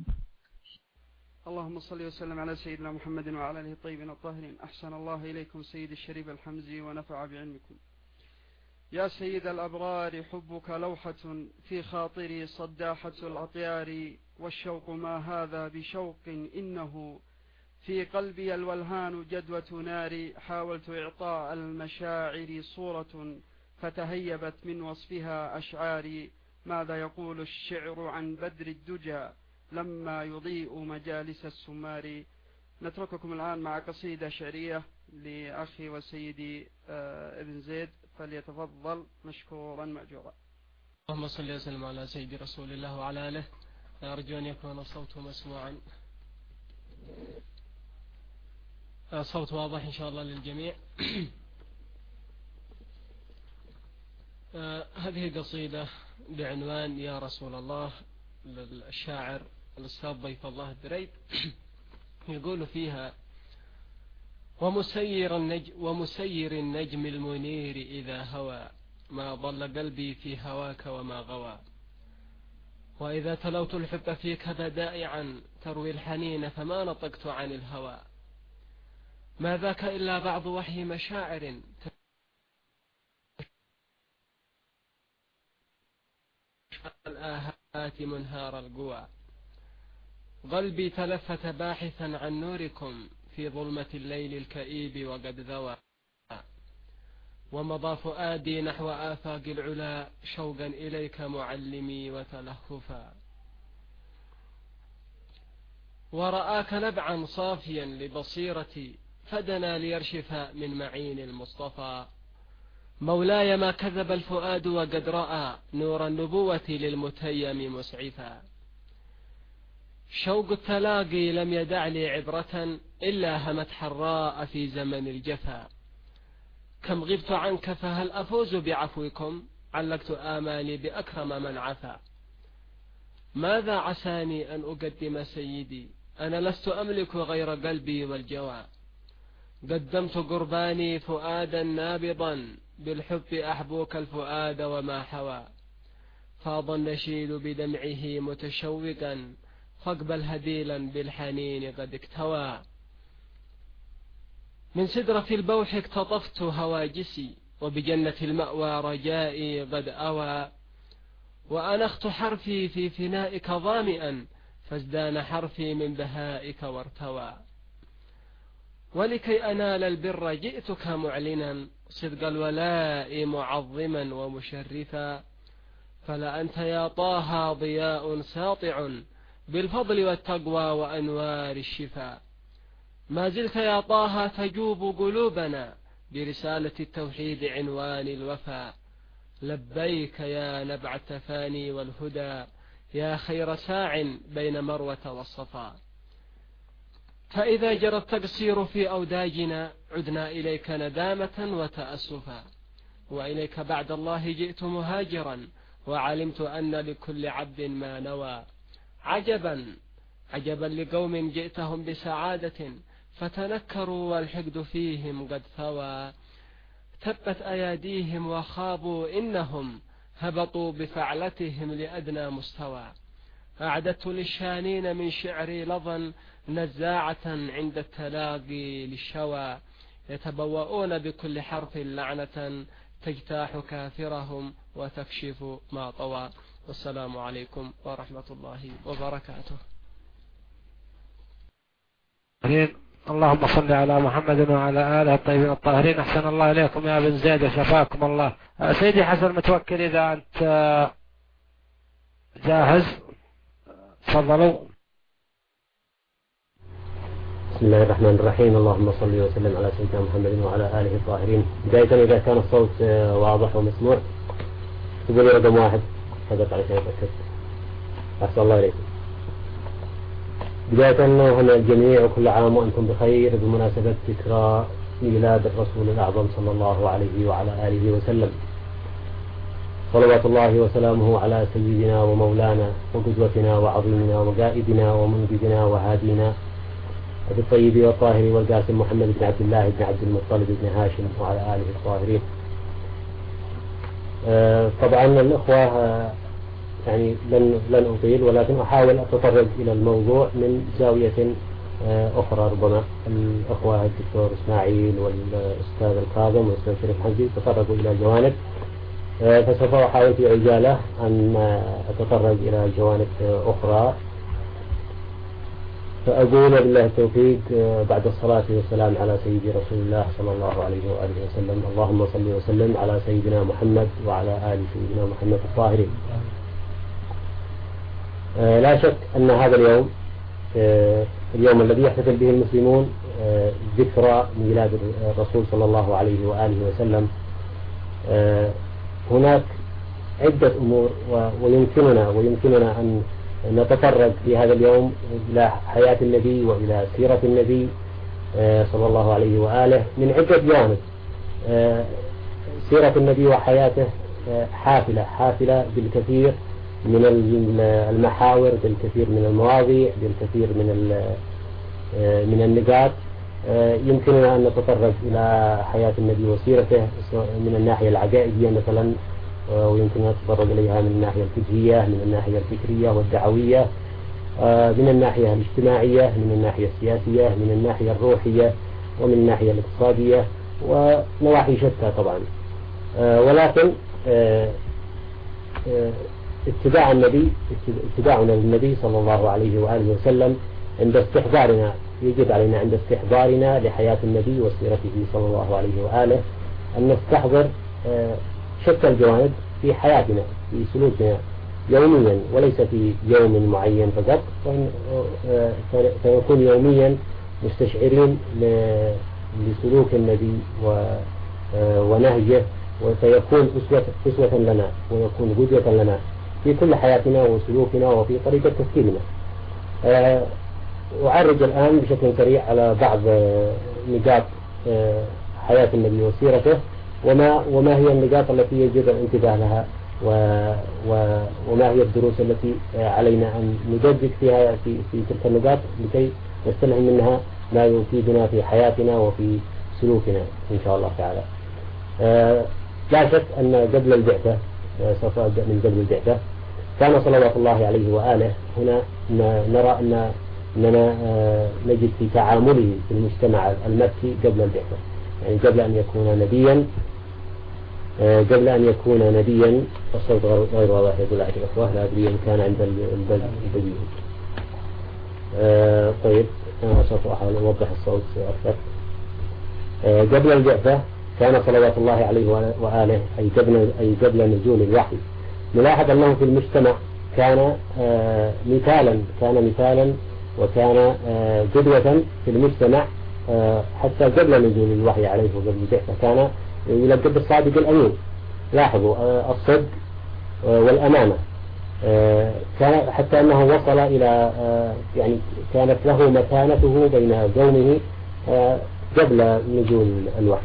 اللهم صل وسلم على سيدنا محمد وعلى آله الطيبين الطاهرين. أحسن الله إليكم سيد الشريف الحمزي ونفع بعلمكم. يا سيد الأبرار حبك لوحة في خاطري صداحة الأطيار، والشوق ما هذا بشوق إنه في قلبي الولهان جدوة نار. حاولت إعطاء المشاعر صورة فتهيبت من وصفها أشعاري. ماذا يقول الشعر عن بدر الدجى لما يضيء مجالس السمار. نترككم الآن مع قصيدة شعرية لأخي وسيدي ابن زيد، فليتفضل مشكورا مأجورا. اللهم صل وسلم على سيد رسول الله وعلى آله. أرجو أن يكون الصوت مسموعا، صوت واضح إن شاء الله للجميع. هذه قصيدة بعنوان يا رسول الله للشاعر الأستاذ ضيف الله الدريد. يقول فيها: ومسير النجم, ومسير النجم المنير إذا هوى، ما ضل قلبي في هواك وما غوى. وإذا تلوت الحب فيك بدائعا تروي الحنين فما نطقت عن الهوى. ما ذاك إلا بعض وحي مشاعر الآهات منهار القوى. قلبي تلفت باحثا عن نوركم في ظلمة الليل الكئيب وقد ذوى. ومضى فؤادي نحو آفاق العلا شوقا إليك معلمي وتلهفا. ورآك نبعا صافيا لبصيرتي فدنا ليرشف من معين المصطفى. مولاي ما كذب الفؤاد وقد رأى نور النبوة للمتيم مسعفا. شوق التلاقي لم يدع لي عبرة إلا همت حراء في زمن الجفا. كم غبت عنك فهل أفوز بعفوكم علقت آمالي بأكرم من عفا. ماذا عساني أن أقدم سيدي أنا لست أملك غير قلبي والجوى. قدمت قرباني فؤادا نابضا بالحب أحبوك الفؤاد وما حوى. فاض النشيد بدمعه متشوقا فاقبل هديلا بالحنين قد اكتوى. من سدرة البوح اكتطفت هواجسي وبجنة المأوى رجائي قد أوى. وأنخت حرفي في فنائك ظامئا فازدان حرفي من بهائك وارتوى. ولكي أنال البر جئتك معلنا صدق الولاء معظما ومشرفا. فلا أنت يا طه ضياء ساطع بالفضل والتقوى وأنوار الشفاء. ما زلت يا طه تجوب قلوبنا برسالة التوحيد عنوان الوفاء. لبيك يا نبع التفاني والهدى يا خير ساع بين مروة والصفا. فإذا جرى التقصير في أوداجنا عدنا إليك ندامة وتأسفا. وإليك بعد الله جئت مهاجرا وعلمت أن لكل عبد ما نوى. عجبا عجبا لقوم جئتهم بسعادة فتنكروا والحقد فيهم قد ثوى. تبت أياديهم وخابوا إنهم هبطوا بفعلتهم لأدنى مستوى. أعددت للشانين من شعري لظا نزاعة عند التلاقي للشوى. يتبوؤون بكل حرف لعنة تجتاح كافرهم وتكشف ما طوى. والسلام عليكم ورحمة الله وبركاته. اللهم صل على محمد وعلى آله الطيبين الطاهرين. أحسن الله إليكم يا بن زيد وشفاكم الله. سيدي حسن متوكل إذا أنت جاهز تفضلوا. بسم الله الرحمن الرحيم. اللهم صل وسلم على سيدنا محمد وعلى آله الطاهرين. بداية إذا كان الصوت واضح ومسموع تقولي رقم واحد حدث على شيء أكد. أحسن الله إليكم. بداية هنا الجميع وكل عام وأنتم بخير بمناسبة ذكرى ميلاد الرسول الأعظم صلى الله عليه وعلى آله وسلم. صلوات الله وسلامه على سيدنا ومولانا وقدوتنا وعظيمنا وقائدنا ومنجدنا وهادينا أبي الطيب والطاهر والقاسم محمد بن عبد الله بن عبد المطلب بن هاشم وعلى آله الطاهرين. آه طبعا الأخوة آه يعني لن لن أطيل ولكن أحاول أتطرق إلى الموضوع من زاوية آه أخرى. ربما الأخوة الدكتور إسماعيل والأستاذ الكاظم والأستاذ شريف حمزي تطرقوا إلى جوانب آه فسوف أحاول في عجالة أن أتطرق إلى جوانب آه أخرى. فأقول بالله التوفيق بعد الصلاة والسلام على سيدي رسول الله صلى الله عليه وآله وسلم. اللهم صل وسلم على سيدنا محمد وعلى آل سيدنا محمد الطاهرين. لا شك أن هذا اليوم اليوم الذي يحتفل به المسلمون ذكرى ميلاد الرسول صلى الله عليه وآله وسلم. هناك عدة أمور ويمكننا ويمكننا أن نتطرق في هذا اليوم إلى حياة النبي وإلى سيرة النبي صلى الله عليه وآله من عدة جوانب. سيرة النبي وحياته حافلة حافلة بالكثير من المحاور بالكثير من المواضيع بالكثير من من النقاط. يمكننا أن نتطرق إلى حياة النبي وسيرته من الناحية العقائدية مثلا ويمكن أن نتطرق إليها من الناحية الفقهية من الناحية الفكرية والدعوية من الناحية الاجتماعية من الناحية السياسية من الناحية الروحية ومن الناحية الاقتصادية ونواحي شتى طبعا. ولكن اتباع النبي اتباعنا للنبي صلى الله عليه وآله وسلم عند استحضارنا يجب علينا عند استحضارنا لحياة النبي وسيرته صلى الله عليه وآله أن نستحضر شتى الجوانب في حياتنا في سلوكنا يوميا وليس في يوم معين فقط فيكون يوميا مستشعرين لسلوك النبي ونهجه وسيكون أسوة لنا ويكون قدوة لنا في كل حياتنا وسلوكنا وفي طريقة تفكيرنا. أعرج الآن بشكل سريع على بعض نقاط حياة النبي وسيرته وما وما هي النقاط التي يجب الانتباه لها و و وما هي الدروس التي علينا أن ندقق فيها في في تلك النقاط لكي نستلهم منها ما يفيدنا في حياتنا وفي سلوكنا إن شاء الله تعالى. لا شك أن قبل البعثة، سوف أبدأ من قبل البعثة، كان صلوات الله عليه وآله هنا نرى أن أننا نجد في تعامله في المجتمع المكي قبل البعثة، يعني قبل أن يكون نبيا قبل أن يكون نبيا. الصوت غير واضح يقول على الأخوة، لا أدري إن كان عند البديل. طيب أنا سوف أحاول أوضح الصوت أكثر. قبل البعثة كان صلوات الله عليه وآله أي قبل أي قبل نزول الوحي، نلاحظ أنه في المجتمع كان مثالا كان مثالا وكان قدوة في المجتمع حتى قبل نزول الوحي عليه وقبل البعثة. كان يلقب بالصادق الأمين. لاحظوا الصدق والأمانة، كان حتى أنه وصل إلى يعني كانت له مكانته بين قومه قبل نزول الوحي.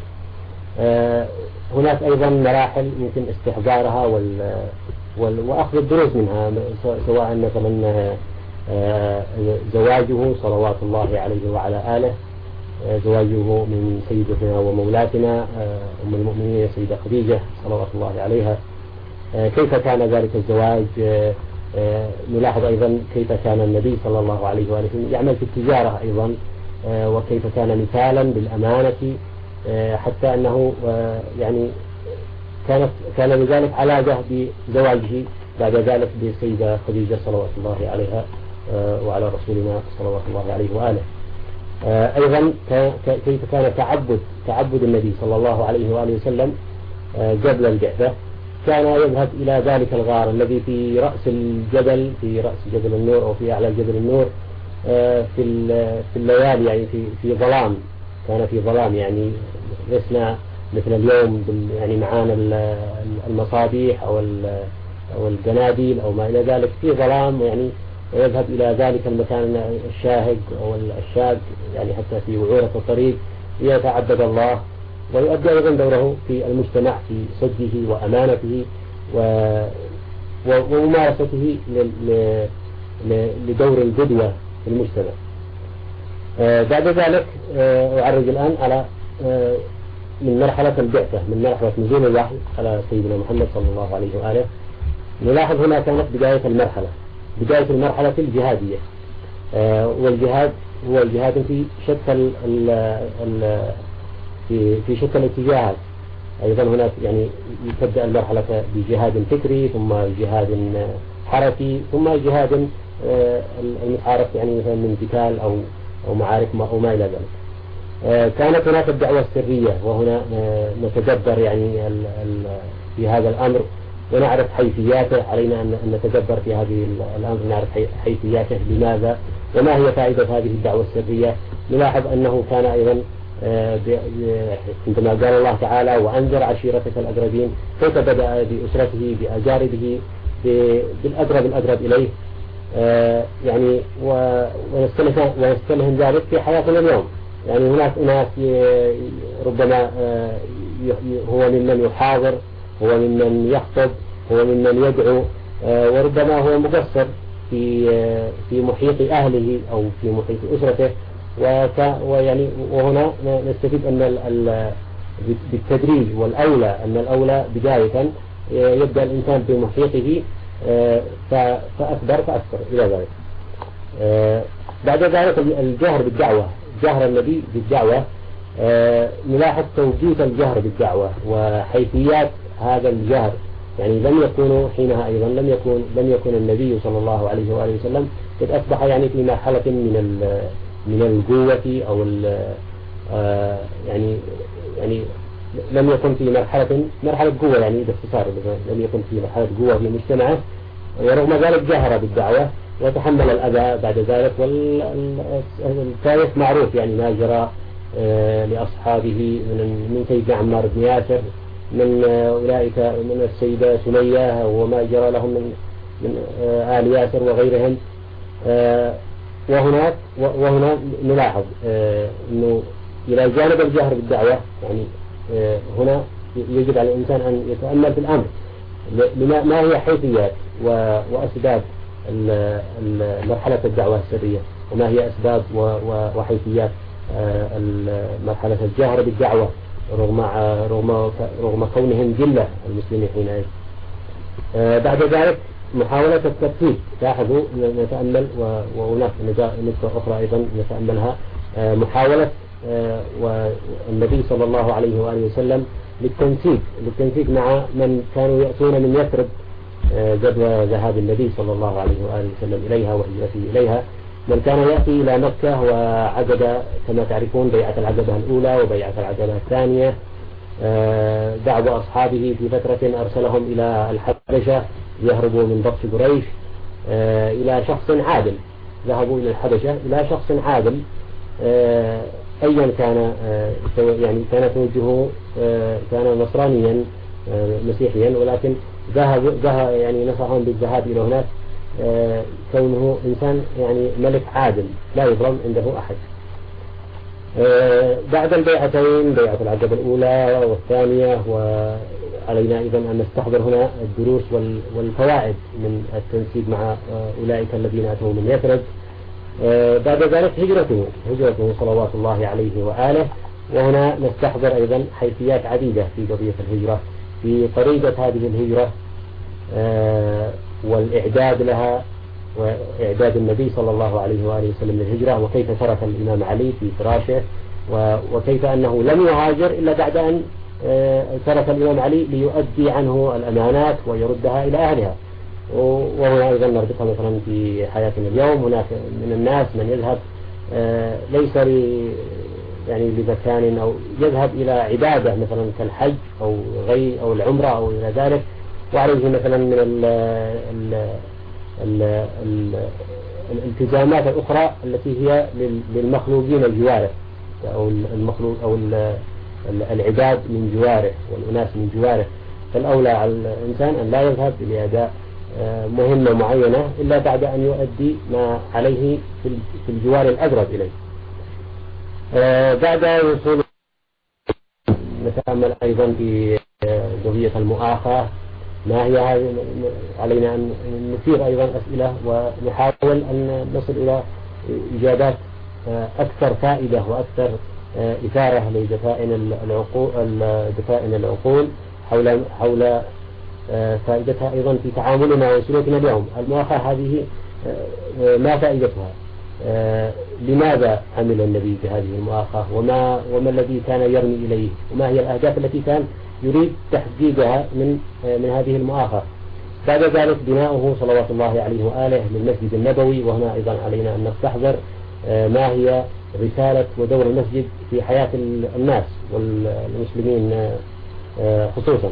هناك أيضا مراحل يمكن استحضارها وال وأخذ الدروس منها، سواء مثلا زواجه صلوات الله عليه وعلى آله، زواجه من سيدتنا ومولاتنا أم المؤمنين سيدة خديجة صلوات الله عليها، كيف كان ذلك الزواج. نلاحظ أيضا كيف كان النبي صلى الله عليه وآله يعمل في التجارة أيضا، وكيف كان مثالا بالأمانة، حتى أنه يعني كانت كان لذلك علاقة بزواجه بعد ذلك بسيدة خديجة صلوات الله عليها وعلى رسولنا صلوات الله عليه وآله. أيضا كيف كان تعبد تعبد النبي صلى الله عليه وآله وسلم قبل البعثة. كان يذهب إلى ذلك الغار الذي في رأس الجبل في رأس جبل النور أو في أعلى جبل النور في في الليالي، يعني في في ظلام، كان في ظلام، يعني لسنا مثل اليوم يعني معانا المصابيح أو أو القناديل أو ما إلى ذلك، في ظلام، يعني ويذهب إلى ذلك المكان الشاهق أو الشاق، يعني حتى في وعورة الطريق يتعبد الله ويؤدي أيضا دوره في المجتمع في صدقه وأمانته وممارسته لدور القدوة في المجتمع. بعد ذلك أعرج الآن على من مرحلة البعثة، من مرحلة نزول الوحي على سيدنا محمد صلى الله عليه وآله. نلاحظ هنا كانت بداية المرحلة بداية المرحلة الجهادية، والجهاد هو الجهاد في شتى ال ال في في شتى الاتجاهات. أيضا هناك يعني تبدأ المرحلة بجهاد فكري، ثم جهاد حركي، ثم جهاد المتعارف يعني مثلا من قتال أو أو معارك أو ما إلى ذلك. كانت هناك الدعوة السرية، وهنا نتدبر يعني ال ال في هذا الأمر ونعرف حيثياته. علينا أن نتدبر في هذه الأمر، نعرف حيثياته، لماذا وما هي فائدة هذه الدعوة السرية. نلاحظ أنه كان أيضا عندما قال الله تعالى وأنذر عشيرتك الأقربين، كيف بدأ بأسرته بأجاربه بالأقرب الأقرب إليه، يعني ونستلهم ذلك في حياتنا اليوم. يعني هناك ناس ربما هو ممن يحاضر، هو ممن يخطب، هو ممن يدعو، وربما هو مقصر في في محيط أهله أو في محيط أسرته. ويعني وهنا نستفيد أن بالتدريج والأولى أن الأولى بداية يبدأ الإنسان بمحيطه فأكبر فأكثر إلى ذلك. بعد ذلك الجهر بالدعوة، جهر النبي بالدعوة. نلاحظ توجيه الجهر بالدعوة وحيثيات هذا الجهر. يعني لم يكونوا حينها أيضا لم يكون لم يكن النبي صلى الله عليه وآله وسلم قد أصبح يعني في مرحلة من من القوة أو يعني يعني لم يكن في مرحلة مرحلة قوة، يعني باختصار لم يكن في مرحلة قوة في مجتمعه، ورغم ذلك جهر بالدعوة وتحمل الأذى بعد ذلك. والتاريخ معروف، يعني ما جرى لأصحابه من من سيدنا عمار بن ياسر، من أولئك من السيدة سمية، وما جرى لهم من من آل ياسر وغيرهم. وهناك وهنا نلاحظ أنه إلى جانب الجهر بالدعوة، يعني هنا يجب على الإنسان أن يتأمل في الأمر، ما هي حيثيات وأسباب مرحلة الدعوة السرية، وما هي أسباب وحيثيات مرحلة الجهر بالدعوة رغم رغم رغم كونهم جلة المسلمين حينئذ. بعد ذلك محاولة الترتيب. لاحظوا نتأمل، وهناك نقطة أخرى أيضا نتأملها، محاولة والنبي صلى الله عليه وآله وسلم للتنسيق للتنسيق مع من كانوا يأتون من يثرب قبل ذهاب النبي صلى الله عليه وآله وسلم إليها وهجرته إليها، من كان يأتي إلى مكة وعقد كما تعرفون بيعة العقبة الأولى وبيعة العقبة الثانية، دعوا أصحابه في فترة أرسلهم إلى الحبشة يهربوا من بطش قريش إلى شخص عادل، ذهبوا إلى الحبشة إلى شخص عادل أيا كان، يعني كان توجهه كان نصرانيا مسيحيا، ولكن ذهب ذهب يعني نصحهم بالذهاب إلى هناك كونه إنسان يعني ملك عادل لا يظلم عنده أحد. بعد البيعتين بيعة العقبة الأولى والثانية، وعلينا إذن أن نستحضر هنا الدروس والفوائد من التنسيق مع أولئك الذين أتوا من يثرب. بعد ذلك هجرته هجرته صلوات الله عليه وآله، وهنا نستحضر أيضا حيثيات عديدة في قضية الهجرة، في طريقة هذه الهجرة والإعداد لها وإعداد النبي صلى الله عليه وآله وسلم للهجرة، وكيف ترك الإمام علي في فراشه، وكيف أنه لم يهاجر إلا بعد أن ترك الإمام علي ليؤدي عنه الأمانات ويردها إلى أهلها. وهنا أيضا نربطها مثلا في حياتنا اليوم، هناك من الناس من يذهب ليس لي يعني لمكان أو يذهب إلى عبادة مثلا كالحج أو غي أو العمرة أو إلى ذلك، وعليه مثلا من ال ال ال ال الالتزامات الأخرى التي هي للمخلوقين الجواره أو المخلوق أو العباد من جواره والأناس من جواره. فالأولى على الإنسان أن لا يذهب لأداء مهمة معينة إلا بعد أن يؤدي ما عليه في الجوار الأقرب إليه. بعد وصول نتأمل أيضا في قضية المؤاخاة، ما هي هذه، علينا أن نثير أيضا أسئلة ونحاول أن نصل إلى إجابات أكثر فائدة وأكثر إثارة لدفائن العقول دفائن العقول حول حول فائدتها أيضا في تعاملنا وسلوكنا اليوم. المؤاخاة هذه ما فائدتها؟ لماذا عمل النبي بهذه المؤاخاة؟ وما وما الذي كان يرمي إليه؟ وما هي الأهداف التي كان يريد تحقيقها من من هذه المؤاخاة؟ بعد ذلك بناؤه صلوات الله عليه وآله للمسجد النبوي، وهنا أيضا علينا أن نستحضر ما هي رسالة ودور المسجد في حياة الناس والمسلمين خصوصا.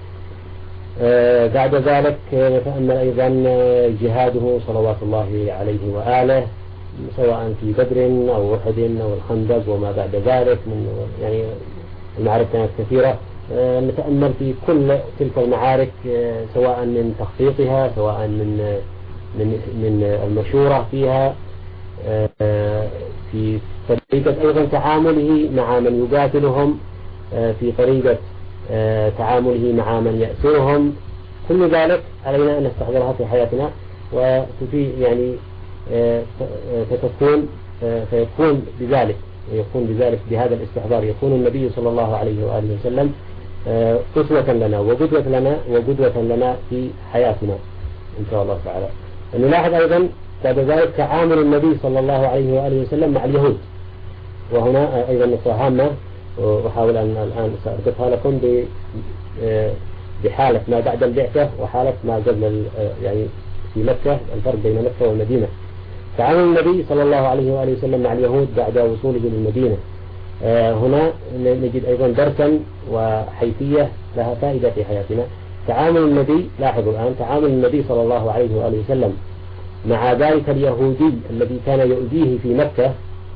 بعد ذلك نتأمل أيضا جهاده صلوات الله عليه وآله سواء في بدر أو أحد أو الخندق وما بعد ذلك من يعني المعارك كانت كثيرة. نتأمل في كل تلك المعارك سواء من تخطيطها سواء من من من المشورة فيها، في طريقة أيضا تعامله مع من يقاتلهم، في طريقة تعامله مع من يأسرهم. كل ذلك علينا أن نستحضرها في حياتنا وتفي يعني فتكون فيكون بذلك يكون بذلك بهذا الاستحضار يكون النبي صلى الله عليه وآله وسلم أسوة لنا وقدوة لنا وقدوة لنا في حياتنا إن شاء الله تعالى. نلاحظ أيضا بعد ذلك تعامل النبي صلى الله عليه وآله وسلم مع اليهود، وهنا أيضا نقطة هامة وأحاول أن الآن سأربطها لكم بحالة ما بعد البعثة وحالة ما قبل يعني في مكة، الفرق بين مكة والمدينة. تعامل النبي صلى الله عليه وآله وسلم مع اليهود بعد وصوله للمدينة، هنا نجد أيضا درسا وحيثية لها فائدة في حياتنا. تعامل النبي، لاحظوا الآن تعامل النبي صلى الله عليه وآله وسلم مع ذلك اليهودي الذي كان يؤذيه في مكة،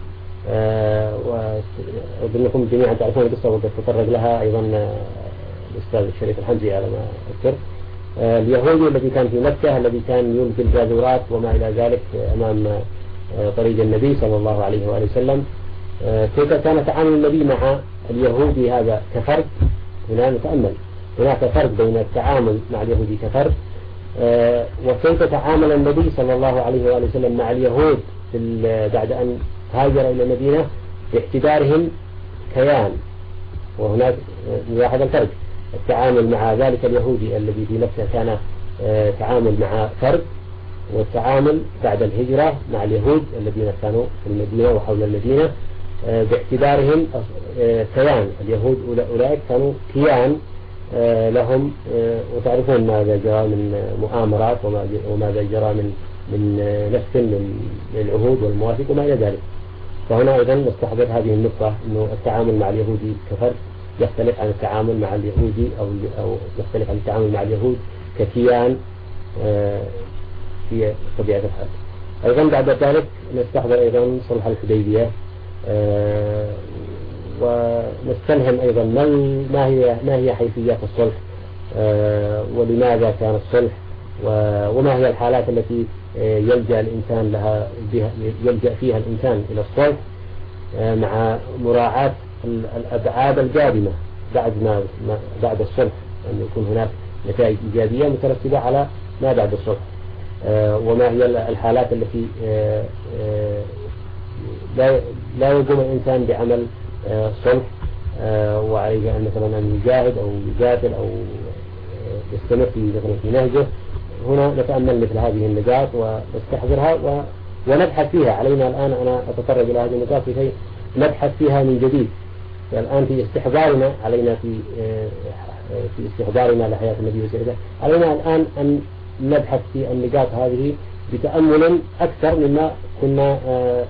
وأظنكم جميعا تعرفون القصة وقد تطرق لها أيضا الأستاذ الشريف الحمزي على ما أذكر. اليهودي الذي كان في مكة الذي كان يلقي الجاذورات وما إلى ذلك أمام طريق النبي صلى الله عليه وآله وسلم، كيف كان تعامل النبي مع اليهودي هذا كفرد؟ هنا نتأمل هناك فرق بين التعامل مع اليهودي كفرد، وكيف تعامل النبي صلى الله عليه وآله وسلم مع اليهود بعد أن هاجر إلى المدينة باعتبارهم كيان. وهناك نلاحظ الفرق، التعامل مع ذلك اليهودي الذي في نفسه كان تعامل مع فرد، والتعامل بعد الهجرة مع اليهود الذين كانوا في المدينة وحول المدينة باعتبارهم كيان. اليهود أولئك كانوا كيان لهم، وتعرفون ماذا جرى من مؤامرات وماذا جرى من من نفس من العهود والمواثيق وما إلى ذلك. فهنا أيضا نستحضر هذه النقطة، أنه التعامل مع اليهودي كفرد يختلف عن التعامل مع اليهودي أو أو يختلف عن التعامل مع اليهود ككيان في طبيعة الحال. أيضا بعد ذلك نستحضر أيضا صلح الحديبية، ونستلهم أيضا ما هي ما هي حيثيات الصلح، ولماذا كان الصلح، وما هي الحالات التي يلجأ الإنسان لها يلجأ فيها الإنسان إلى الصلح، مع مراعاة الأبعاد القادمة بعد ما بعد الصلح، أن يكون هناك نتائج إيجابية مترتبة على ما بعد الصلح، وما هي الحالات التي لا لا يقوم الإنسان بعمل صلح وعليه أن مثلا أن يجاهد أو يقاتل أو يستمر في مثلا في نهجه. هنا نتأمل مثل هذه النقاط ونستحضرها ونبحث فيها. علينا الآن أنا أتطرق إلى هذه النقاط كي نبحث فيها من جديد. الآن في استحضارنا علينا في في استحضارنا لحياة النبي صلى الله عليه وسلم، علينا الآن أن نبحث في النقاط هذه بتأمل أكثر مما كنا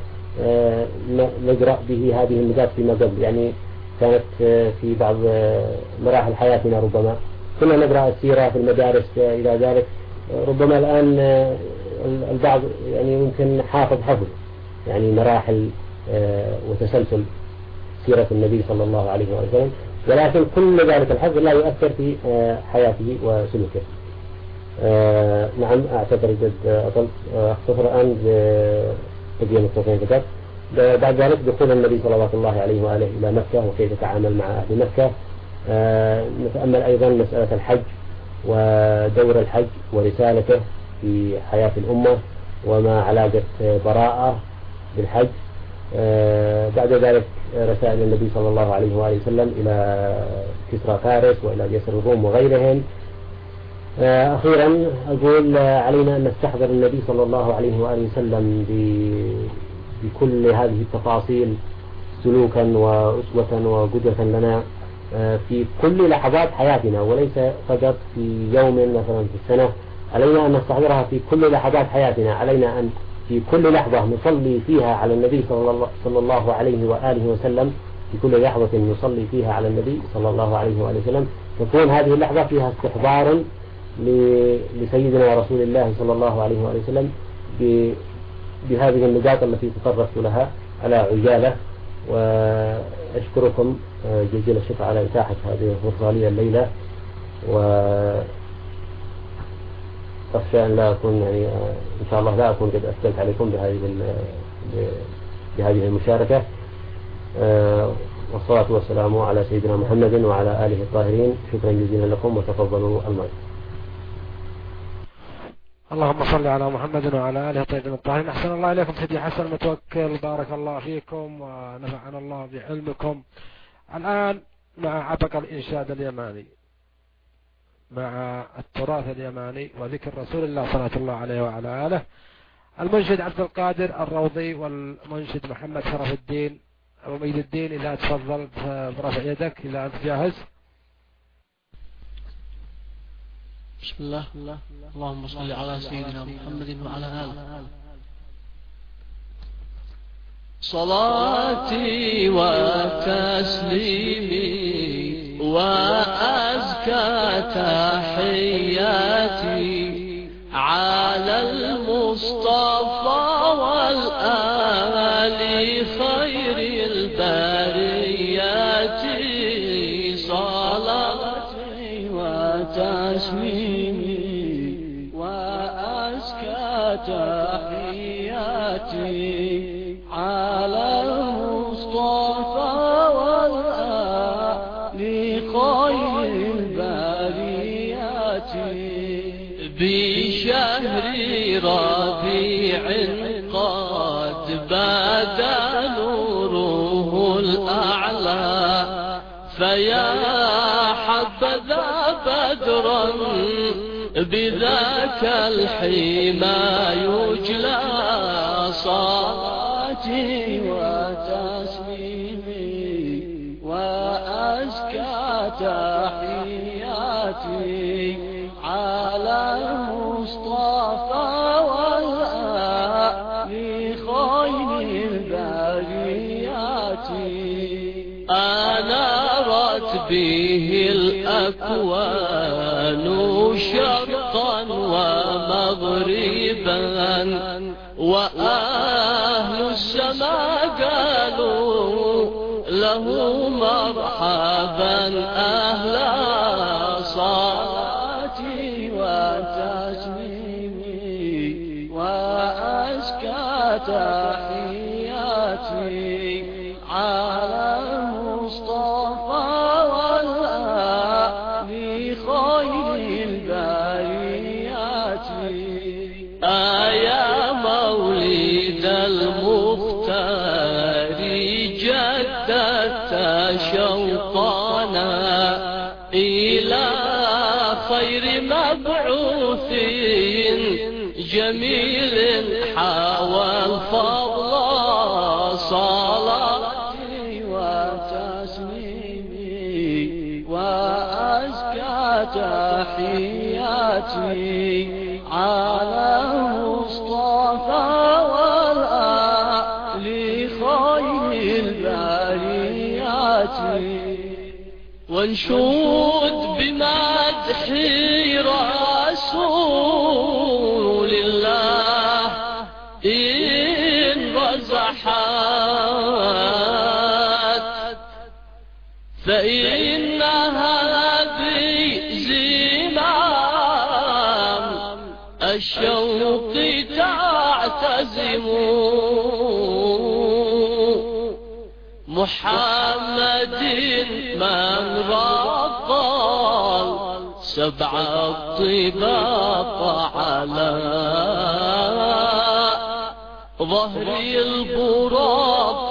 نقرأ به هذه النقاط فيما قبل. يعني كانت في بعض مراحل حياتنا ربما كنا نقرأ السيرة في المدارس إلى ذلك، ربما الآن البعض يعني ممكن حافظ حفظ يعني مراحل وتسلسل سيرة النبي صلى الله عليه وسلم، ولكن كل ذلك الحفظ لا يؤثر في حياته وسلوكه. نعم أعتبر جد أطلت أختصر الآن بقية نقطتين فقط. بعد ذلك دخول النبي صلى الله عليه وآله إلى مكة وكيف يتعامل مع أهل مكة. نتأمل أيضا مسألة الحج ودور الحج ورسالته في حياة الأمة وما علاقة براءة بالحج. بعد ذلك رسائل النبي صلى الله عليه وآله وسلم إلى كسرى فارس وإلى جيش الروم وغيرهم. أخيرا أقول علينا أن نستحضر النبي صلى الله عليه وآله وسلم بكل هذه التفاصيل سلوكا وأسوة وقدوة لنا في كل لحظات حياتنا، وليس فقط في يوم مثلا في السنة. علينا أن نستحضرها في كل لحظات حياتنا. علينا أن في كل لحظة نصلي فيها على النبي صلى الله عليه وآله وسلم، في كل لحظة نصلي فيها على النبي صلى الله عليه وآله وسلم تكون هذه اللحظة فيها استحضار لسيدنا رسول الله صلى الله عليه وآله وسلم بهذه النقاط التي تطرقت لها على عجالة. وأشكركم جزيل الشكر على إتاحة هذه الفرصة لي الليلة، وأخشى أن لا أكون يعني إن شاء الله لا أكون قد أثقلت عليكم بهذه بهذه المشاركة. والصلاة والسلام على سيدنا محمد وعلى آله الطاهرين. شكرا جزيلا لكم وتفضلوا الماء. اللهم صل على محمد وعلى آله الطيبين الطاهرين. أحسن الله إليكم سيدي حسن المتوكل، بارك الله فيكم ونفعنا الله بعلمكم. الآن مع عبق الإنشاد اليماني، مع التراث اليماني وذكر رسول الله صلى الله عليه وعلى آله. المنشد عبد القادر الروضي والمنشد محمد شرف الدين أبو ميد الدين، إذا تفضل برفع يدك إذا أنت جاهز. بسم الله. اللهم صل على سيدنا محمد وعلى آله. صلاتي وتسليمي وأزكى تحياتي على المصطفى والآل خير البريات. صلاتي وتسليمي وأزكى تحياتي على المصطفى والآل خير البريات. قد بدا نوره الأعلى فيا حبذا بدرا بذاك الحما يجلى صلاتي وتسليمي وأزكى تحياتي على المصطفى والآل خير البريات. أنارت به الأكوان شرقا ومغربا وأهل السماء قالوا له مرحبا أهلا صلاتي وتسليمي وأزكى تحياتي على المصطفى والآل خير البريات. آيا مولد المختار جددت شوقنا إلى خير مبعوث جميل حوى الفضل صلاتي وتسليمي وأزكى تحياتي على المصطفى والآل خير البريات. وانشود بمدح رسول الله إن رزحت فإنها بزمام الشوق تعتزم محمد من رقى سبع الطباق على ظهر البراق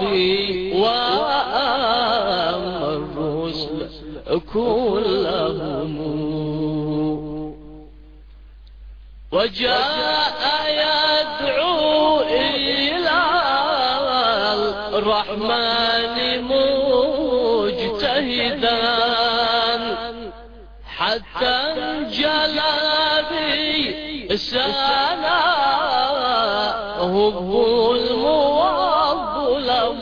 وأما الرسل كلهم وجاء يدعو إلى الرحمن مجتهدا حتى انجلى بسناه الموظلم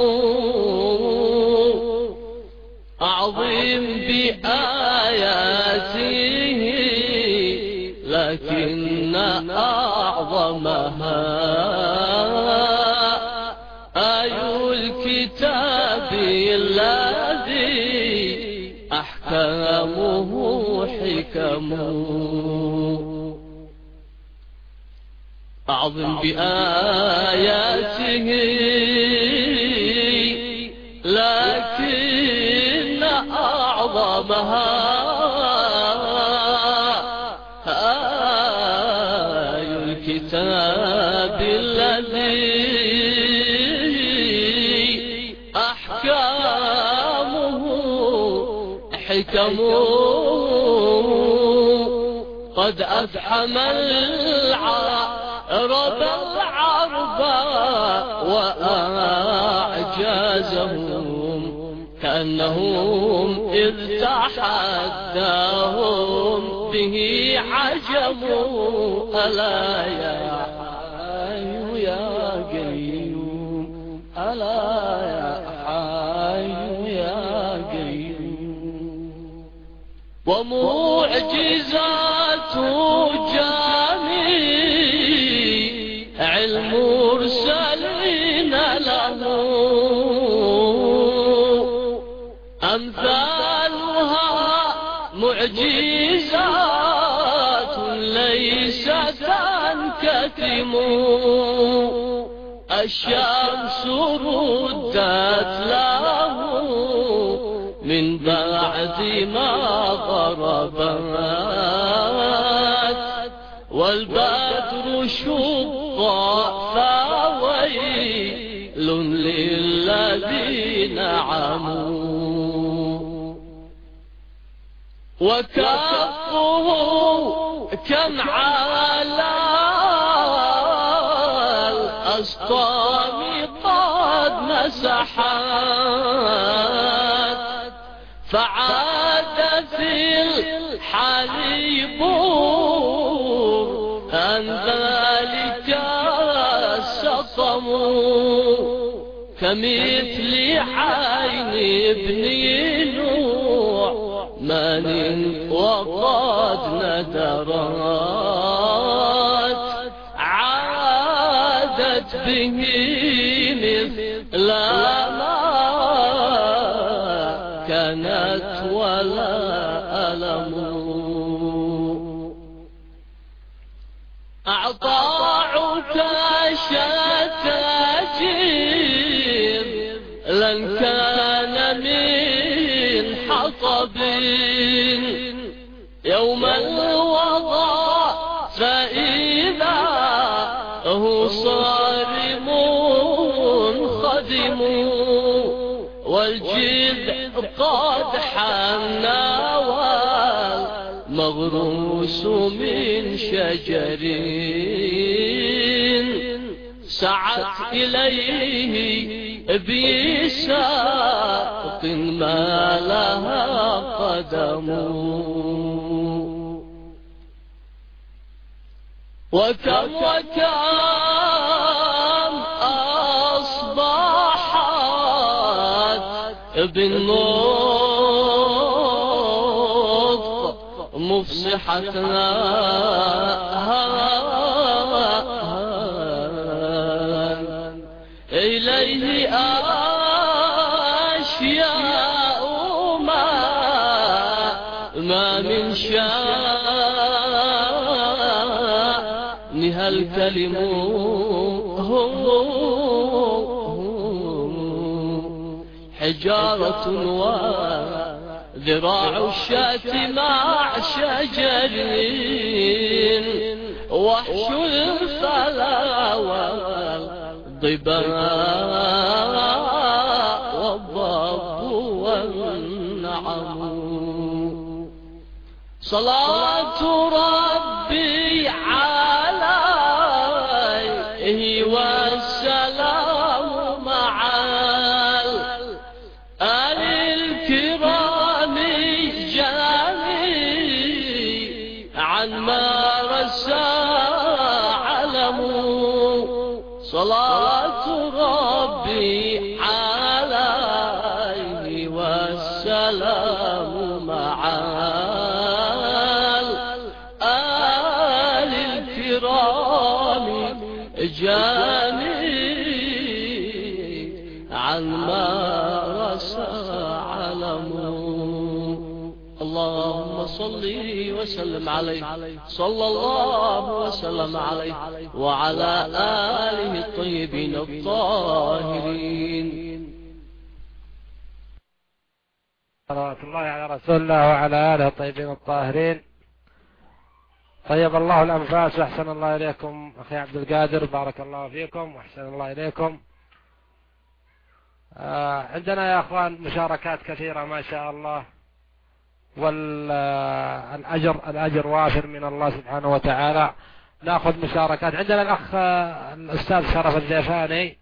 أعظم بآياته لكن أعظمها آي الكتاب الذي أحكامه حكم. أعظم بآياته لكن أعظمها آي الكتاب الذي أحكامه حكم. قد أفحم العرب العرب وأعجازهم كأنهم إذ تحداهم به عجم. ألا يا حي يا قيوم ألا يا حي يا قيوم. ومعجزات جميع المرسلين له أمثالها معجزات ليس تنكتم. الشمس ردت له من بعد ما غربت والبدر شق فويل للذين عموا وكفه كم على الأسطام قد مسحت فعاد في الحليب أن ذلك السقم كمثل عين ابن نوح من وقد ندرت عادت به مثل ما كانت ولا ألم أعطاعك شتاجير لن كان من حطب يوم الوضع فإذا هو صارم خدم والجذع قد حنى والمغروس من شجر سعت إليه بساق ما لها قدم وكم وكم أصبحت بالنطق مفصحتنا إليه أشياء ما ما من شأنها الكلم حجارة وذراع الشاة مع شجر وحش الفلا والضباء والضب والنعم صلاة ربي عليه والسلام مع آل الكرام جميعا ما رسى علم صلاة ربي عليه والسلام مع آل الكرام جميعا ما رسى علم اللهم صل وسلم عليه صلى الله وسلم عليه وعلى آله الطيبين الطاهرين. صلوات الله على رسول الله وعلى آله الطيبين الطاهرين. طيب الله الأنفاس وأحسن الله إليكم أخي عبد القادر، بارك الله فيكم وأحسن الله إليكم. آه عندنا يا أخوان مشاركات كثيرة ما شاء الله، والأجر الأجر وافر من الله سبحانه وتعالى. نأخذ مشاركات. عندنا الأخ الأستاذ شرف الزيفاني،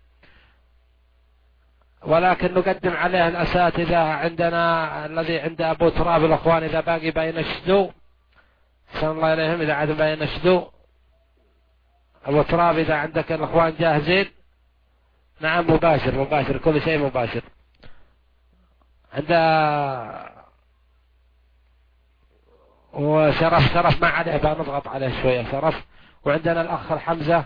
ولكن نقدم عليه الأساتذة. عندنا الذي عند أبو تراب الأخوان إذا باقي بين الشدو أحسن الله إليهم، إذا عاد بين الشدو أبو تراب إذا عندك الأخوان جاهزين. نعم مباشر مباشر كل شيء مباشر. عند وشرف شرف ما عليه بنضغط عليه شوية شرف. وعندنا الأخ الحمزة،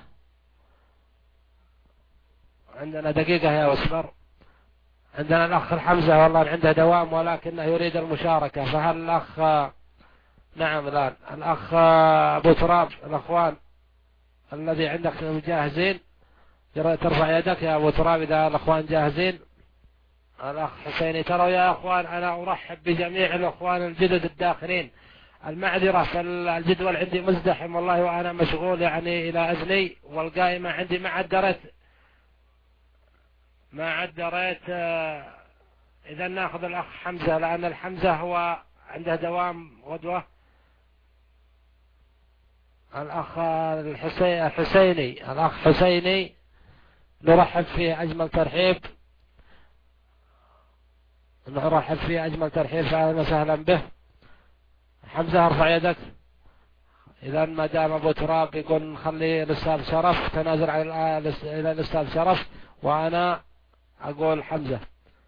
عندنا دقيقة يا أسمر. عندنا الأخ الحمزة والله عنده دوام ولكنه يريد المشاركة، فهل الأخ نعم الآن الأخ أبو تراب الأخوان الذي عندك جاهزين ترفع يدك يا أبو تراب إذا الأخوان جاهزين. الأخ حسيني. ترى يا أخوان أنا أرحب بجميع الأخوان الجدد الداخلين المعذرة، فالجدول عندي مزدحم والله وأنا مشغول يعني إلى أذني، والقائمة عندي ما عدرت ما عدرت إذا ناخذ الأخ حمزة، لأن الحمزة هو عنده دوام غدوة. الأخ الحسيني الأخ حسيني نرحب فيه أجمل ترحيب، نرحب فيه أجمل ترحيب، فأهلا وسهلا به. حمزة ارفع يدك. إذا ما دام أبو تراب يقول نخلي الأستاذ شرف، تنازل على إلى الأستاذ شرف، وأنا أقول حمزة.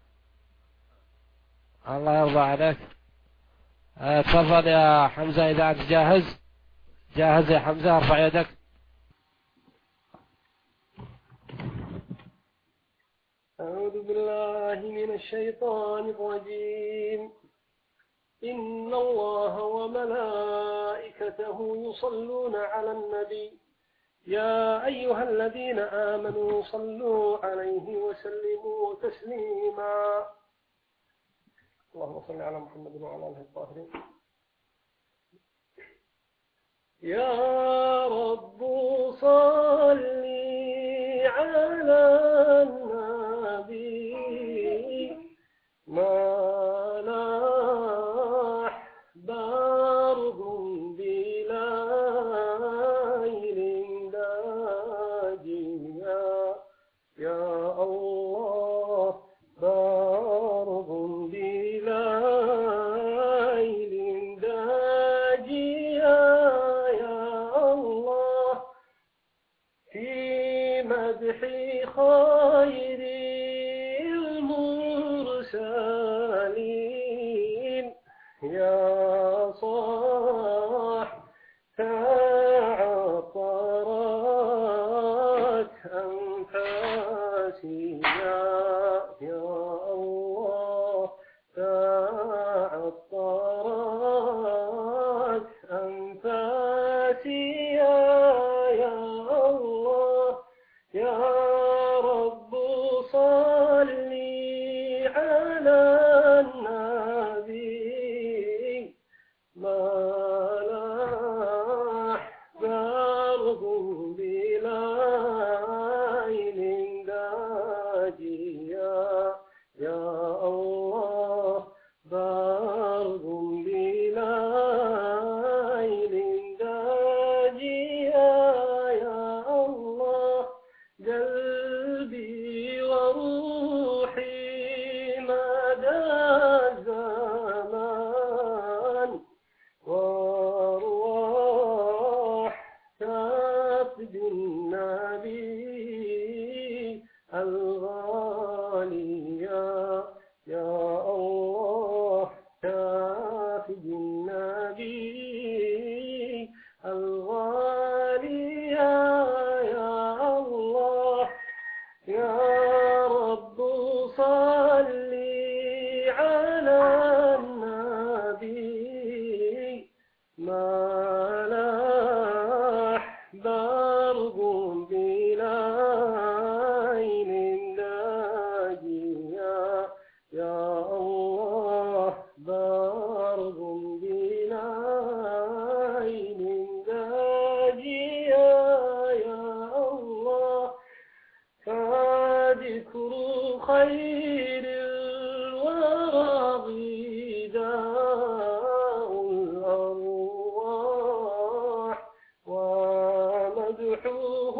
الله يرضى عليك. تفضل يا حمزة إذا أنت جاهز. جاهز يا حمزة، ارفع يدك. أعوذ بالله من الشيطان الرجيم. إن الله وملائكته يصلون على النبي يا أيها الذين آمنوا صلوا عليه وسلموا تسليما. اللهم صل على محمد وعلى آله الطاهرين. يا رب صل على النبي ما لاح برد بليل داجيا، يا الله برد بليل داجيا، يا الله في مدح خير المرسلين، يا صاح تعطرت أنفاسي، يا الله تعطرت أنفاسي، يا الله يا رب صل على النبي ما لاح برد بليل داجيا، يا الله برد بليل داجيا، يا الله قلبي وروحي مدى الزمان وارواح تفدي النبي الغالي، يا الله تفدي النبي الغالي، يا الله يا رب صل على النبي ما لاح برد بليل داجيا، يا الله برد بليل داجيا، يا الله فذكر خير الورى غذاء الأرواح، ومدحه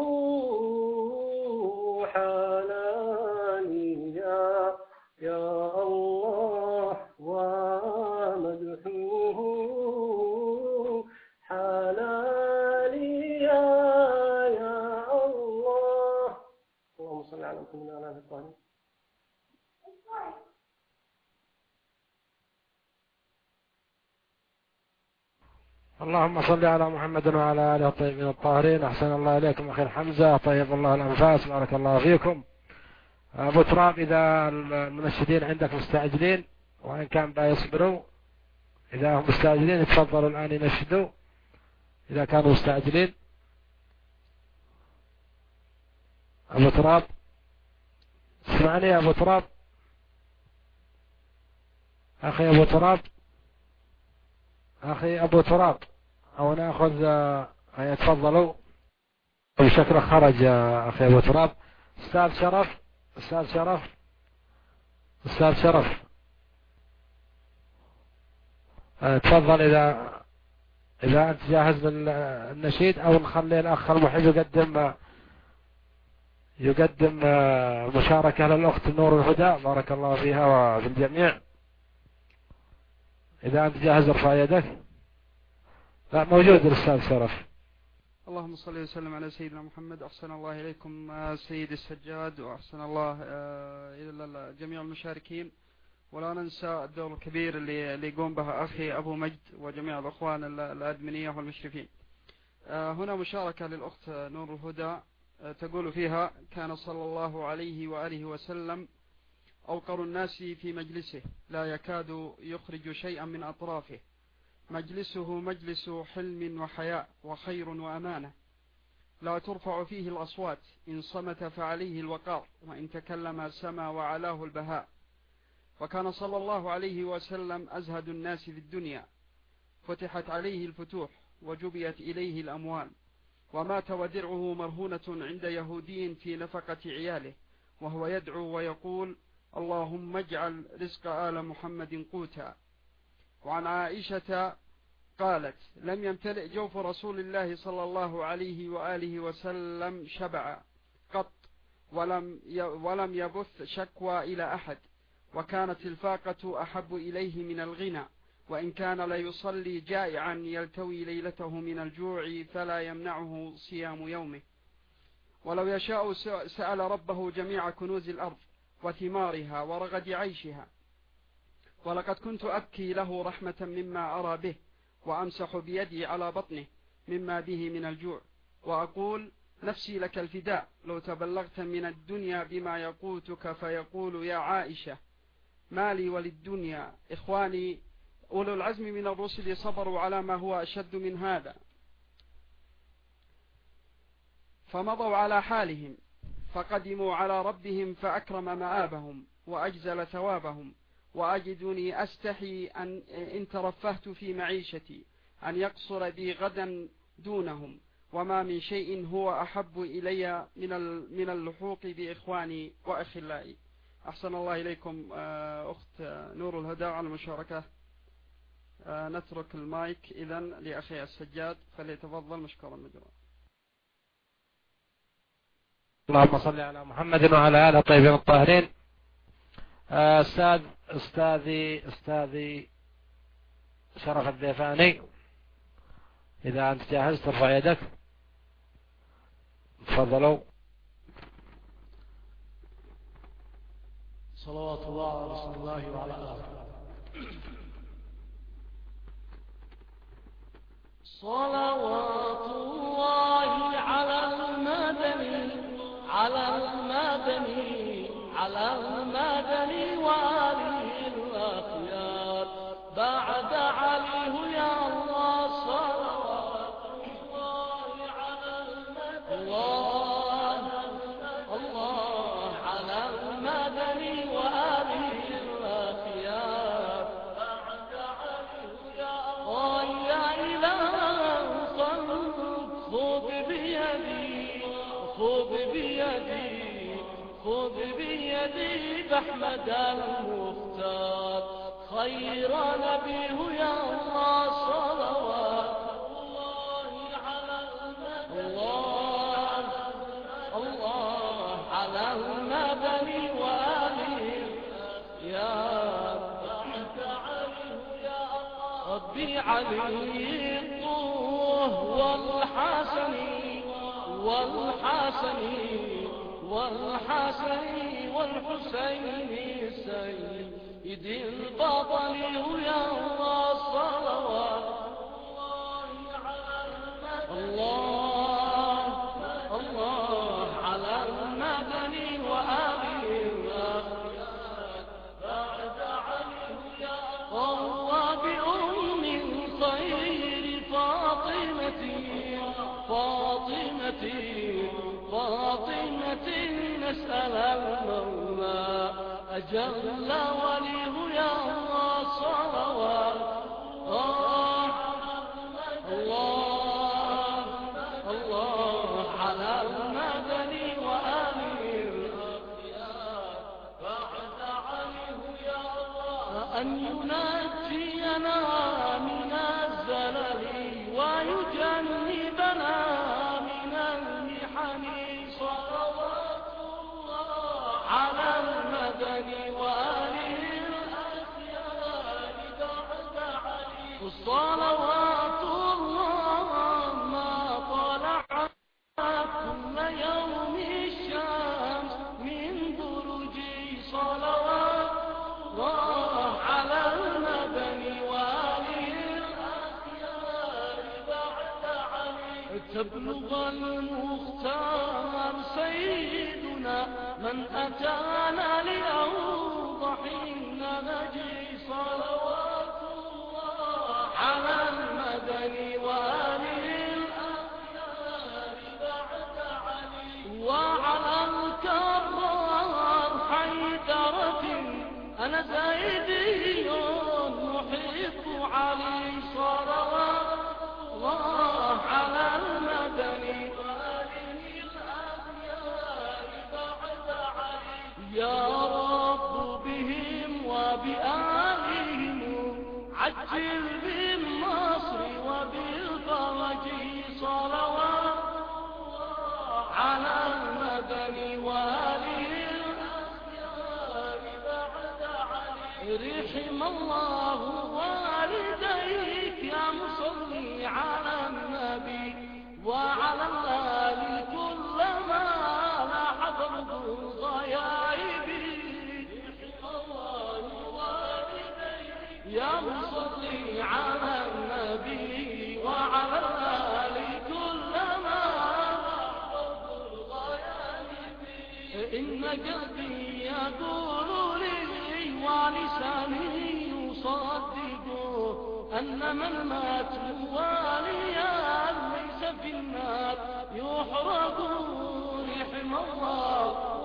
حلالي، يا الله ومدحه حلالي، يا الله. اللهم صل على محمد وعلى آله الطاهرين. اللهم صل على محمد وعلى آله الطيبين الطاهرين. أحسن الله إليكم أخي حمزة، طيب الله الأنفاس، بارك الله فيكم. أبو تراب إذا المنشدين عندك مستعجلين وإن كان بيصبروا، إذا هم مستعجلين يتفضلوا الآن ينشدوا إذا كانوا مستعجلين. أبو تراب اسمعني يا أبو تراب، أخي أبو تراب أخي أبو تراب، أو نأخذ يتفضلوا بشكل خرج يا أخي أبو تراب. أستاذ شرف، أستاذ شرف، أستاذ شرف، تفضل إذا إذا أنت جاهز بالنشيد، أو نخلي الأخ المحب يقدم يقدم مشاركة للأخت نور الهدى، بارك الله فيها وفي الجميع. إذا أنت جاهز ارفع يدك. لا، موجود الأستاذ شرف. اللهم صل وسلم على سيدنا محمد. أحسن الله إليكم سيد السجاد، وأحسن الله إلى جميع المشاركين، ولا ننسى الدور الكبير اللي يقوم به أخي أبو مجد وجميع الأخوان الأدمنية والمشرفين. هنا مشاركة للأخت نور الهدى تقول فيها: كان صلى الله عليه وآله وسلم أوقر الناس في مجلسه، لا يكاد يخرج شيئا من أطرافه، مجلسه مجلس حلم وحياء وخير وأمانة، لا ترفع فيه الأصوات، إن صمت فعليه الوقار، وإن تكلم سما وعلاه البهاء. وكان صلى الله عليه وسلم أزهد الناس في الدنيا، فتحت عليه الفتوح وجبيت إليه الأموال، ومات ودرعه مرهونة عند يهودي في نفقة عياله، وهو يدعو ويقول: اللهم اجعل رزق آل محمد قوتا. وعن عائشة قالت: لم يمتلئ جوف رسول الله صلى الله عليه وآله وسلم شبعا قط، ولم ولم يبث شكوى إلى أحد، وكانت الفاقة أحب إليه من الغنى، وإن كان ليصلي جائعا يلتوي ليلته من الجوع فلا يمنعه صيام يومه، ولو يشاء سأل ربه جميع كنوز الأرض وثمارها ورغد عيشها. ولقد كنت أبكي له رحمة مما أرى به، وأمسح بيدي على بطنه مما به من الجوع، وأقول: نفسي لك الفداء، لو تبلغت من الدنيا بما يقوتك فيقول يا عائشة مالي وللدنيا. إخواني أولو العزم من الرسل صبروا على ما هو أشد من هذا، فمضوا على حالهم، فقدموا على ربهم فأكرم مآبهم وأجزل ثوابهم. وأجدني أستحي أن إن ترفهت في معيشتي أن يقصر بي غدا دونهم، وما من شيء هو أحب إلي من من اللحوق بإخواني وأخلائي. أحسن الله إليكم أخت نور الهدى على المشاركة. نترك المايك إذن لأخي السجاد، فليتفضل مشكورا مجرا. اللهم صل على محمد وعلى آله الطيبين الطاهرين. أستاذ أستاذي أستاذي شرف الضيفاني، إذا أنت جاهز ترفع يدك، تفضلوا. صلوات الله على رسول الله وعلى آله. صلوات الله على المدني على المدني على المدني وآله الأخيار، بعد عليه يا الله صلوات الله على المدني الله الله على المدني وآله الأخيار، بعد عليه يا الله يا إله خذ بيدي خذ بيدي خذ بيدي بأحمد المختار، خير نبيه يا الله صلوات الله على المدني الله الله على المدني وآله يا ربي علي الطه والحسن والحسن والحسن والحسين سيد البطل يا الله صلوات الله الله على المدني وآله بعد عليه يا الله بأم خير فاطمة فاطمة فاطمة نسأل المولى أجل وليه يا الله صلوات الله وأن ينجينا من الزلل ويجنبنا من المحن صلوات الله على المدن وآله الأخيار بعد علي صلوات الله ما طلعت كل يوم الشمس من برج صلوات الله على المدن وآله الأخيار بعد علي تبلغ المختار سيدنا من أتانا لأوضح النهج صلوات الله على المدن وآله الأخيار بعد علي وعلى الكرار حيدرة أنا زيدي محب علي صلوات الله على المدن وآله الأخيار بعد علي يا رب بهم وبآلهم عجل بالنصر وبالفرج صلوات الله على المدن وآله الأخيار بعد علي رحم الله والديك يا مصلي على النبي وعلى الآل كلما لاح ضرب الغيائب رحم الله والديك يا مصلي على النبي وعلى الآل كلما لاح ضرب الغيائب إن قلبي يقول لي ولساني يصدق أن من مات واليا ليس في النار يحرق رحم الله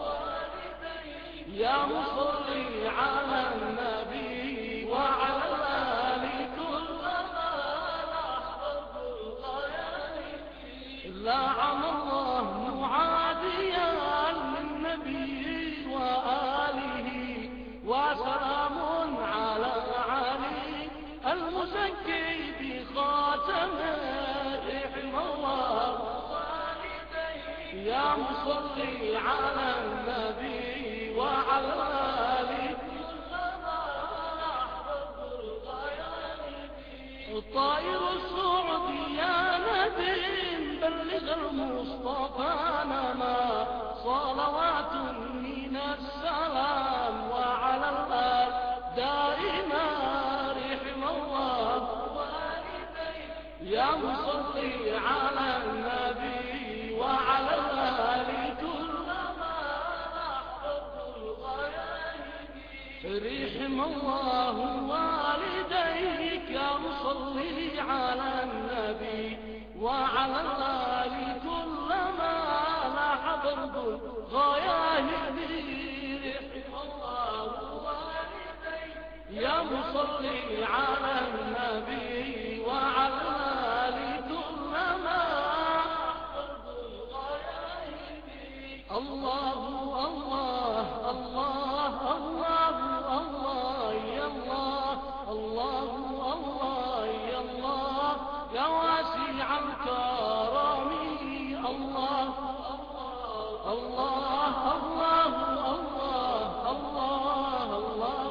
يا مصلي على النبي وعلى الآل كلما لاحظت الغيائب لعن الله معاديا للنبي وآله وسلام على علي المزكي بخاتمه رحم الله يا مصلي على النبي وعلى آله الطائر السعودي يا نبي بلغ المصطفى نما صلوات من السلام وعلى الآل دائما رحم الله يا مصلي على النبي وعلى الآل كلما لاحظت الغيائب رحم الله والديك يا مصلي على النبي وعلى الآل كلما لاحظت الغيائب رحم الله والديك يا مصلي على النبي وعلى الآل كلما لاحظت الغيائب الله الله الله الله الله يا الله الله الله يا الله يا واسع الكرم الله الله الله الله الله الله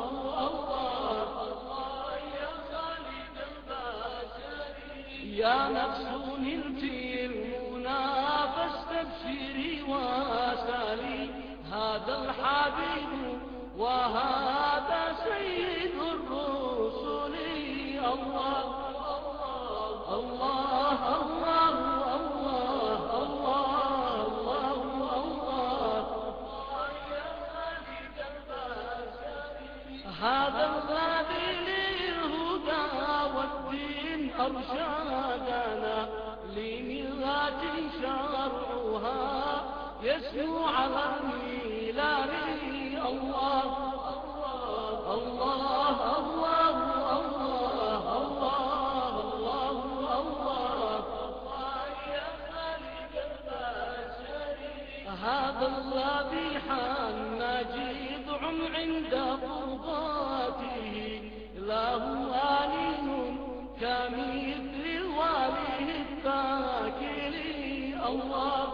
الله يا خالد البشر يا نفس نلتي المنى فاستبشري واسالي هذا الحبيب وهذا سيد الرسل الله الله الله الله الله الله الله يا خالد البشر هذا الذي للهدى والدين أرشادنا لملة شرعها يسمو على الميلاد الله الله الله الله الله الله الله يا خالق البشر هذا الذي حان جذع عند قضاته له آلين كمثل الوالي الذاكر الله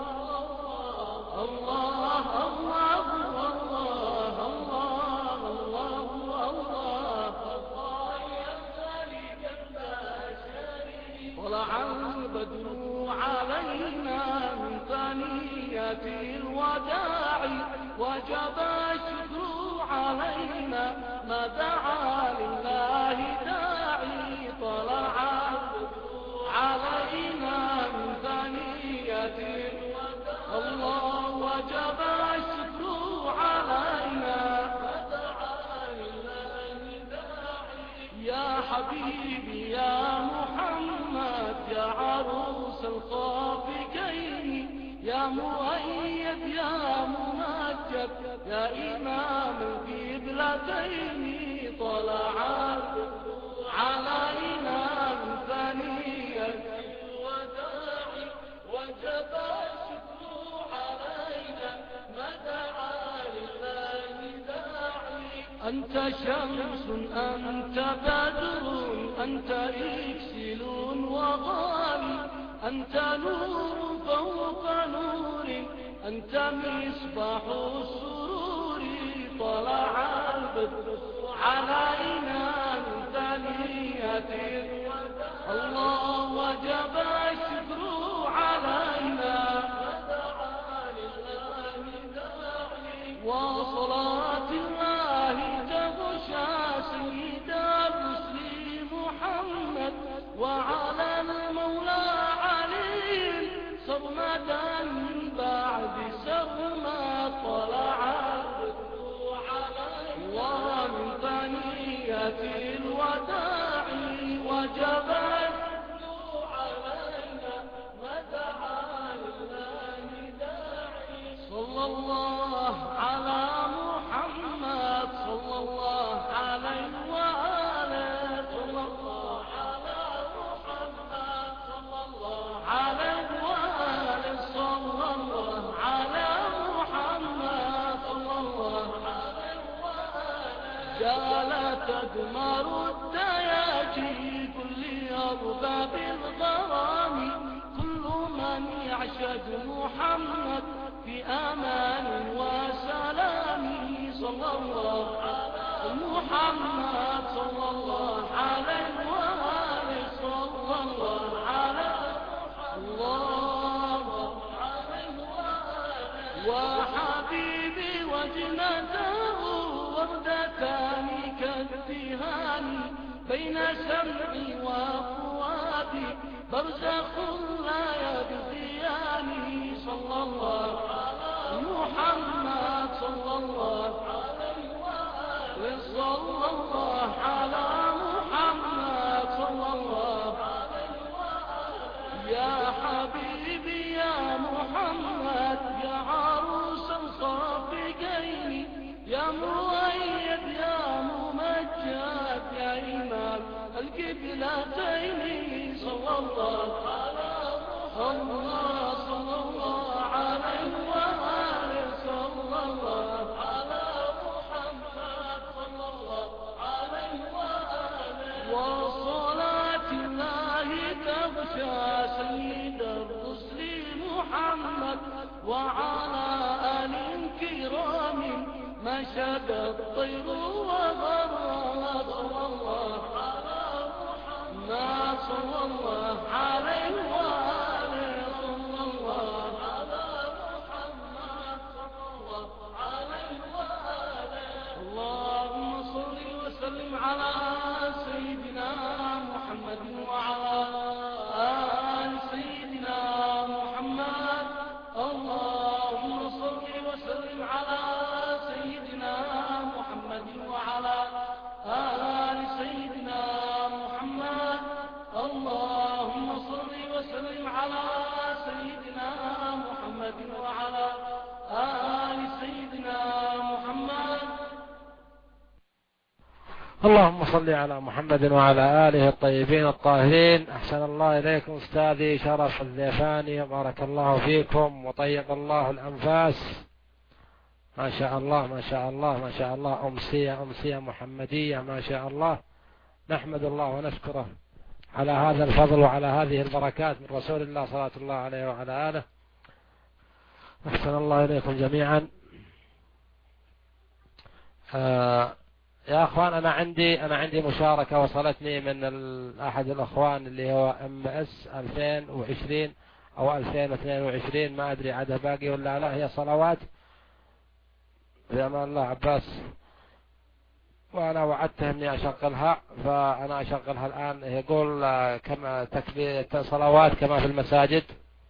الله الله الله الله الله الله طلع البدر علينا من ثنية الوداع وجب الشكر علينا ما دعا لله داعي طلع علينا من ثنية الله وجب الشكر علينا ما دعا لله داعي يا حبيبي يا محمد يا عروس الخافقين يا مؤيد يا ممجد يا إمام القبلتين طلع علينا من ثنية الوداع وجب الشكر علينا ما دعا لله داعي أنت شمس أنت بدر أنت إكسل وغالي أنت نور فوق نور أنت مصباح السرور طلع البدر علينا من ثنية الله وجب الشكر علينا وصلاة الله تغشى سيد الرسل محمد وعلى المولى علي صرمدا بعد سرما طلع الله من ثنية الوداع وجب علينا ما دعا لله داعي صلى الله على محمد صلى الله عليه وآله صلى الله على محمد صلى الله عليه وآله صلى الله على محمد صلى الله عليه وآله جعل تدمر الدياجي كل أرباب الغرام كل من يعشد محمد في أمان وسلام صلى الله على محمد صلى الله عليه وآله صلى الله على الله عليه وآله وحبيبي وجنته وردتان كالدهان بين سمعي وفؤادي برزخ لا يبغياني صلى الله على محمد صلى الله عليه وآله صلى الله على محمد صلى الله عليه وآله يا حبيبي يا محمد يا عروس الخافقين يا مؤيد يا ممجد يا إمام القبلتين صلى الله على محمد صلى الله عليه وآله صلى الله على محمد صلى الله عليه وآله وصلاة الله تغشى سيد الرسل محمد وعلى آل كرام مشى الطير وغرى صلى الله على محمد صلى الله عليه وآله صلى الله على محمد صلى الله عليه وآله اللهم صل وسلم على سيدنا محمد وعلى آل سيدنا محمد اللهم صل وسلم على سيدنا محمد وعلى آل سيدنا محمد اللهم صل وسلم على سيدنا محمد وعلى آل سيدنا محمد اللهم صل على محمد وعلى آله الطيبين الطاهرين. أحسن الله إليكم أستاذي شرف الذيفاني، بارك الله فيكم وطيب الله الأنفاس. ما شاء الله ما شاء الله ما شاء الله، أمسية أمسية محمدية ما شاء الله. نحمد الله ونشكره على هذا الفضل وعلى هذه البركات من رسول الله صلى الله عليه وعلى آله. أحسن الله إليكم جميعا. آه يا أخوان، أنا عندي أنا عندي مشاركة وصلتني من أحد الأخوان اللي هو إم إس ألفين وعشرين أو ألفين واثنين وعشرين، ما أدري عادها باقي ولا لا. هي صلوات في أمان الله عباس، وأنا وعدته أني أشغلها، فأنا أشغلها الآن. يقول كما تكبير صلوات كما في المساجد.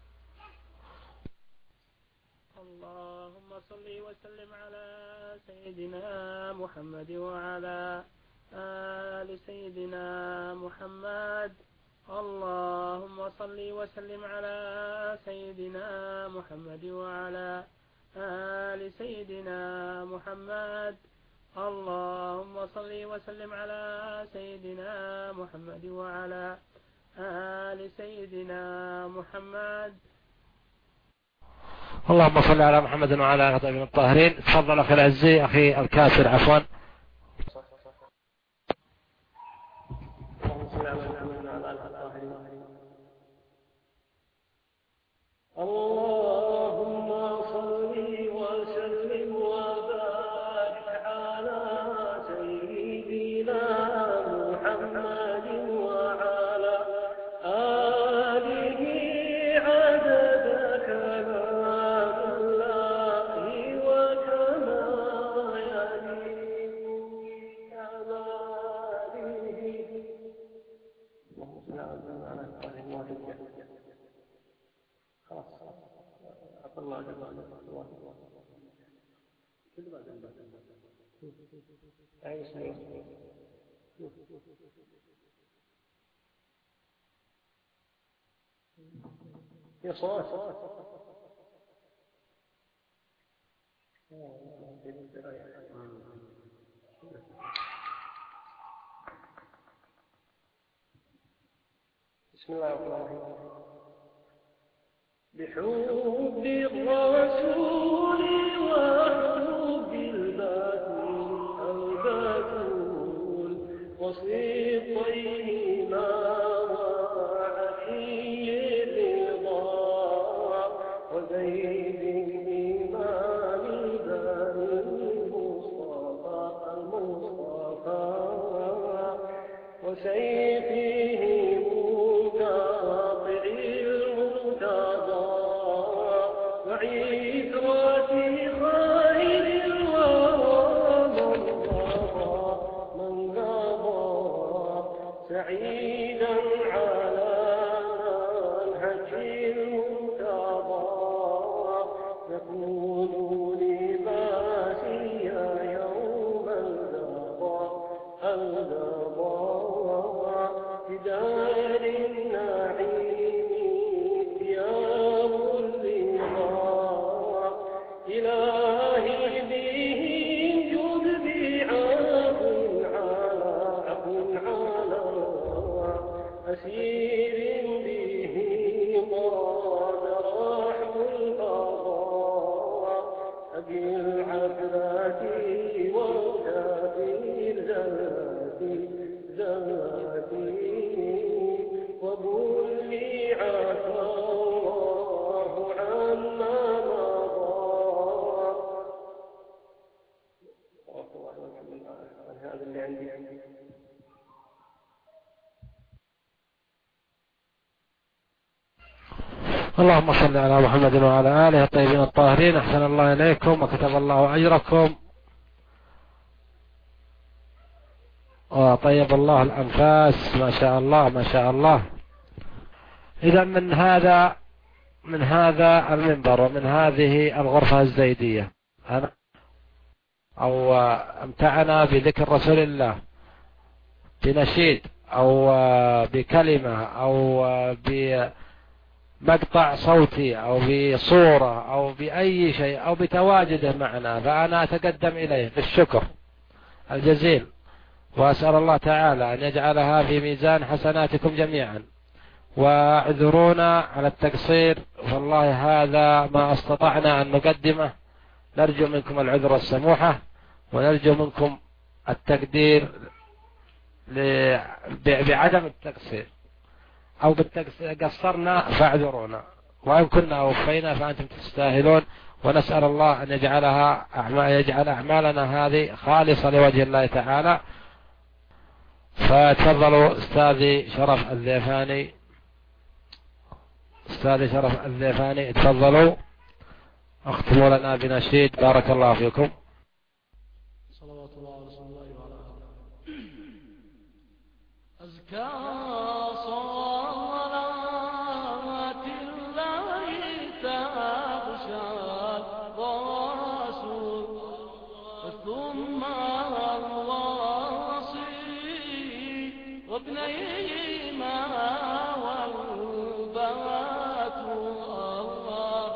اللهم صل وسلم على سيدنا محمد وعلى آل سيدنا محمد. اللهم صل وسلم على سيدنا محمد وعلى آل سيدنا محمد. اللهم صل وسلم على سيدنا محمد وعلى آل سيدنا محمد. اللهم صل على محمد وعلى آله الطيبين الطاهرين. تفضل أخي العزي، أخي الكاسر عفوا. اللهم صل وسلم وبارك على سيدنا محمد وعلى آله عدد كلام الله وكما يليق يا صوت بسم الله الرحمن الرحيم. بحب الرسول وحب البتول البتول وصدقيهما وعلي الرضا وزيد الإمام بن المصطفى المصطفى وسيفه مقاطع المرتضى وعترة خير الورى من قضى سعيدا على منهج المرتضى يكون لباسي يوم الغضا الغضا في دار النعيم ثياب الرضا إلهي بهم جد بعفو على عفو على أسير به ضاد رحم القضاء أبي العفلات والكافر زلاتي زلاتي وبلي عفا الله عما مضى. هذا اللي عندي عندي اللهم صل على محمد وعلى آله الطيبين الطاهرين. أحسن الله إليكم وكتب الله أجركم وطيب الله الأنفاس. ما شاء الله ما شاء الله. إذا من هذا من هذا المنبر ومن هذه الغرفة الزيدية أنا أو امتعنا بذكر رسول الله بنشيد أو بكلمة أو بمقطع صوتي أو بصورة أو بأي شيء أو بتواجده معنا، فأنا أتقدم إليه بالشكر الجزيل، وأسأل الله تعالى أن يجعلها في ميزان حسناتكم جميعا. واعذرونا على التقصير، والله هذا ما استطعنا أن نقدمه. نرجو منكم العذر والسموحة، ونرجو منكم التقدير بعدم التقصير أو قصرنا فاعذرونا، وإن كنا وفينا فأنتم تستاهلون. ونسأل الله أن يجعلها أعمال يجعل أعمالنا هذه خالصة لوجه الله تعالى. فتفضلوا أستاذي شرف الذيفاني، أستاذي شرف الذيفاني تفضلوا اختموا لنا بنشيد. بارك الله فيكم. صلوات الله ورسول الله وعلى آله. أزكى صلاة الله تغشى الرسول ثم الواصي وابنيهما والبات الله.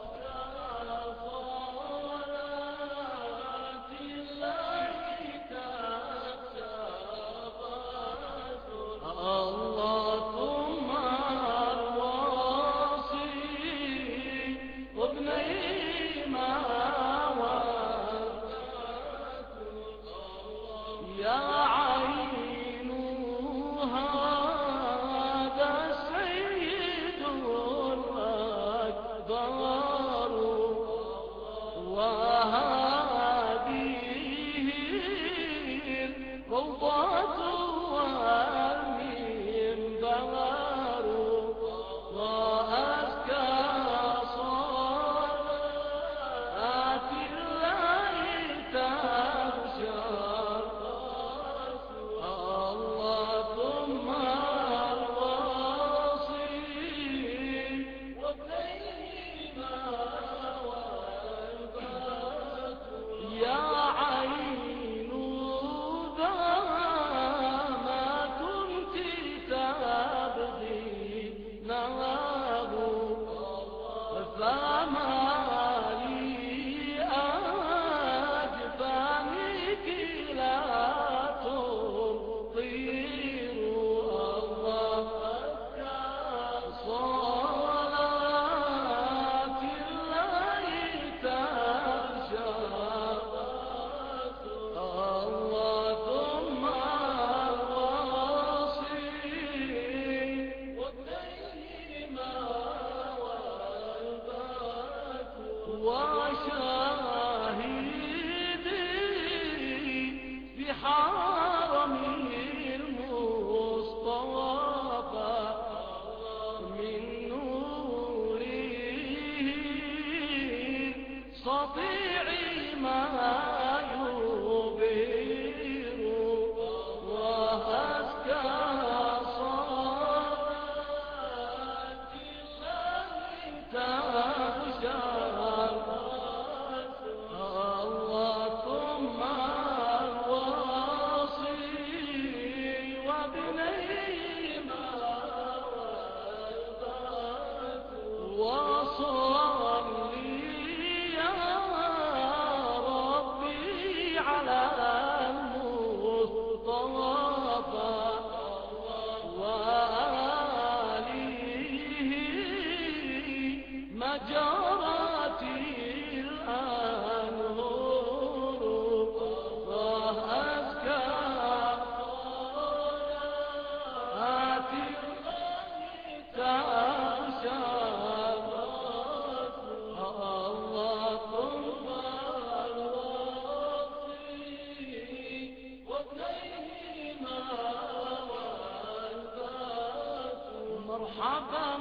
مرحبا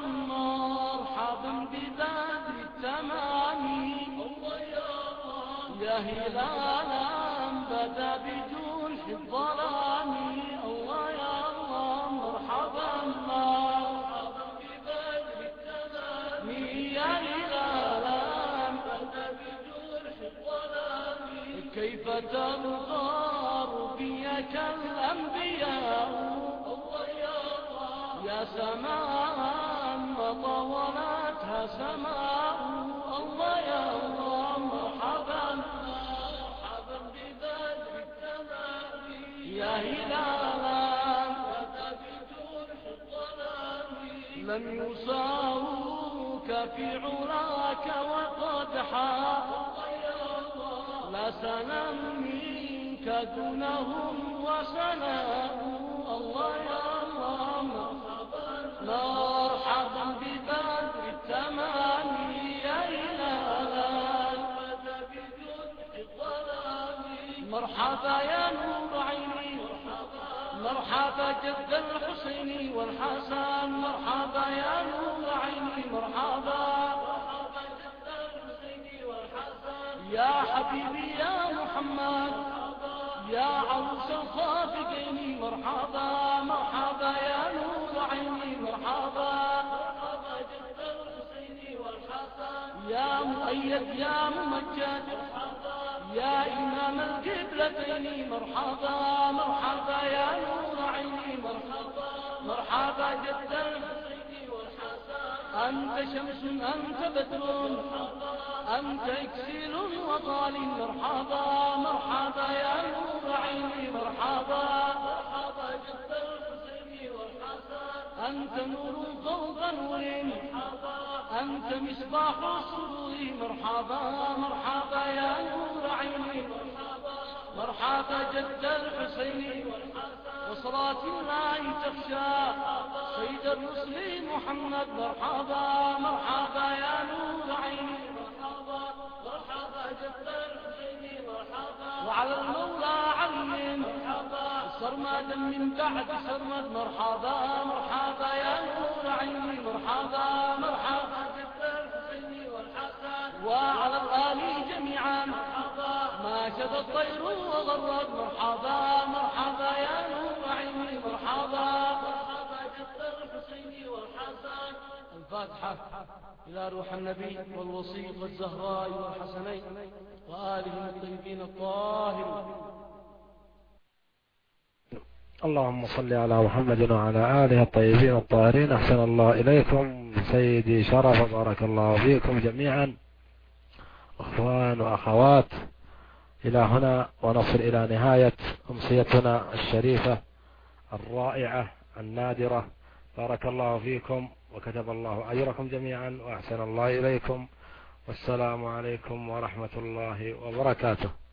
مرحبا ببدر التمام يا هلالا بدا بجرح الظلام. الله يا الله مرحبا مرحبا ببدر التمام يا هلالا بدا بجرح الظلام. كيف تنظر بيك الأنبياء يا سماء وطولتها سماء. الله يا الله مرحبا مرحبا ببدر التمام يا هلالا بدا بجرح الظلام. لم يساووك في عراك وقد حا لا سنا منك منك دونهم وسناء الله يا الله مرحبا ببدر التمام يا هلالا مرحبا يا نور عيني مرحبا جد الحسين والحسن مرحبا يا نور عيني مرحبا يا حبيبي يا محمد يا عروس الخافقين مرحبا مرحبا يا نور عيني مرحبا يا مؤيد يا ممجد يا إمام القبلتين مرحبا مرحبا يا نور عيني مرحبا مرحبا جد الحسين والحسن أنت شمس أنت بدر أنت إكسير وطال مرحبا مرحبا يا نور عيني مرحبا مرحبا جد الحسين والحسن أنت نور فوق نور أنت مصباح السرور مرحبا مرحبا يا نور عيني مرحبا مرحبا جد الحسين وصلاة الله تخشى سيد الرسل محمد مرحبا مرحبا يا نور عيني مرحبا مرحبا جد الحسين مرحبا وعلى المولى علي مرحبا سرمدا من بعد سرمد مرحبا مرحبا يا نور عيني مرحبا مرحبا جد الحسين والحسن وعلى الآل جميعا ما شد الطير وغرد مرحبا مرحبا يا نور عيني مرحبا مرحبا جد الحسين والحسن. الفاتحة إلى روح النبي والوصي والزهراء والحسنين وآلهم الطيبين الطاهرين. اللهم صل على محمد وعلى آله الطيبين الطاهرين. أحسن الله إليكم سيدي شرف، بارك الله فيكم جميعا أخوان وأخوات. إلى هنا ونصل إلى نهاية أمسيتنا الشريفة الرائعة النادرة. بارك الله فيكم وكتب الله أجركم جميعا وأحسن الله إليكم، والسلام عليكم ورحمة الله وبركاته.